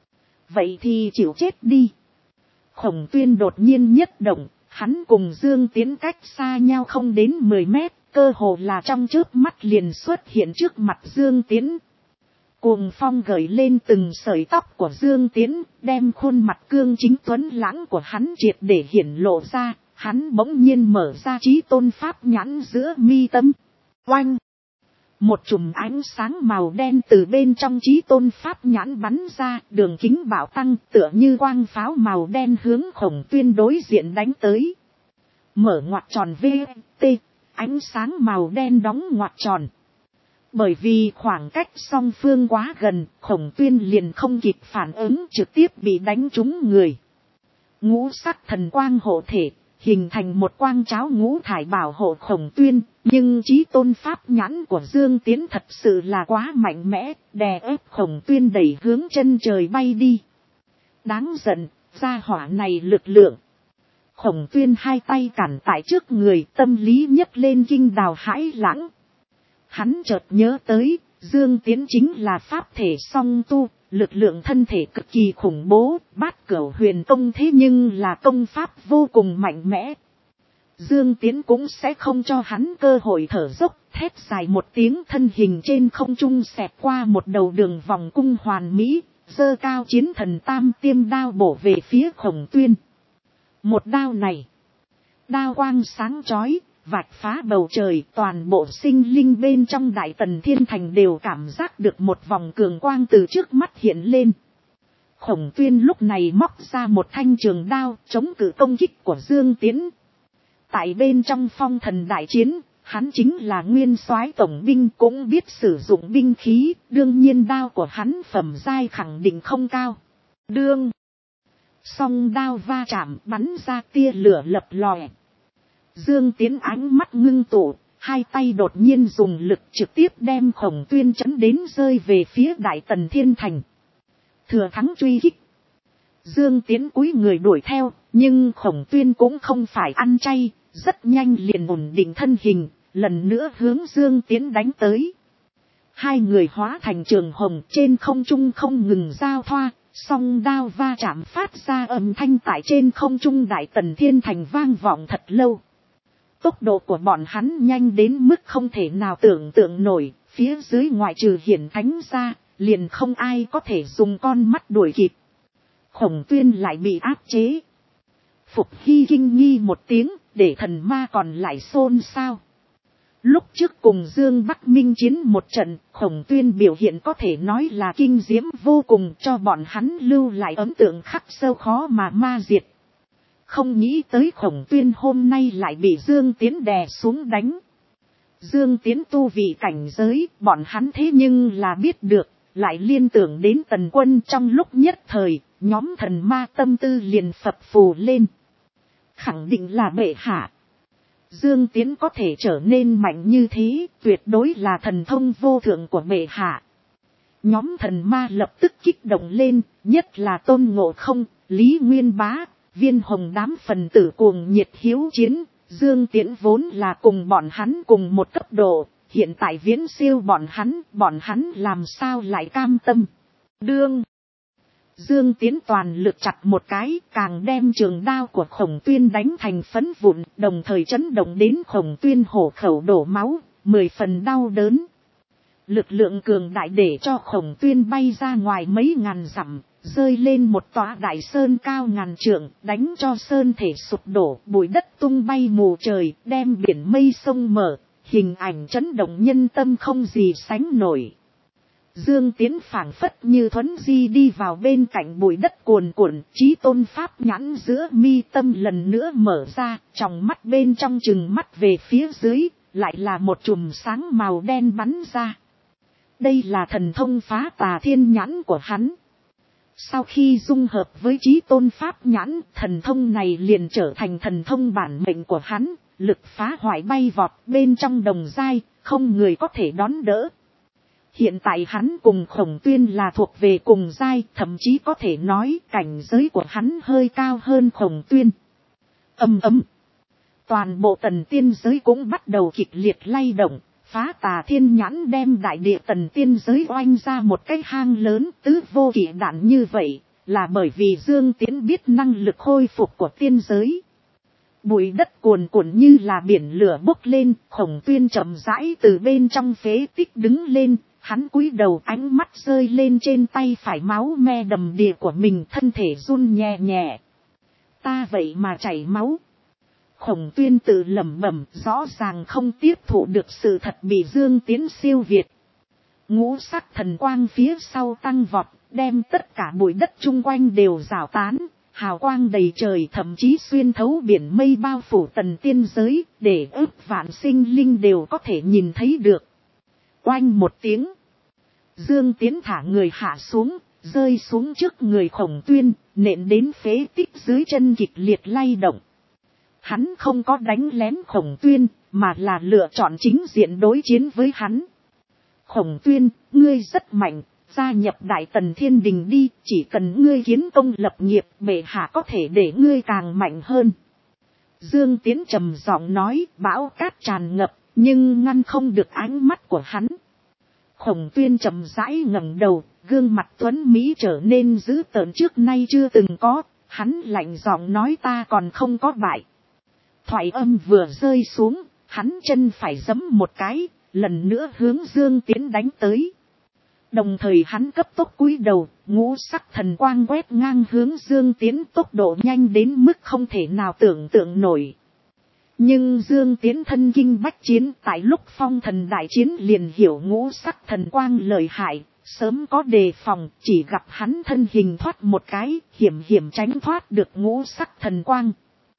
Vậy thì chịu chết đi. Khổng Tuyên đột nhiên nhất động, hắn cùng Dương Tiến cách xa nhau không đến 10 mét, cơ hồ là trong chớp mắt liền xuất hiện trước mặt Dương Tiến. Cuồng phong gợi lên từng sợi tóc của Dương Tiến, đem khuôn mặt cương chính tuấn lãng của hắn triệt để hiển lộ ra, hắn bỗng nhiên mở ra chí tôn pháp nhãn giữa mi tâm. Oanh! Một chùm ánh sáng màu đen từ bên trong chí tôn pháp nhãn bắn ra, đường kính bạo tăng, tựa như quang pháo màu đen hướng Khổng Tuyên đối diện đánh tới. Mở ngoặc tròn VT, ánh sáng màu đen đóng ngoặc tròn. Bởi vì khoảng cách song phương quá gần, Khổng Tuyên liền không kịp phản ứng, trực tiếp bị đánh trúng người. Ngũ sắc thần quang hộ thể, hình thành một quang cháo ngũ thải bảo hộ Khổng Tuyên, nhưng chí tôn pháp nhãn của Dương Tiến thật sự là quá mạnh mẽ, đè ép Khổng Tuyên đẩy hướng chân trời bay đi. Đáng giận, gia hỏa này lực lượng. Khổng Tuyên hai tay cản tại trước người, tâm lý nhấc lên kinh đào hãi lãng. Hắn chợt nhớ tới, Dương Tiến chính là pháp thể song tu, lực lượng thân thể cực kỳ khủng bố, Bát Cửu Huyền Công thế nhưng là công pháp vô cùng mạnh mẽ. Dương Tiến cũng sẽ không cho hắn cơ hội thở dốc, thét dài một tiếng, thân hình trên không trung xẹt qua một đầu đường vòng cung hoàn mỹ, giơ cao chiến thần tam tiêm đao bổ về phía Khổng Tuyên. Một đao này, đao quang sáng chói, vạch phá bầu trời, toàn bộ sinh linh bên trong Đại Tần Thiên Thành đều cảm giác được một vòng cường quang từ trước mắt hiện lên. Khổng Tuyên lúc này móc ra một thanh trường đao chống cự công kích của Dương Tiến. Tại bên trong phong thần đại chiến, Hắn chính là nguyên soái tổng binh, cũng biết sử dụng binh khí, đương nhiên đao của hắn phẩm giai khẳng định không cao. Đương song đao va chạm bắn ra tia lửa lập lòe. Dương Tiến ánh mắt ngưng tụ, hai tay đột nhiên dùng lực trực tiếp đem Khổng Tuyên chấn đến rơi về phía Đại Tần Thiên Thành. Thừa thắng truy kích. Dương Tiến cúi người đuổi theo, nhưng Khổng Tuyên cũng không phải ăn chay, rất nhanh liền ổn định thân hình, lần nữa hướng Dương Tiến đánh tới. Hai người hóa thành trường hồng trên không trung không ngừng giao thoa, song đao va chạm phát ra âm thanh tại trên không trung Đại Tần Thiên Thành vang vọng thật lâu. Tốc độ của bọn hắn nhanh đến mức không thể nào tưởng tượng nổi, phía dưới ngoại trừ Hiển Thánh ra, liền không ai có thể dùng con mắt đuổi kịp. Khổng Tuyên lại bị áp chế. Phục Hy kinh nghi một tiếng, để thần ma còn lại xôn xao. Lúc trước cùng Dương Bắc Minh chiến một trận, Khổng Tuyên biểu hiện có thể nói là kinh diễm vô cùng, cho bọn hắn lưu lại ấn tượng khắc sâu khó mà ma diệt. Không nghĩ tới Khổng Tuyên hôm nay lại bị Dương Tiến đè xuống đánh. Dương Tiến tu vị cảnh giới, bọn hắn thế nhưng là biết được, lại liên tưởng đến Tần Quân trong lúc nhất thời, nhóm thần ma tâm tư liền phập phù lên. Khẳng định là bệ hạ. Dương Tiến có thể trở nên mạnh như thế, tuyệt đối là thần thông vô thượng của bệ hạ. Nhóm thần ma lập tức kích động lên, nhất là Tôn Ngộ Không, Lý Nguyên Bá, Viên Hồng đám phần tử cuồng nhiệt hiếu chiến. Dương Tiến vốn là cùng bọn hắn cùng một cấp độ, hiện tại viễn siêu bọn hắn làm sao lại cam tâm. Đương Dương Tiến toàn lực chặt một cái, càng đem trường đao của Khổng Tuyên đánh thành phấn vụn, đồng thời chấn động đến Khổng Tuyên hổ khẩu đổ máu, 10 phần đau đớn. Lực lượng cường đại để cho Khổng Tuyên bay ra ngoài mấy ngàn dặm, rơi lên một tòa đại sơn cao ngàn trượng, đánh cho sơn thể sụp đổ, bụi đất tung bay mù trời, đem biển mây sông mở, hình ảnh chấn động nhân tâm không gì sánh nổi. Dương Tiến phảng phất như thuấn di đi vào bên cạnh bụi đất cuồn cuộn, Chí Tôn pháp nhãn giữa mi tâm lần nữa mở ra, trong mắt bên trong chừng mắt về phía dưới, lại là một chùm sáng màu đen bắn ra. Đây là thần thông phá tà thiên nhãn của hắn. Sau khi dung hợp với Chí Tôn pháp nhãn, thần thông này liền trở thành thần thông bản mệnh của hắn, lực phá hoại bay vọt bên trong đồng giai, không người có thể đón đỡ. Hiện tại hắn cùng Khổng Tuyên là thuộc về cùng giai, thậm chí có thể nói cảnh giới của hắn hơi cao hơn Khổng Tuyên. Ầm ầm. Toàn bộ Tần tiên giới cũng bắt đầu kịch liệt lay động, phá tà thiên nhãn đem đại địa Tần tiên giới oanh ra một cái hang lớn, tứ vô kỵ đạn như vậy, là bởi vì Dương Tiến biết năng lực khôi phục của tiên giới. Bụi đất cuồn cuộn như là biển lửa bốc lên, Khổng Tuyên chậm rãi từ bên trong phế tích đứng lên. Hắn cúi đầu, ánh mắt rơi lên trên tay phải, máu me đầm đìa của mình, thân thể run nhẹ nhẹ. Ta vậy mà chảy máu. Khổng Tuyên tự lẩm bẩm, rõ ràng không tiếp thụ được sự thật bị Dương Tiến siêu việt. Ngũ sắc thần quang phía sau tăng vọt, đem tất cả bụi đất chung quanh đều rào tán, hào quang đầy trời, thậm chí xuyên thấu biển mây bao phủ Tần tiên giới, để ức vạn sinh linh đều có thể nhìn thấy được. Oanh một tiếng, Dương Tiến thả người hạ xuống, rơi xuống trước người Khổng Tuyên, nện đến phế tích dưới chân kịch liệt lay động. Hắn không có đánh lén Khổng Tuyên, mà là lựa chọn chính diện đối chiến với hắn. Khổng Tuyên, ngươi rất mạnh, gia nhập Đại Tần Thiên Đình đi, chỉ cần ngươi kiến công lập nghiệp, bệ hạ có thể để ngươi càng mạnh hơn. Dương Tiến trầm giọng nói, bão cát tràn ngập, nhưng ngăn không được ánh mắt của hắn. Khổng Tuyên chậm rãi ngẩng đầu, gương mặt tuấn mỹ trở nên dữ tợn trước nay chưa từng có, hắn lạnh giọng nói, ta còn không có bại. Thoại âm vừa rơi xuống, hắn chân phải giẫm một cái, lần nữa hướng Dương Tiến đánh tới. Đồng thời hắn cấp tốc cúi đầu, ngũ sắc thần quang quét ngang hướng Dương Tiến, tốc độ nhanh đến mức không thể nào tưởng tượng nổi. Nhưng Dương Tiến thân kinh bách chiến, tại lúc phong thần đại chiến liền hiểu ngũ sắc thần quang lợi hại, sớm có đề phòng, chỉ gặp hắn thân hình thoát một cái, hiểm tránh thoát được ngũ sắc thần quang.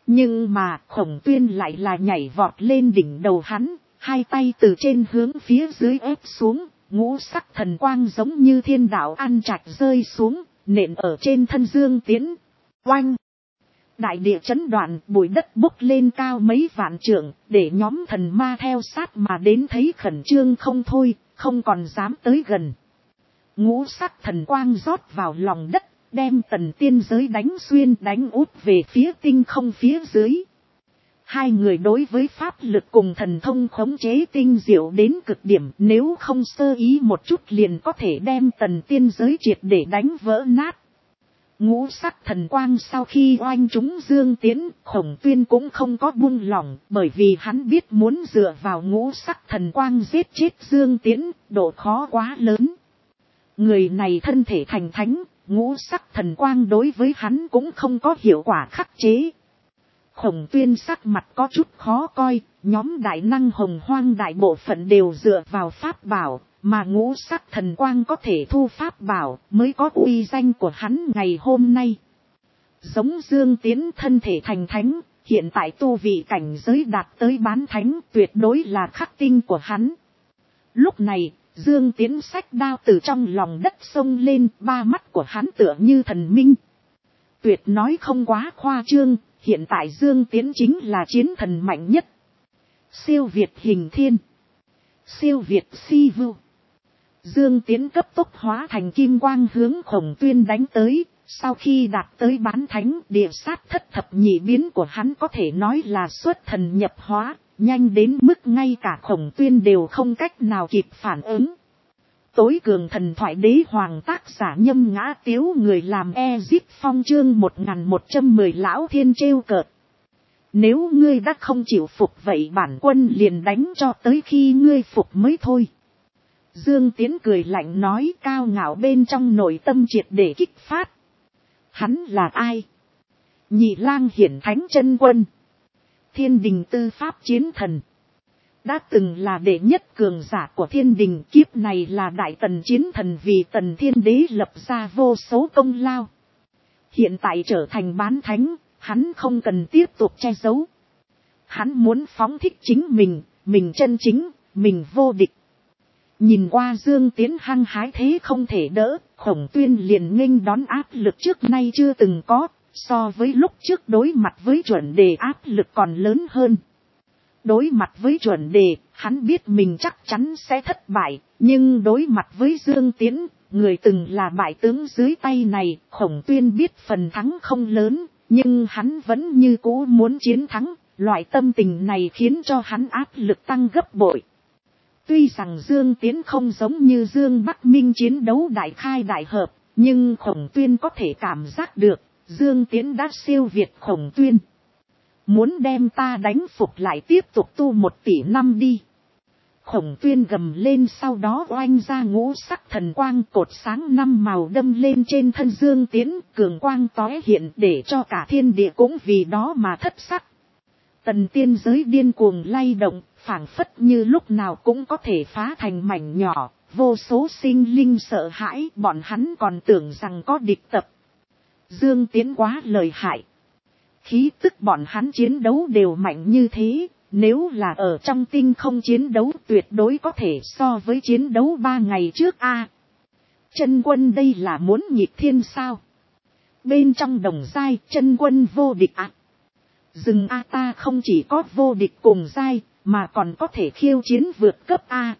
Nhưng mà Khổng Tuyên lại là nhảy vọt lên đỉnh đầu hắn, hai tay từ trên hướng phía dưới ép xuống, ngũ sắc thần quang giống như thiên đạo ăn trạch rơi xuống, nện ở trên thân Dương Tiễn. Oanh! Đại địa chấn đoạn, bụi đất bốc lên cao mấy vạn trượng, để nhóm thần ma theo sát mà đến thấy khẩn trương không thôi, không còn dám tới gần. Ngũ sắc thần quang rót vào lòng đất, đem tần tiên giới đánh xuyên đánh út về phía tinh không phía dưới. Hai người đối với pháp lực cùng thần thông khống chế tinh diệu đến cực điểm, nếu không sơ ý một chút liền có thể đem tần tiên giới triệt để đánh vỡ nát. Ngũ sắc thần quang sau khi oanh chúng Dương Tiễn, Khổng Tuyên cũng không có buông lỏng, bởi vì hắn biết muốn dựa vào ngũ sắc thần quang giết chết Dương Tiễn, độ khó quá lớn. Người này thân thể thành thánh, ngũ sắc thần quang đối với hắn cũng không có hiệu quả khắc chế. Khổng Tuyên sắc mặt có chút khó coi, nhóm đại năng hồng hoang đại bộ phận đều dựa vào pháp bảo, mà ngũ sắc thần quang có thể thu pháp bảo mới có uy danh của hắn ngày hôm nay. Giống Dương Tiễn thân thể thành thánh, hiện tại tu vị cảnh giới đạt tới bán thánh, tuyệt đối là khắc tinh của hắn. Lúc này, Dương Tiễn xách đao từ trong lòng đất xông lên, ba mắt của hắn tựa như thần minh. Tuyệt nói không quá khoa trương, hiện tại Dương Tiễn chính là chiến thần mạnh nhất. Siêu việt hình thiên. Siêu việt si vưu. Dương Tiễn cấp tốc hóa thành kim quang hướng Khổng Tuyên đánh tới. Sau khi đạt tới bán thánh, địa sát thất thập nhị biến của hắn có thể nói là xuất thần nhập hóa, nhanh đến mức ngay cả Khổng Tuyên đều không cách nào kịp phản ứng. Tối cường thần thoại đế hoàng tác giả Nhâm Ngã Tiếu, người làm Ezip Phong chương 1110 lão thiên trêu cợt. Nếu ngươi đã không chịu phục vậy bản quân liền đánh cho tới khi ngươi phục mới thôi. Dương Tiễn cười lạnh nói, cao ngạo bên trong nội tâm triệt để kích phát. Hắn là ai? Nhị lang hiển thánh chân quân. Thiên đình tư pháp chiến thần. Đã từng là đệ nhất cường giả của thiên đình, kiếp này là đại tần chiến thần vì tần thiên đế lập ra vô số công lao. Hiện tại trở thành bán thánh, hắn không cần tiếp tục che giấu. Hắn muốn phóng thích chính mình chân chính, mình vô địch. Nhìn qua Dương Tiễn hăng hái thế không thể đỡ, Khổng Tuyên liền nghênh đón áp lực trước nay chưa từng có, so với lúc trước đối mặt với chuẩn đề áp lực còn lớn hơn. Đối mặt với chuẩn đề, hắn biết mình chắc chắn sẽ thất bại, nhưng đối mặt với Dương Tiễn, người từng là bại tướng dưới tay này, Khổng Tuyên biết phần thắng không lớn, nhưng hắn vẫn như cũ muốn chiến thắng, loại tâm tình này khiến cho hắn áp lực tăng gấp bội. Tuy rằng Dương Tiễn không giống như Dương Bắc Minh chiến đấu đại khai đại hợp, nhưng Khổng Tuyên có thể cảm giác được, Dương Tiễn đã siêu việt Khổng Tuyên. Muốn đem ta đánh phục lại tiếp tục tu 1 tỷ năm đi. Khổng Tuyên gầm lên, sau đó oanh ra ngũ sắc thần quang, cột sáng 5 màu đâm lên trên thân Dương Tiễn, cường quang tóe hiện để cho cả thiên địa cũng vì đó mà thất sắc. Tần tiên giới điên cuồng lay động, phảng phất như lúc nào cũng có thể phá thành mảnh nhỏ, vô số sinh linh sợ hãi, bọn hắn còn tưởng rằng có địch tập. Dương Tiễn quá lợi hại. Khí tức bọn hắn chiến đấu đều mạnh như thế, nếu là ở trong tinh không chiến đấu tuyệt đối có thể so với chiến đấu 3 ngày trước a. Chân quân đây là muốn nhịp thiên sao? Bên trong đồng giai chân quân vô địch ạ. Dừng a, ta không chỉ có vô địch cùng giai, mà còn có thể khiêu chiến vượt cấp a.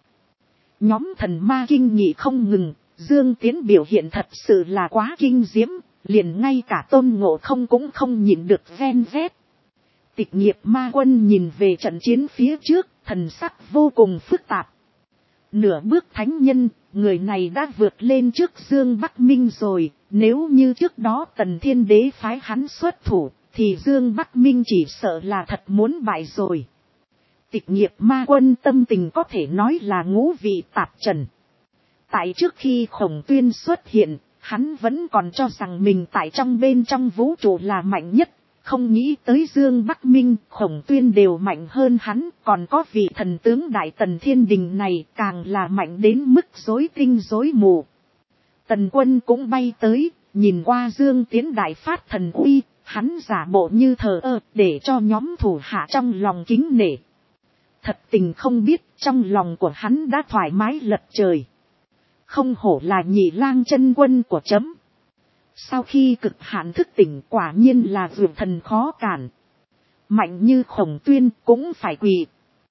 Nhóm thần ma kinh nhị không ngừng, Dương Tiễn biểu hiện thật sự là quá kinh diễm. Liền ngay cả Tôn Ngộ Không cũng không nhìn được ven vét. Tịch Nghiệp Ma Quân nhìn về trận chiến phía trước, thần sắc vô cùng phức tạp. Nửa bước thánh nhân, người này đã vượt lên trước Dương Bắc Minh rồi, nếu như trước đó Tần Thiên Đế phái hắn xuất thủ, thì Dương Bắc Minh chỉ sợ là thật muốn bại rồi. Tịch Nghiệp Ma Quân tâm tình có thể nói là ngũ vị tạp trần. Tại trước khi Khổng Tuyên xuất hiện, hắn vẫn còn cho rằng mình tại trong bên trong vũ trụ là mạnh nhất, không nghĩ tới Dương Bắc Minh, Khổng Tuyên đều mạnh hơn hắn, còn có vị thần tướng Đại Tần Thiên Đình này càng là mạnh đến mức rối tinh rối mù. Tần Quân cũng bay tới, nhìn qua Dương Tiễn đại phát thần uy, hắn giả bộ như thờ ơ để cho nhóm thủ hạ trong lòng kính nể. Thật tình không biết trong lòng của hắn đã thoải mái lật trời. Không hổ là Nhị Lang chân quân của chấm. Sau khi cực hạn thức tỉnh quả nhiên là vượt thần khó cản. Mạnh như Khổng Tuyên cũng phải quỳ.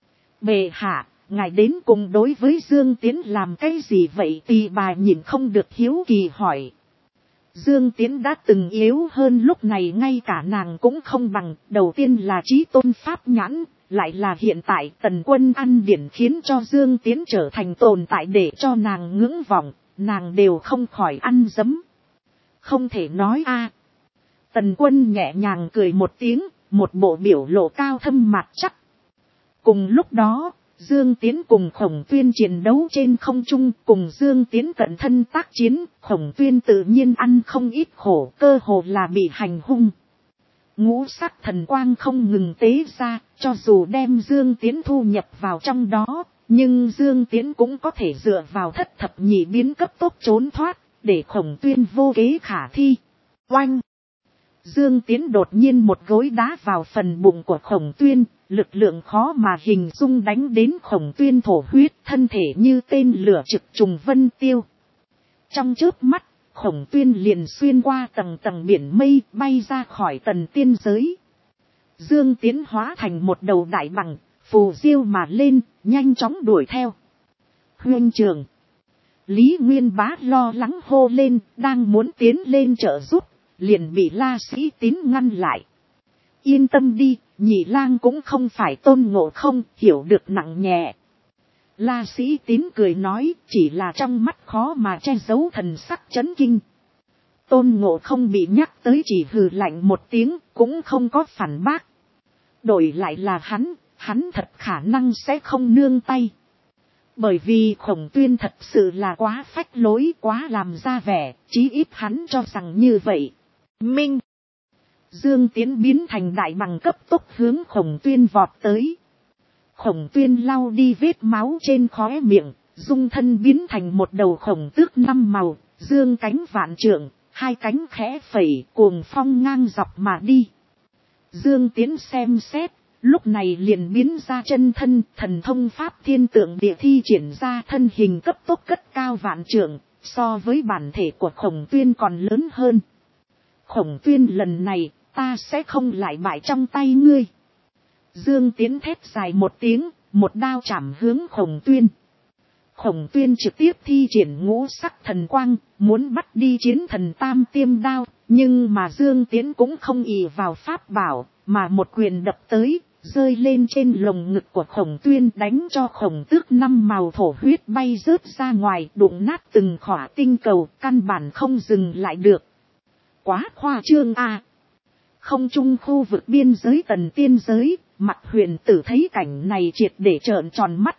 Bệ hạ, ngài đến cùng đối với Dương Tiến làm cái gì vậy? Tỳ bà nhìn không được hiếu kỳ hỏi. Dương Tiến đã từng yếu hơn lúc này ngay cả nàng cũng không bằng. Đầu tiên là chí tôn pháp nhãn, lại là hiện tại Tần Quân ăn điển khiến cho Dương Tiến trở thành tồn tại để cho nàng ngưỡng vọng, nàng đều không khỏi ăn dấm. Không thể nói a. Tần Quân nhẹ nhàng cười một tiếng, một bộ biểu lộ cao thâm mặt chắc. Cùng lúc đó, Dương Tiến cùng Khổng Tuyên chiến đấu trên không trung, cùng Dương Tiến cận thân tác chiến, Khổng Tuyên tự nhiên ăn không ít khổ, cơ hồ là bị hành hung. Ngũ sắc thần quang không ngừng tế ra, cho dù đem Dương Tiến thu nhập vào trong đó, nhưng Dương Tiến cũng có thể dựa vào thất thập nhị biến cấp tốc trốn thoát, để Khổng Tuyên vô kế khả thi. Oanh! Dương Tiến đột nhiên một gối đá vào phần bụng của Khổng Tuyên, lực lượng khó mà hình dung đánh đến Khổng Tuyên thổ huyết, thân thể như tên lửa trực trùng vân tiêu. Trong chớp mắt, Khổng Tuyên liền xuyên qua tầng tầng biển mây, bay ra khỏi tần tiên giới. Dương Tiến hóa thành một đầu đại bằng, phù diêu mà lên, nhanh chóng đuổi theo. Huynh trường! Lý Nguyên Bá lo lắng hô lên, đang muốn tiến lên trợ giúp, liền bị La Sĩ Tín ngăn lại. Yên tâm đi, Nhị Lang cũng không phải Tôn Ngộ Không, hiểu được nặng nhẹ. La Sĩ Tín cười nói, chỉ là trong mắt khó mà che giấu thần sắc chấn kinh. Tôn Ngộ Không bị nhắc tới chỉ hừ lạnh một tiếng, cũng không có phản bác. Đổi lại là hắn thật khả năng sẽ không nương tay. Bởi vì Khổng Tuyên thật sự là quá phách lối, quá làm ra vẻ, chí ít hắn cho rằng như vậy. Minh! Dương Tiến biến thành đại bằng cấp tốc hướng Khổng Tuyên vọt tới. Khổng Tuyên lau đi vết máu trên khóe miệng, dung thân biến thành một đầu khổng tước 5 màu, dương cánh vạn trượng, hai cánh khẽ phẩy, cuồng phong ngang dọc mà đi. Dương Tiến xem xét, lúc này liền biến ra chân thân, thần thông pháp thiên tượng địa thi triển ra thân hình cấp tốc cất cao vạn trượng, so với bản thể của Khổng Tuyên còn lớn hơn. Khổng Tuyên lần này, ta sẽ không lại bại trong tay ngươi. Dương Tiến thét dài một tiếng, một đao chảm hướng Khổng Tuyên. Khổng Tuyên trực tiếp thi triển ngũ sắc thần quang, muốn bắt đi chiến thần tam tiêm đao, nhưng mà Dương Tiến cũng không ỷ vào pháp bảo, mà một quyền đập tới, rơi lên trên lồng ngực của Khổng Tuyên đánh cho Khổng Tước 5 màu thổ huyết bay rớt ra ngoài, đụng nát từng khỏa tinh cầu, căn bản không dừng lại được. Quá khoa trương a. Không trung khu vực biên giới tần tiên giới, Mặt Huyền Tử thấy cảnh này triệt để trợn tròn mắt.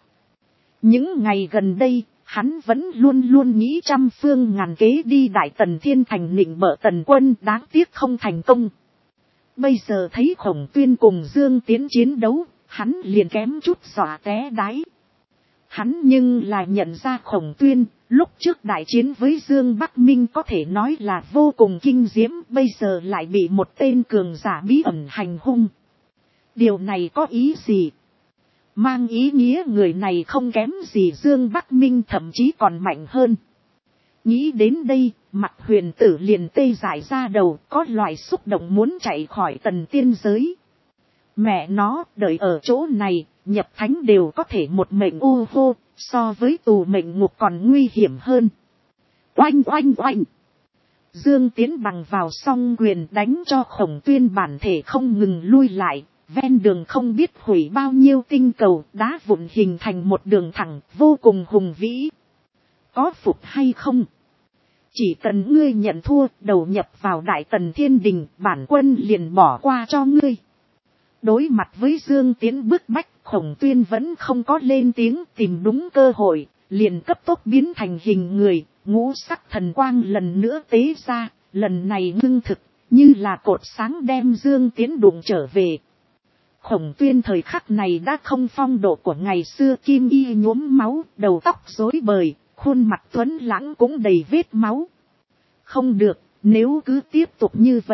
Những ngày gần đây, hắn vẫn luôn luôn nghĩ trăm phương ngàn kế đi Đại Tần Thiên Thành nịnh bợ Tần Quân, đáng tiếc không thành công. Bây giờ thấy Khổng Tuyên cùng Dương Tiến chiến đấu, hắn liền kém chút dọa té đáy. Hắn nhưng là nhận ra Khổng Tuyên, lúc trước đại chiến với Dương Bắc Minh có thể nói là vô cùng kinh diễm, bây giờ lại bị một tên cường giả bí ẩn hành hung. Điều này có ý gì? Mang ý nghĩa người này không kém gì Dương Bắc Minh, thậm chí còn mạnh hơn. Nghĩ đến đây, Mặt Huyền Tử liền tê dại ra đầu, có loại xúc động muốn chạy khỏi tần tiên giới. Mẹ nó, đợi ở chỗ này, nhập thánh đều có thể một mệnh u hô, so với tù mệnh ngục còn nguy hiểm hơn. Oanh oanh oanh! Dương Tiến bằng vào song quyền đánh cho Khổng Tuyên bản thể không ngừng lui lại, ven đường không biết hủy bao nhiêu tinh cầu, đá vụn hình thành một đường thẳng vô cùng hùng vĩ. Có phục hay không? Chỉ cần ngươi nhận thua, đầu nhập vào Đại Tần Thiên Đình, bản quân liền bỏ qua cho ngươi. Đối mặt với Dương Tiến bức bách, Khổng Tuyên vẫn không có lên tiếng, tìm đúng cơ hội, liền cấp tốc biến thành hình người, ngũ sắc thần quang lần nữa tế ra, lần này ngưng thực, như là cột sáng đem Dương Tiến đụng trở về. Khổng Tuyên thời khắc này đã không phong độ của ngày xưa, kim y nhuốm máu, đầu tóc rối bời, khuôn mặt tuấn lãng cũng đầy vết máu. Không được, nếu cứ tiếp tục như vậy,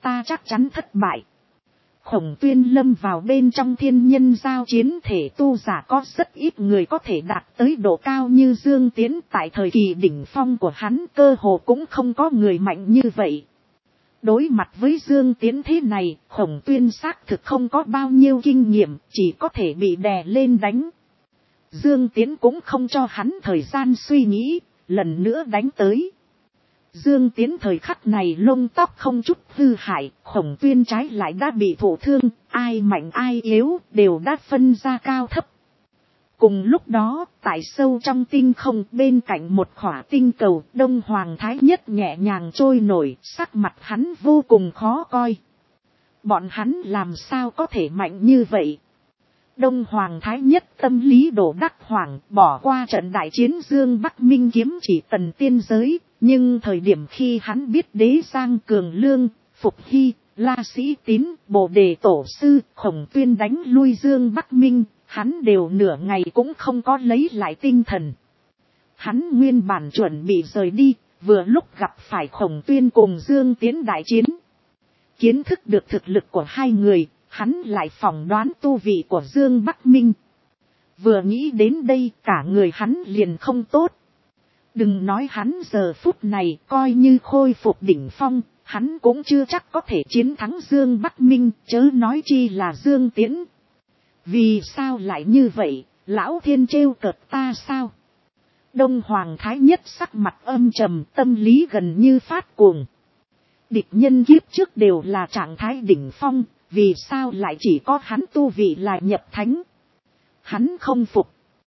ta chắc chắn thất bại. Khổng Tuyên lâm vào bên trong thiên nhân giao chiến thể tu giả có rất ít người có thể đạt tới độ cao như Dương Tiễn, tại thời kỳ đỉnh phong của hắn cơ hồ cũng không có người mạnh như vậy. Đối mặt với Dương Tiễn thế này, Khổng Tuyên xác thực không có bao nhiêu kinh nghiệm, chỉ có thể bị đè lên đánh. Dương Tiễn cũng không cho hắn thời gian suy nghĩ, lần nữa đánh tới. Dương Tiễn thời khắc này lông tóc không chút hư hại, Khổng Tuyên trái lại đã bị thổ thương, ai mạnh ai yếu đều đã phân ra cao thấp. Cùng lúc đó, tại sâu trong tinh không bên cạnh một khỏa tinh cầu, Đông Hoàng Thái Nhất nhẹ nhàng trôi nổi, sắc mặt hắn vô cùng khó coi. Bọn hắn làm sao có thể mạnh như vậy? Đông Hoàng Thái Nhất tâm lý đổ đắc hoàng, bỏ qua trận đại chiến Dương Bắc Minh kiếm chỉ tần tiên giới, nhưng thời điểm khi hắn biết Đế Giang Cường Lương, Phục Hy, La Sĩ Tín, Bồ Đề Tổ Sư, Khổng Tuyên đánh lui Dương Bắc Minh, hắn đều nửa ngày cũng không có lấy lại tinh thần. Hắn nguyên bản chuẩn bị rời đi, vừa lúc gặp phải Khổng Tuyên cùng Dương Tiễn đại chiến. Kiến thức được thực lực của hai người, hắn lại phỏng đoán tu vị của Dương Bắc Minh. Vừa nghĩ đến đây cả người hắn liền không tốt. Đừng nói hắn giờ phút này coi như khôi phục đỉnh phong, hắn cũng chưa chắc có thể chiến thắng Dương Bắc Minh, chớ nói chi là Dương Tiễn. Vì sao lại như vậy, lão thiên trêu cợt ta sao? Đông Hoàng Thái Nhất sắc mặt âm trầm, tâm lý gần như phát cuồng. Địch nhân kiếp trước đều là trạng thái đỉnh phong, vì sao lại chỉ có hắn tu vị là nhập thánh? Hắn không phục,